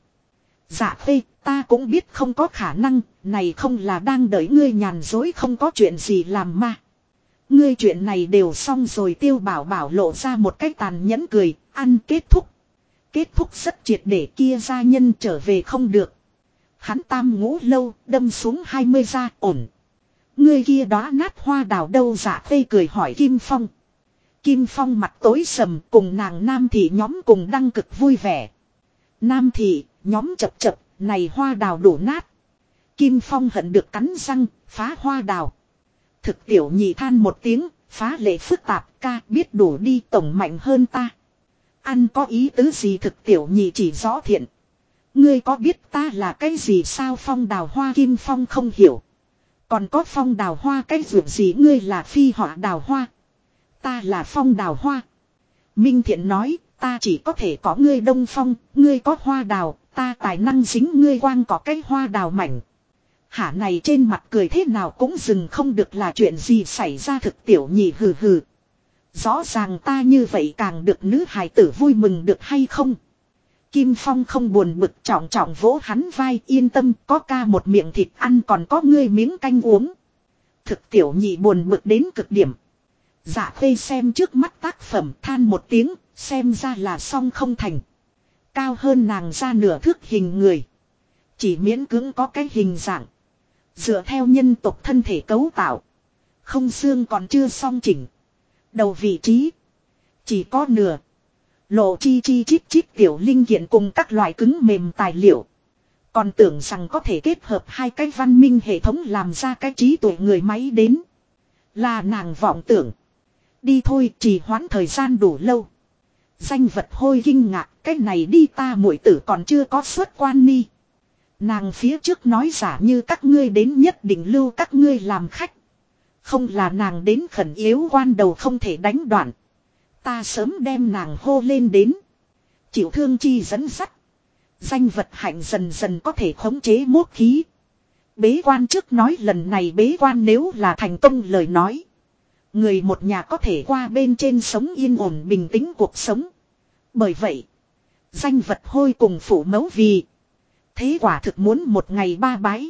Speaker 1: Dạ phê, ta cũng biết không có khả năng, này không là đang đợi ngươi nhàn dối không có chuyện gì làm mà. Ngươi chuyện này đều xong rồi. Tiêu Bảo Bảo lộ ra một cái tàn nhẫn cười, ăn kết thúc. Kết thúc rất triệt để, kia gia nhân trở về không được. Hắn tam ngũ lâu, đâm xuống 20 ra, ổn. Ngươi kia đóa nát hoa đào đâu? Dạ phê cười hỏi Kim Phong. Kim Phong mặt tối sầm, cùng nàng nam thị nhóm cùng đăng cực vui vẻ. Nam thị, nhóm chập chập, này hoa đào đổ nát. Kim Phong hận được cắn răng, phá hoa đào. Thực tiểu nhị than một tiếng, phá lệ phức tạp, ca biết đủ đi, tổng mạnh hơn ta. Ăn có ý tứ gì? Thực tiểu nhị chỉ rõ thiện. Ngươi có biết ta là cái gì sao? Phong đào hoa. Kim Phong không hiểu. Còn có phong đào hoa cái việc gì? Ngươi là phi họa đào hoa, ta là phong đào hoa. Minh Thiện nói, ta chỉ có thể có ngươi đông phong, ngươi có hoa đào, ta tài năng dính ngươi quang có cái hoa đào mảnh. Hả, này trên mặt cười thế nào cũng dừng không được, là chuyện gì xảy ra? Thực tiểu nhị hừ hừ. Rõ ràng ta như vậy càng được nữ hài tử vui mừng được hay không? Kim Phong không buồn bực, trọng trọng vỗ hắn vai, yên tâm, có ca một miệng thịt ăn, còn có ngươi miếng canh uống. Thực tiểu nhị buồn bực đến cực điểm. Dạ khê xem trước mắt tác phẩm, than một tiếng, xem ra là xong không thành. Cao hơn nàng ra nửa thước hình người, chỉ miễn cưỡng có cái hình dạng. Dựa theo nhân tộc thân thể cấu tạo, không xương còn chưa xong chỉnh. Đầu vị trí chỉ có nửa. Lộ chi chi chít chít tiểu linh kiện cùng các loại cứng mềm tài liệu. Còn tưởng rằng có thể kết hợp hai cái văn minh hệ thống làm ra cái trí tuệ người máy đến. Là nàng vọng tưởng. Đi thôi, trì hoãn thời gian đủ lâu. Danh vật hôi kinh ngạc, cái này đi ta muội tử còn chưa có xuất quan ni. Nàng phía trước nói giả như các ngươi đến nhất định lưu các ngươi làm khách. Không là nàng đến khẩn yếu quan đầu không thể đánh đoạn. Ta sớm đem nàng hô lên đến. Chịu thương chi dẫn dắt. Danh vật hạnh dần dần có thể khống chế mốt khí. Bế quan trước nói lần này bế quan nếu là thành công lời nói. Người một nhà có thể qua bên trên sống yên ổn bình tĩnh cuộc sống. Bởi vậy, danh vật hôi cùng phụ mẫu vì. Thế quả thực muốn một ngày ba bái.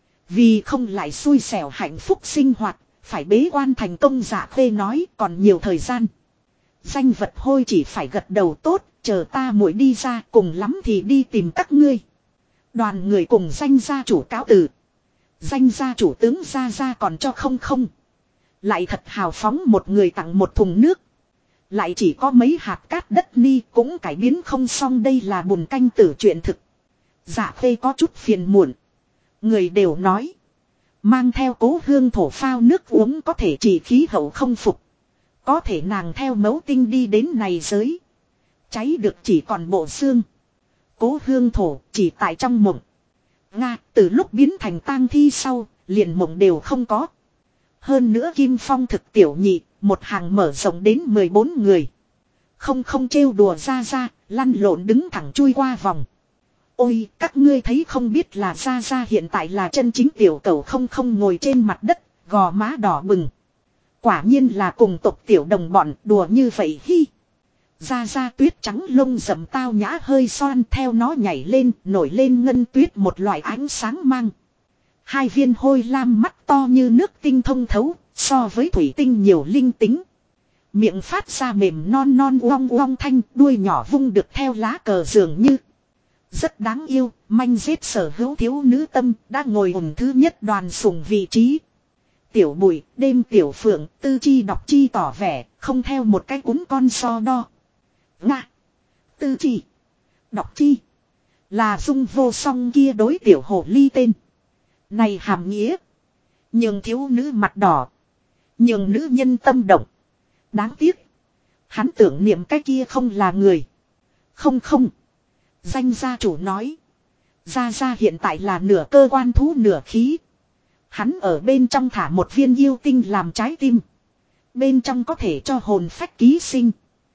Speaker 1: Vì không lại xui xẻo hạnh phúc sinh hoạt, phải bế quan thành công. Dạ khê nói còn nhiều thời gian. Danh vật hôi chỉ phải gật đầu tốt, chờ ta muội đi ra, cùng lắm thì đi tìm các ngươi. Đoàn người cùng danh gia chủ cáo từ. Danh gia chủ tướng ra còn cho không. Lại thật hào phóng, một người tặng một thùng nước. Lại chỉ có mấy hạt cát đất ni, cũng cải biến không xong, đây là bùn canh tử chuyện thực. Dạ khê có chút phiền muộn. Người đều nói, mang theo cố hương thổ phao nước uống có thể chỉ khí hậu không phục. Có thể nàng theo mẫu tinh đi đến này giới, cháy được chỉ còn bộ xương. Cố hương thổ chỉ tại trong mộng. Nga, từ lúc biến thành tang thi sau, liền mộng đều không có. Hơn nữa Kim Phong thực tiểu nhị, một hàng mở rộng đến 14 người. Không trêu đùa ra, lăn lộn đứng thẳng chui qua vòng. Ôi, các ngươi thấy không biết là ra hiện tại là chân chính tiểu cẩu không ngồi trên mặt đất, gò má đỏ bừng. Quả nhiên là cùng tộc tiểu đồng bọn đùa như vậy hi. Ra tuyết trắng lông rậm tao nhã hơi xoan, theo nó nhảy lên, nổi lên ngân tuyết một loại ánh sáng mang. Hai viên hôi lam mắt to như nước tinh thông thấu, so với thủy tinh nhiều linh tính. Miệng phát ra mềm non uong thanh, đuôi nhỏ vung được theo lá cờ dường như. Rất đáng yêu, manh giết sở hữu thiếu nữ tâm, đã ngồi ủng thứ nhất đoàn sủng vị trí. Tiểu Bùi, đêm Tiểu Phượng, tư chi đọc chi tỏ vẻ, không theo một cái cún con so đo. Nga, tư chi, đọc chi, là dung vô song kia đối tiểu hồ ly tên. Này hàm nghĩa, nhường thiếu nữ mặt đỏ, nhường nữ nhân tâm động. Đáng tiếc, hắn tưởng niệm cái kia không là người. Không, danh gia chủ nói, ra hiện tại là nửa cơ quan thú nửa khí. Hắn ở bên trong thả một viên yêu tinh làm trái tim. Bên trong có thể cho hồn phách ký sinh.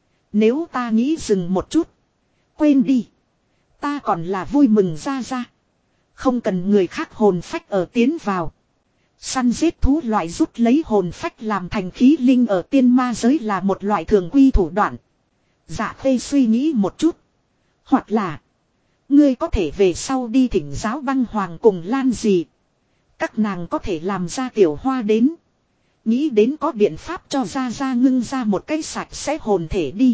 Speaker 1: Nếu ta nghĩ dừng một chút. Quên đi. Ta còn là vui mừng ra ra. Không cần người khác hồn phách ở tiến vào. Săn giết thú loại rút lấy hồn phách làm thành khí linh ở tiên ma giới là một loại thường quy thủ đoạn. Dạ Khê suy nghĩ một chút. Hoặc là. Ngươi có thể về sau đi thỉnh giáo băng hoàng cùng Lan gì. Các nàng có thể làm ra tiểu hoa đến. Nghĩ đến có biện pháp cho ra ngưng ra một cái sạch sẽ hồn thể đi.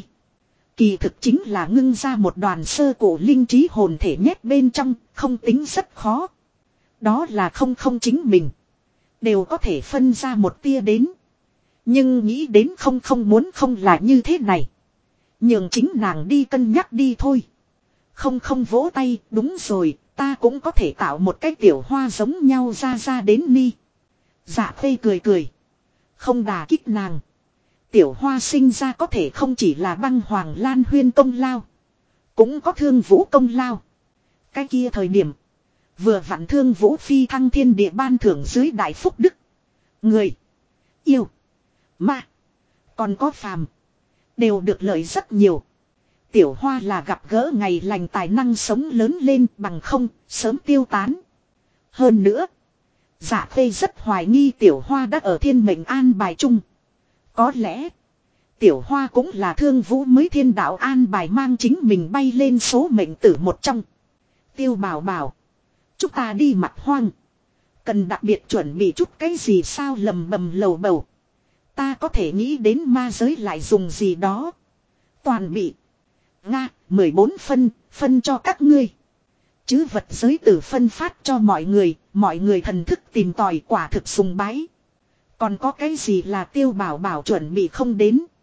Speaker 1: Kỳ thực chính là ngưng ra một đoàn sơ cổ linh trí hồn thể nhét bên trong, không tính rất khó. Đó là không chính mình. Đều có thể phân ra một tia đến. Nhưng nghĩ đến không muốn không là như thế này. Nhường chính nàng đi cân nhắc đi thôi. Không vỗ tay, đúng rồi, ta cũng có thể tạo một cái tiểu hoa giống nhau ra đến ni. Dạ Khê cười. Không đà kích nàng. Tiểu hoa sinh ra có thể không chỉ là băng hoàng Lan Huyên công lao. Cũng có thương vũ công lao. Cái kia thời điểm. Vừa vặn thương vũ phi thăng thiên địa ban thưởng dưới đại phúc đức. Người. Yêu. Ma. Còn có phàm. Đều được lợi rất nhiều. Tiểu hoa là gặp gỡ ngày lành tài năng sống lớn lên bằng không, sớm tiêu tán. Hơn nữa. Dạ Khê rất hoài nghi tiểu hoa đã ở thiên mệnh an bài chung. Có lẽ. Tiểu hoa cũng là thương vũ mới thiên đạo an bài mang chính mình bay lên số mệnh tử một trong. Tiêu bảo. Chúng ta đi mặt hoang. Cần đặc biệt chuẩn bị chút cái gì sao lầm bầm lầu bầu. Ta có thể nghĩ đến ma giới lại dùng gì đó. Toàn bị. Nga, 14 phân cho các ngươi. Chứ vật giới tử phân phát cho mọi người thần thức tìm tòi quả thực sùng bái. Còn có cái gì là tiêu bảo chuẩn bị không đến.